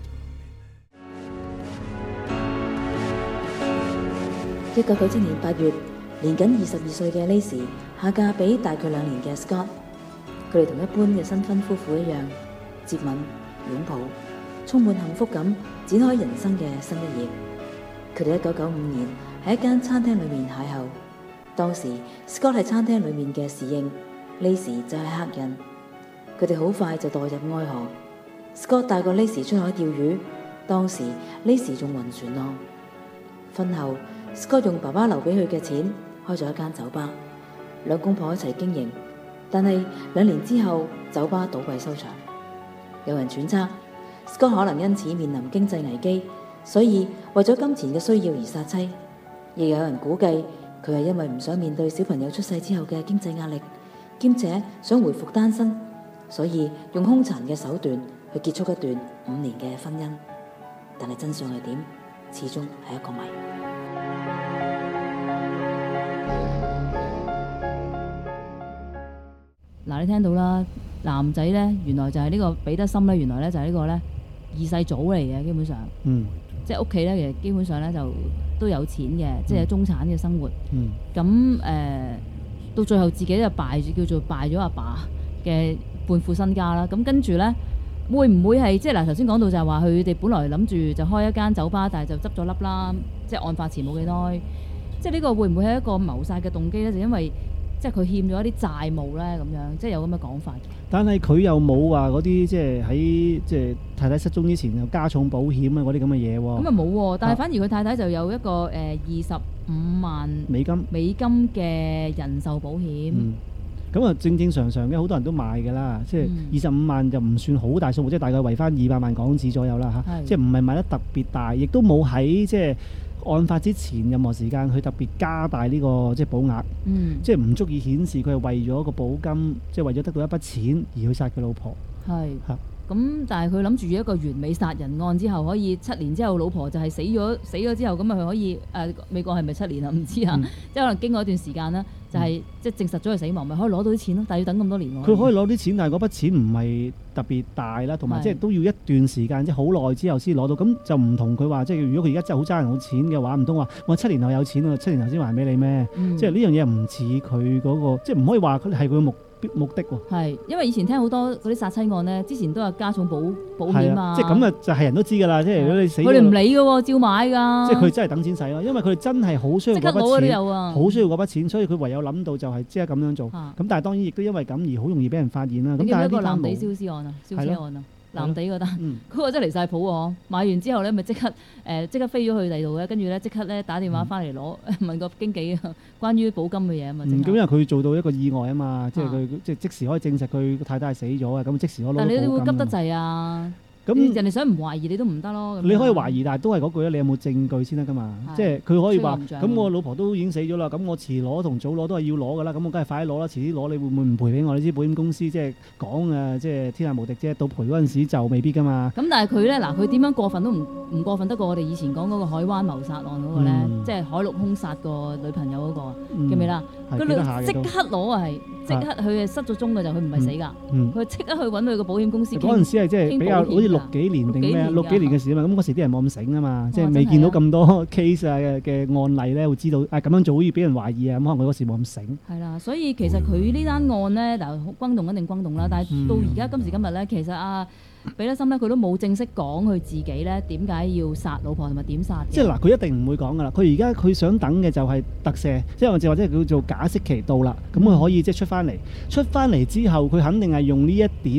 1997年8月，年僅22歲嘅 Laci 下嫁俾大佢2年嘅 Scott， 佢哋同一般嘅新婚夫婦一樣，接吻、擁抱，充滿幸福感，展開人生嘅新一頁。佢哋1995年喺一間餐廳裏面邂逅，當時 Scott 係餐廳裏面嘅侍應， Laci 就係客人。佢哋好快就墮入愛河。Scott 帶過 Laci 出海釣魚，當時 Laci 仲暈船浪。婚後Scott 用爸爸留俾佢嘅錢開咗一間酒吧，兩公婆一齊經營。但係2年之後，酒吧倒閉收場。有人揣測 Scott 可能因此面臨經濟危機，所以為咗金錢嘅需要而殺妻。亦有人估計佢係因為唔想面對小朋友出世之後嘅經濟壓力，兼且想回復單身，所以用兇殘嘅手段去結束一段5年嘅婚姻。但係真相係點，始終係一個謎。 嗱，你聽到啦，男仔咧原來就係呢個彼得森咧，原來咧就係呢個咧二世祖嚟嘅，基本上，即係屋企咧其實基本上咧就都有錢嘅，即係中產嘅生活。咁到最後自己就叫做敗咗阿爸嘅半副身家啦。咁跟住咧會唔會係即係嗱頭先講到就係話佢哋本來諗住就開一間酒吧，但係就執咗笠啦。即係案發前冇幾耐，即係呢個會唔會係一個謀殺嘅動機咧？就因為即係佢欠咗一啲債務咧，咁樣即係有咁嘅講法。但係佢又冇話嗰啲即係喺即係太太失蹤之前又加重保險啊嗰啲咁嘅嘢喎。咁啊冇喎，但係反而佢太太就有一個25萬美金嘅人壽保險。咁啊正常嘅，好多人都買㗎啦。即係25萬就唔算好大數目，即係大概圍翻200萬港紙左右啦嚇。即係唔係買得特別大，亦都冇喺即係案發之前任何時間佢特別加大呢個即係保額，即係唔足以顯示佢係為咗個保金，即係為咗得到一筆錢而去殺佢老婆。係嚇。咁但係佢諗住一個完美殺人案之後，可以7年之後老婆就係死咗之後，咁啊佢可以美國係咪7年啊？唔知啊，即係可能經過一段時間啦，就係即係證實咗佢死亡，咪可以攞到啲錢咯。但係要等咁多年喎。佢可以攞啲錢，但係嗰筆錢唔係特別大啦，同埋即係都要一段時間，即係好耐之後先攞到。咁就唔同佢話，即係如果佢而家真係好爭人好錢嘅話，唔通話我7年後有錢啊，7年後先還俾你咩？即係呢樣嘢唔似佢嗰個，即係唔可以話佢係佢嘅目的喎。係，因為以前聽好多嗰啲殺妻案咧，之前都有加重保險啊。即係咁啊，就係人都知㗎啦。即係如果你死，佢哋唔理㗎喎，照買㗎。即係佢真係等錢使咯，因為佢哋真係好需要嗰筆錢，即刻攞都有啊，好需要嗰筆錢，所以佢唯有諗到就係即係咁樣做。咁但係當然亦都因為咁而好容易俾人發現啦。咁但係呢個藍地燒屍案啊，燒車案啊。藍地嗰單，嗰個真係離晒譜喎！買完之後咧，咪即刻飛咗去第二度咧，跟住咧即刻咧打電話翻嚟攞問個經紀關於保金嘅嘢啊嘛。咁因為佢做到一個意外啊嘛，即係佢即時可以證實佢太太係死咗啊，咁即時攞到保金。但係你會急得滯啊！咁人哋想唔懷疑你都唔得咯。你可以懷疑，但係都係嗰句咧，你有冇證據先得噶嘛？即係佢可以話：咁我老婆都已經死咗啦，咁我遲攞同早攞都係要攞噶啦，咁我梗係快啲攞啦，遲啲攞你會唔會唔賠俾我？你知保險公司即係講啊，即係天下無敵啫，到賠嗰陣時就未必噶嘛。咁但係佢咧嗱，佢點樣過分都唔過分得過我哋以前講嗰個海灣謀殺案嗰個咧，即係海陸空殺個女朋友嗰個，記唔記得？佢即刻攞啊，係即刻佢係失咗蹤嘅就，佢唔係死㗎，佢即刻去揾佢個保險公司。嗰陣時係即係比較好似6幾年定咩6幾年嘅事啊嘛，咁嗰時啲人冇咁醒啊嘛，即係未見到咁多 case 啊嘅案例咧，會知道咁樣做好似俾人懷疑啊，咁可能佢嗰時冇咁醒。係啦，所以其實佢呢單案咧嗱，轟動一定轟動啦，但係到而家今時今日咧，其實彼得森咧佢都冇正式講佢自己咧點解要殺老婆同埋點殺。即係嗱，佢一定唔會講噶啦。佢而家佢想等嘅就係特赦，即係或者叫做假釋期到啦，咁佢可以即係出翻嚟之後，佢肯定係用呢一點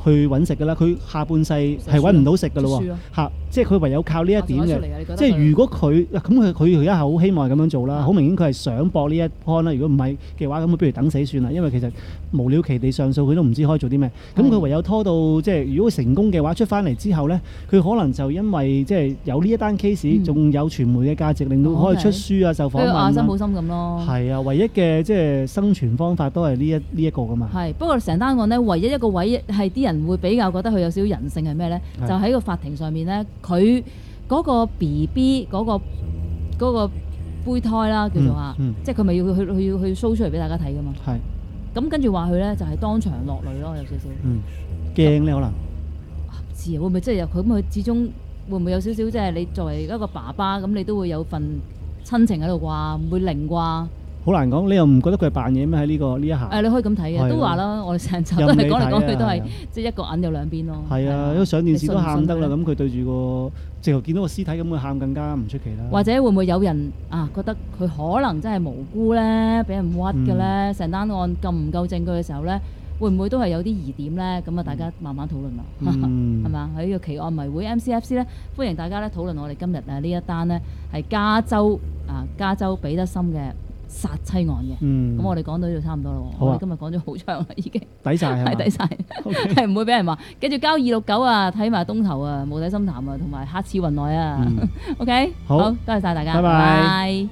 去揾食㗎啦，佢下半世係揾唔到食㗎咯喎，即係佢唯有靠呢一點嘅。即係如果佢咁佢而家係好希望咁樣做啦，好明顯佢係想搏呢一 point 啦。如果唔係嘅話，咁佢不如等死算啦。因為其實無了期地上訴，佢都唔知可以做啲咩。咁佢唯有拖到即係如果佢成功嘅話，出翻嚟之後咧，佢可能就因為即係有呢一單 case，仲有傳媒嘅價值，令到可以出書啊、受訪問啦。 亞心好心咁咯。係啊，唯一嘅即係生存方法都係呢一個㗎嘛。 係，不過成單案咧，唯一一個位係啲人會比較覺得佢有少少人性係咩咧？就喺個法庭上面咧，佢嗰個 BB 嗰個胚胎啦，叫做嚇，即係佢咪要去 show 出嚟俾大家睇㗎嘛。係。咁跟住話佢咧就係當場落淚咯，有少少。 驚咧可能。 唔知啊，會唔會即係佢咁？佢始終會唔會有少少即係你作為一個爸爸咁，你都會有份親情喺度啩？唔會零啩？好難講，你又唔覺得佢係扮嘢咩？喺呢一下。 你可以咁睇嘅，都話啦，我哋成集都係講嚟講去都係即係一個銀有兩邊咯。係啊，因為上電視都喊得啦，咁佢對住個直頭見到個屍體咁，佢喊更加唔出奇啦。 或者會唔會有人覺得佢可能真係無辜咧，俾人屈嘅咧？成單案咁唔夠證據嘅時候咧，會唔會都係有啲疑點咧？咁啊，大家慢慢討論啦，係嘛？喺呢個奇案迷會 MCFC 咧，歡迎大家咧討論我哋今日呢一單呢係加州彼得森嘅殺妻案嘅。咁我哋講到呢度差唔多咯。我哋今日講咗好長啦，已經抵晒係抵晒，係唔會俾人話。跟住交269啊，睇埋東頭啊，無底深潭啊，同埋黑刺雲內啊。OK， 好，多謝晒大家，拜拜。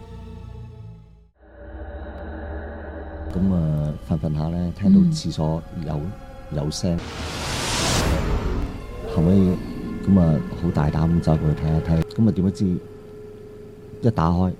咁瞓下咧，聽到廁所有聲，後尾咁好大膽咁走過去睇一睇，咁點不知一打開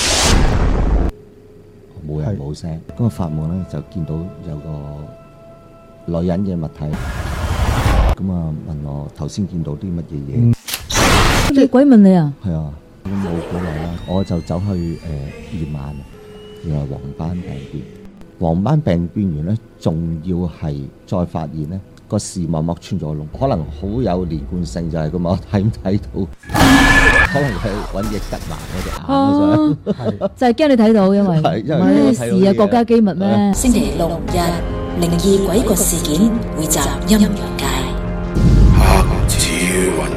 冇人冇聲，咁發夢咧就見到有個女人嘅物體，咁問我頭先見到啲乜嘢嘢？ 你鬼問你啊？ 係啊，咁冇好耐啦，我就走去驗眼，原來黃斑病變。黃斑病變完咧，仲要係再發現咧個視網膜穿咗窿，可能好有連貫性，就係咁我睇唔睇到？可能係揾翼吉蘭嗰隻眼嘅就係驚你睇到，因為咩事啊？國家機密咩？ 星期六日靈異鬼國事件會集陰陽界。 黑子雲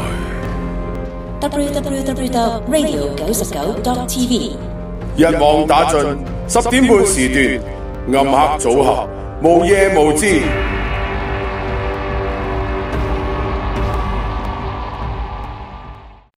海 www.radio99.tv 一網打盡10點半時段，暗黑組合，無夜無知。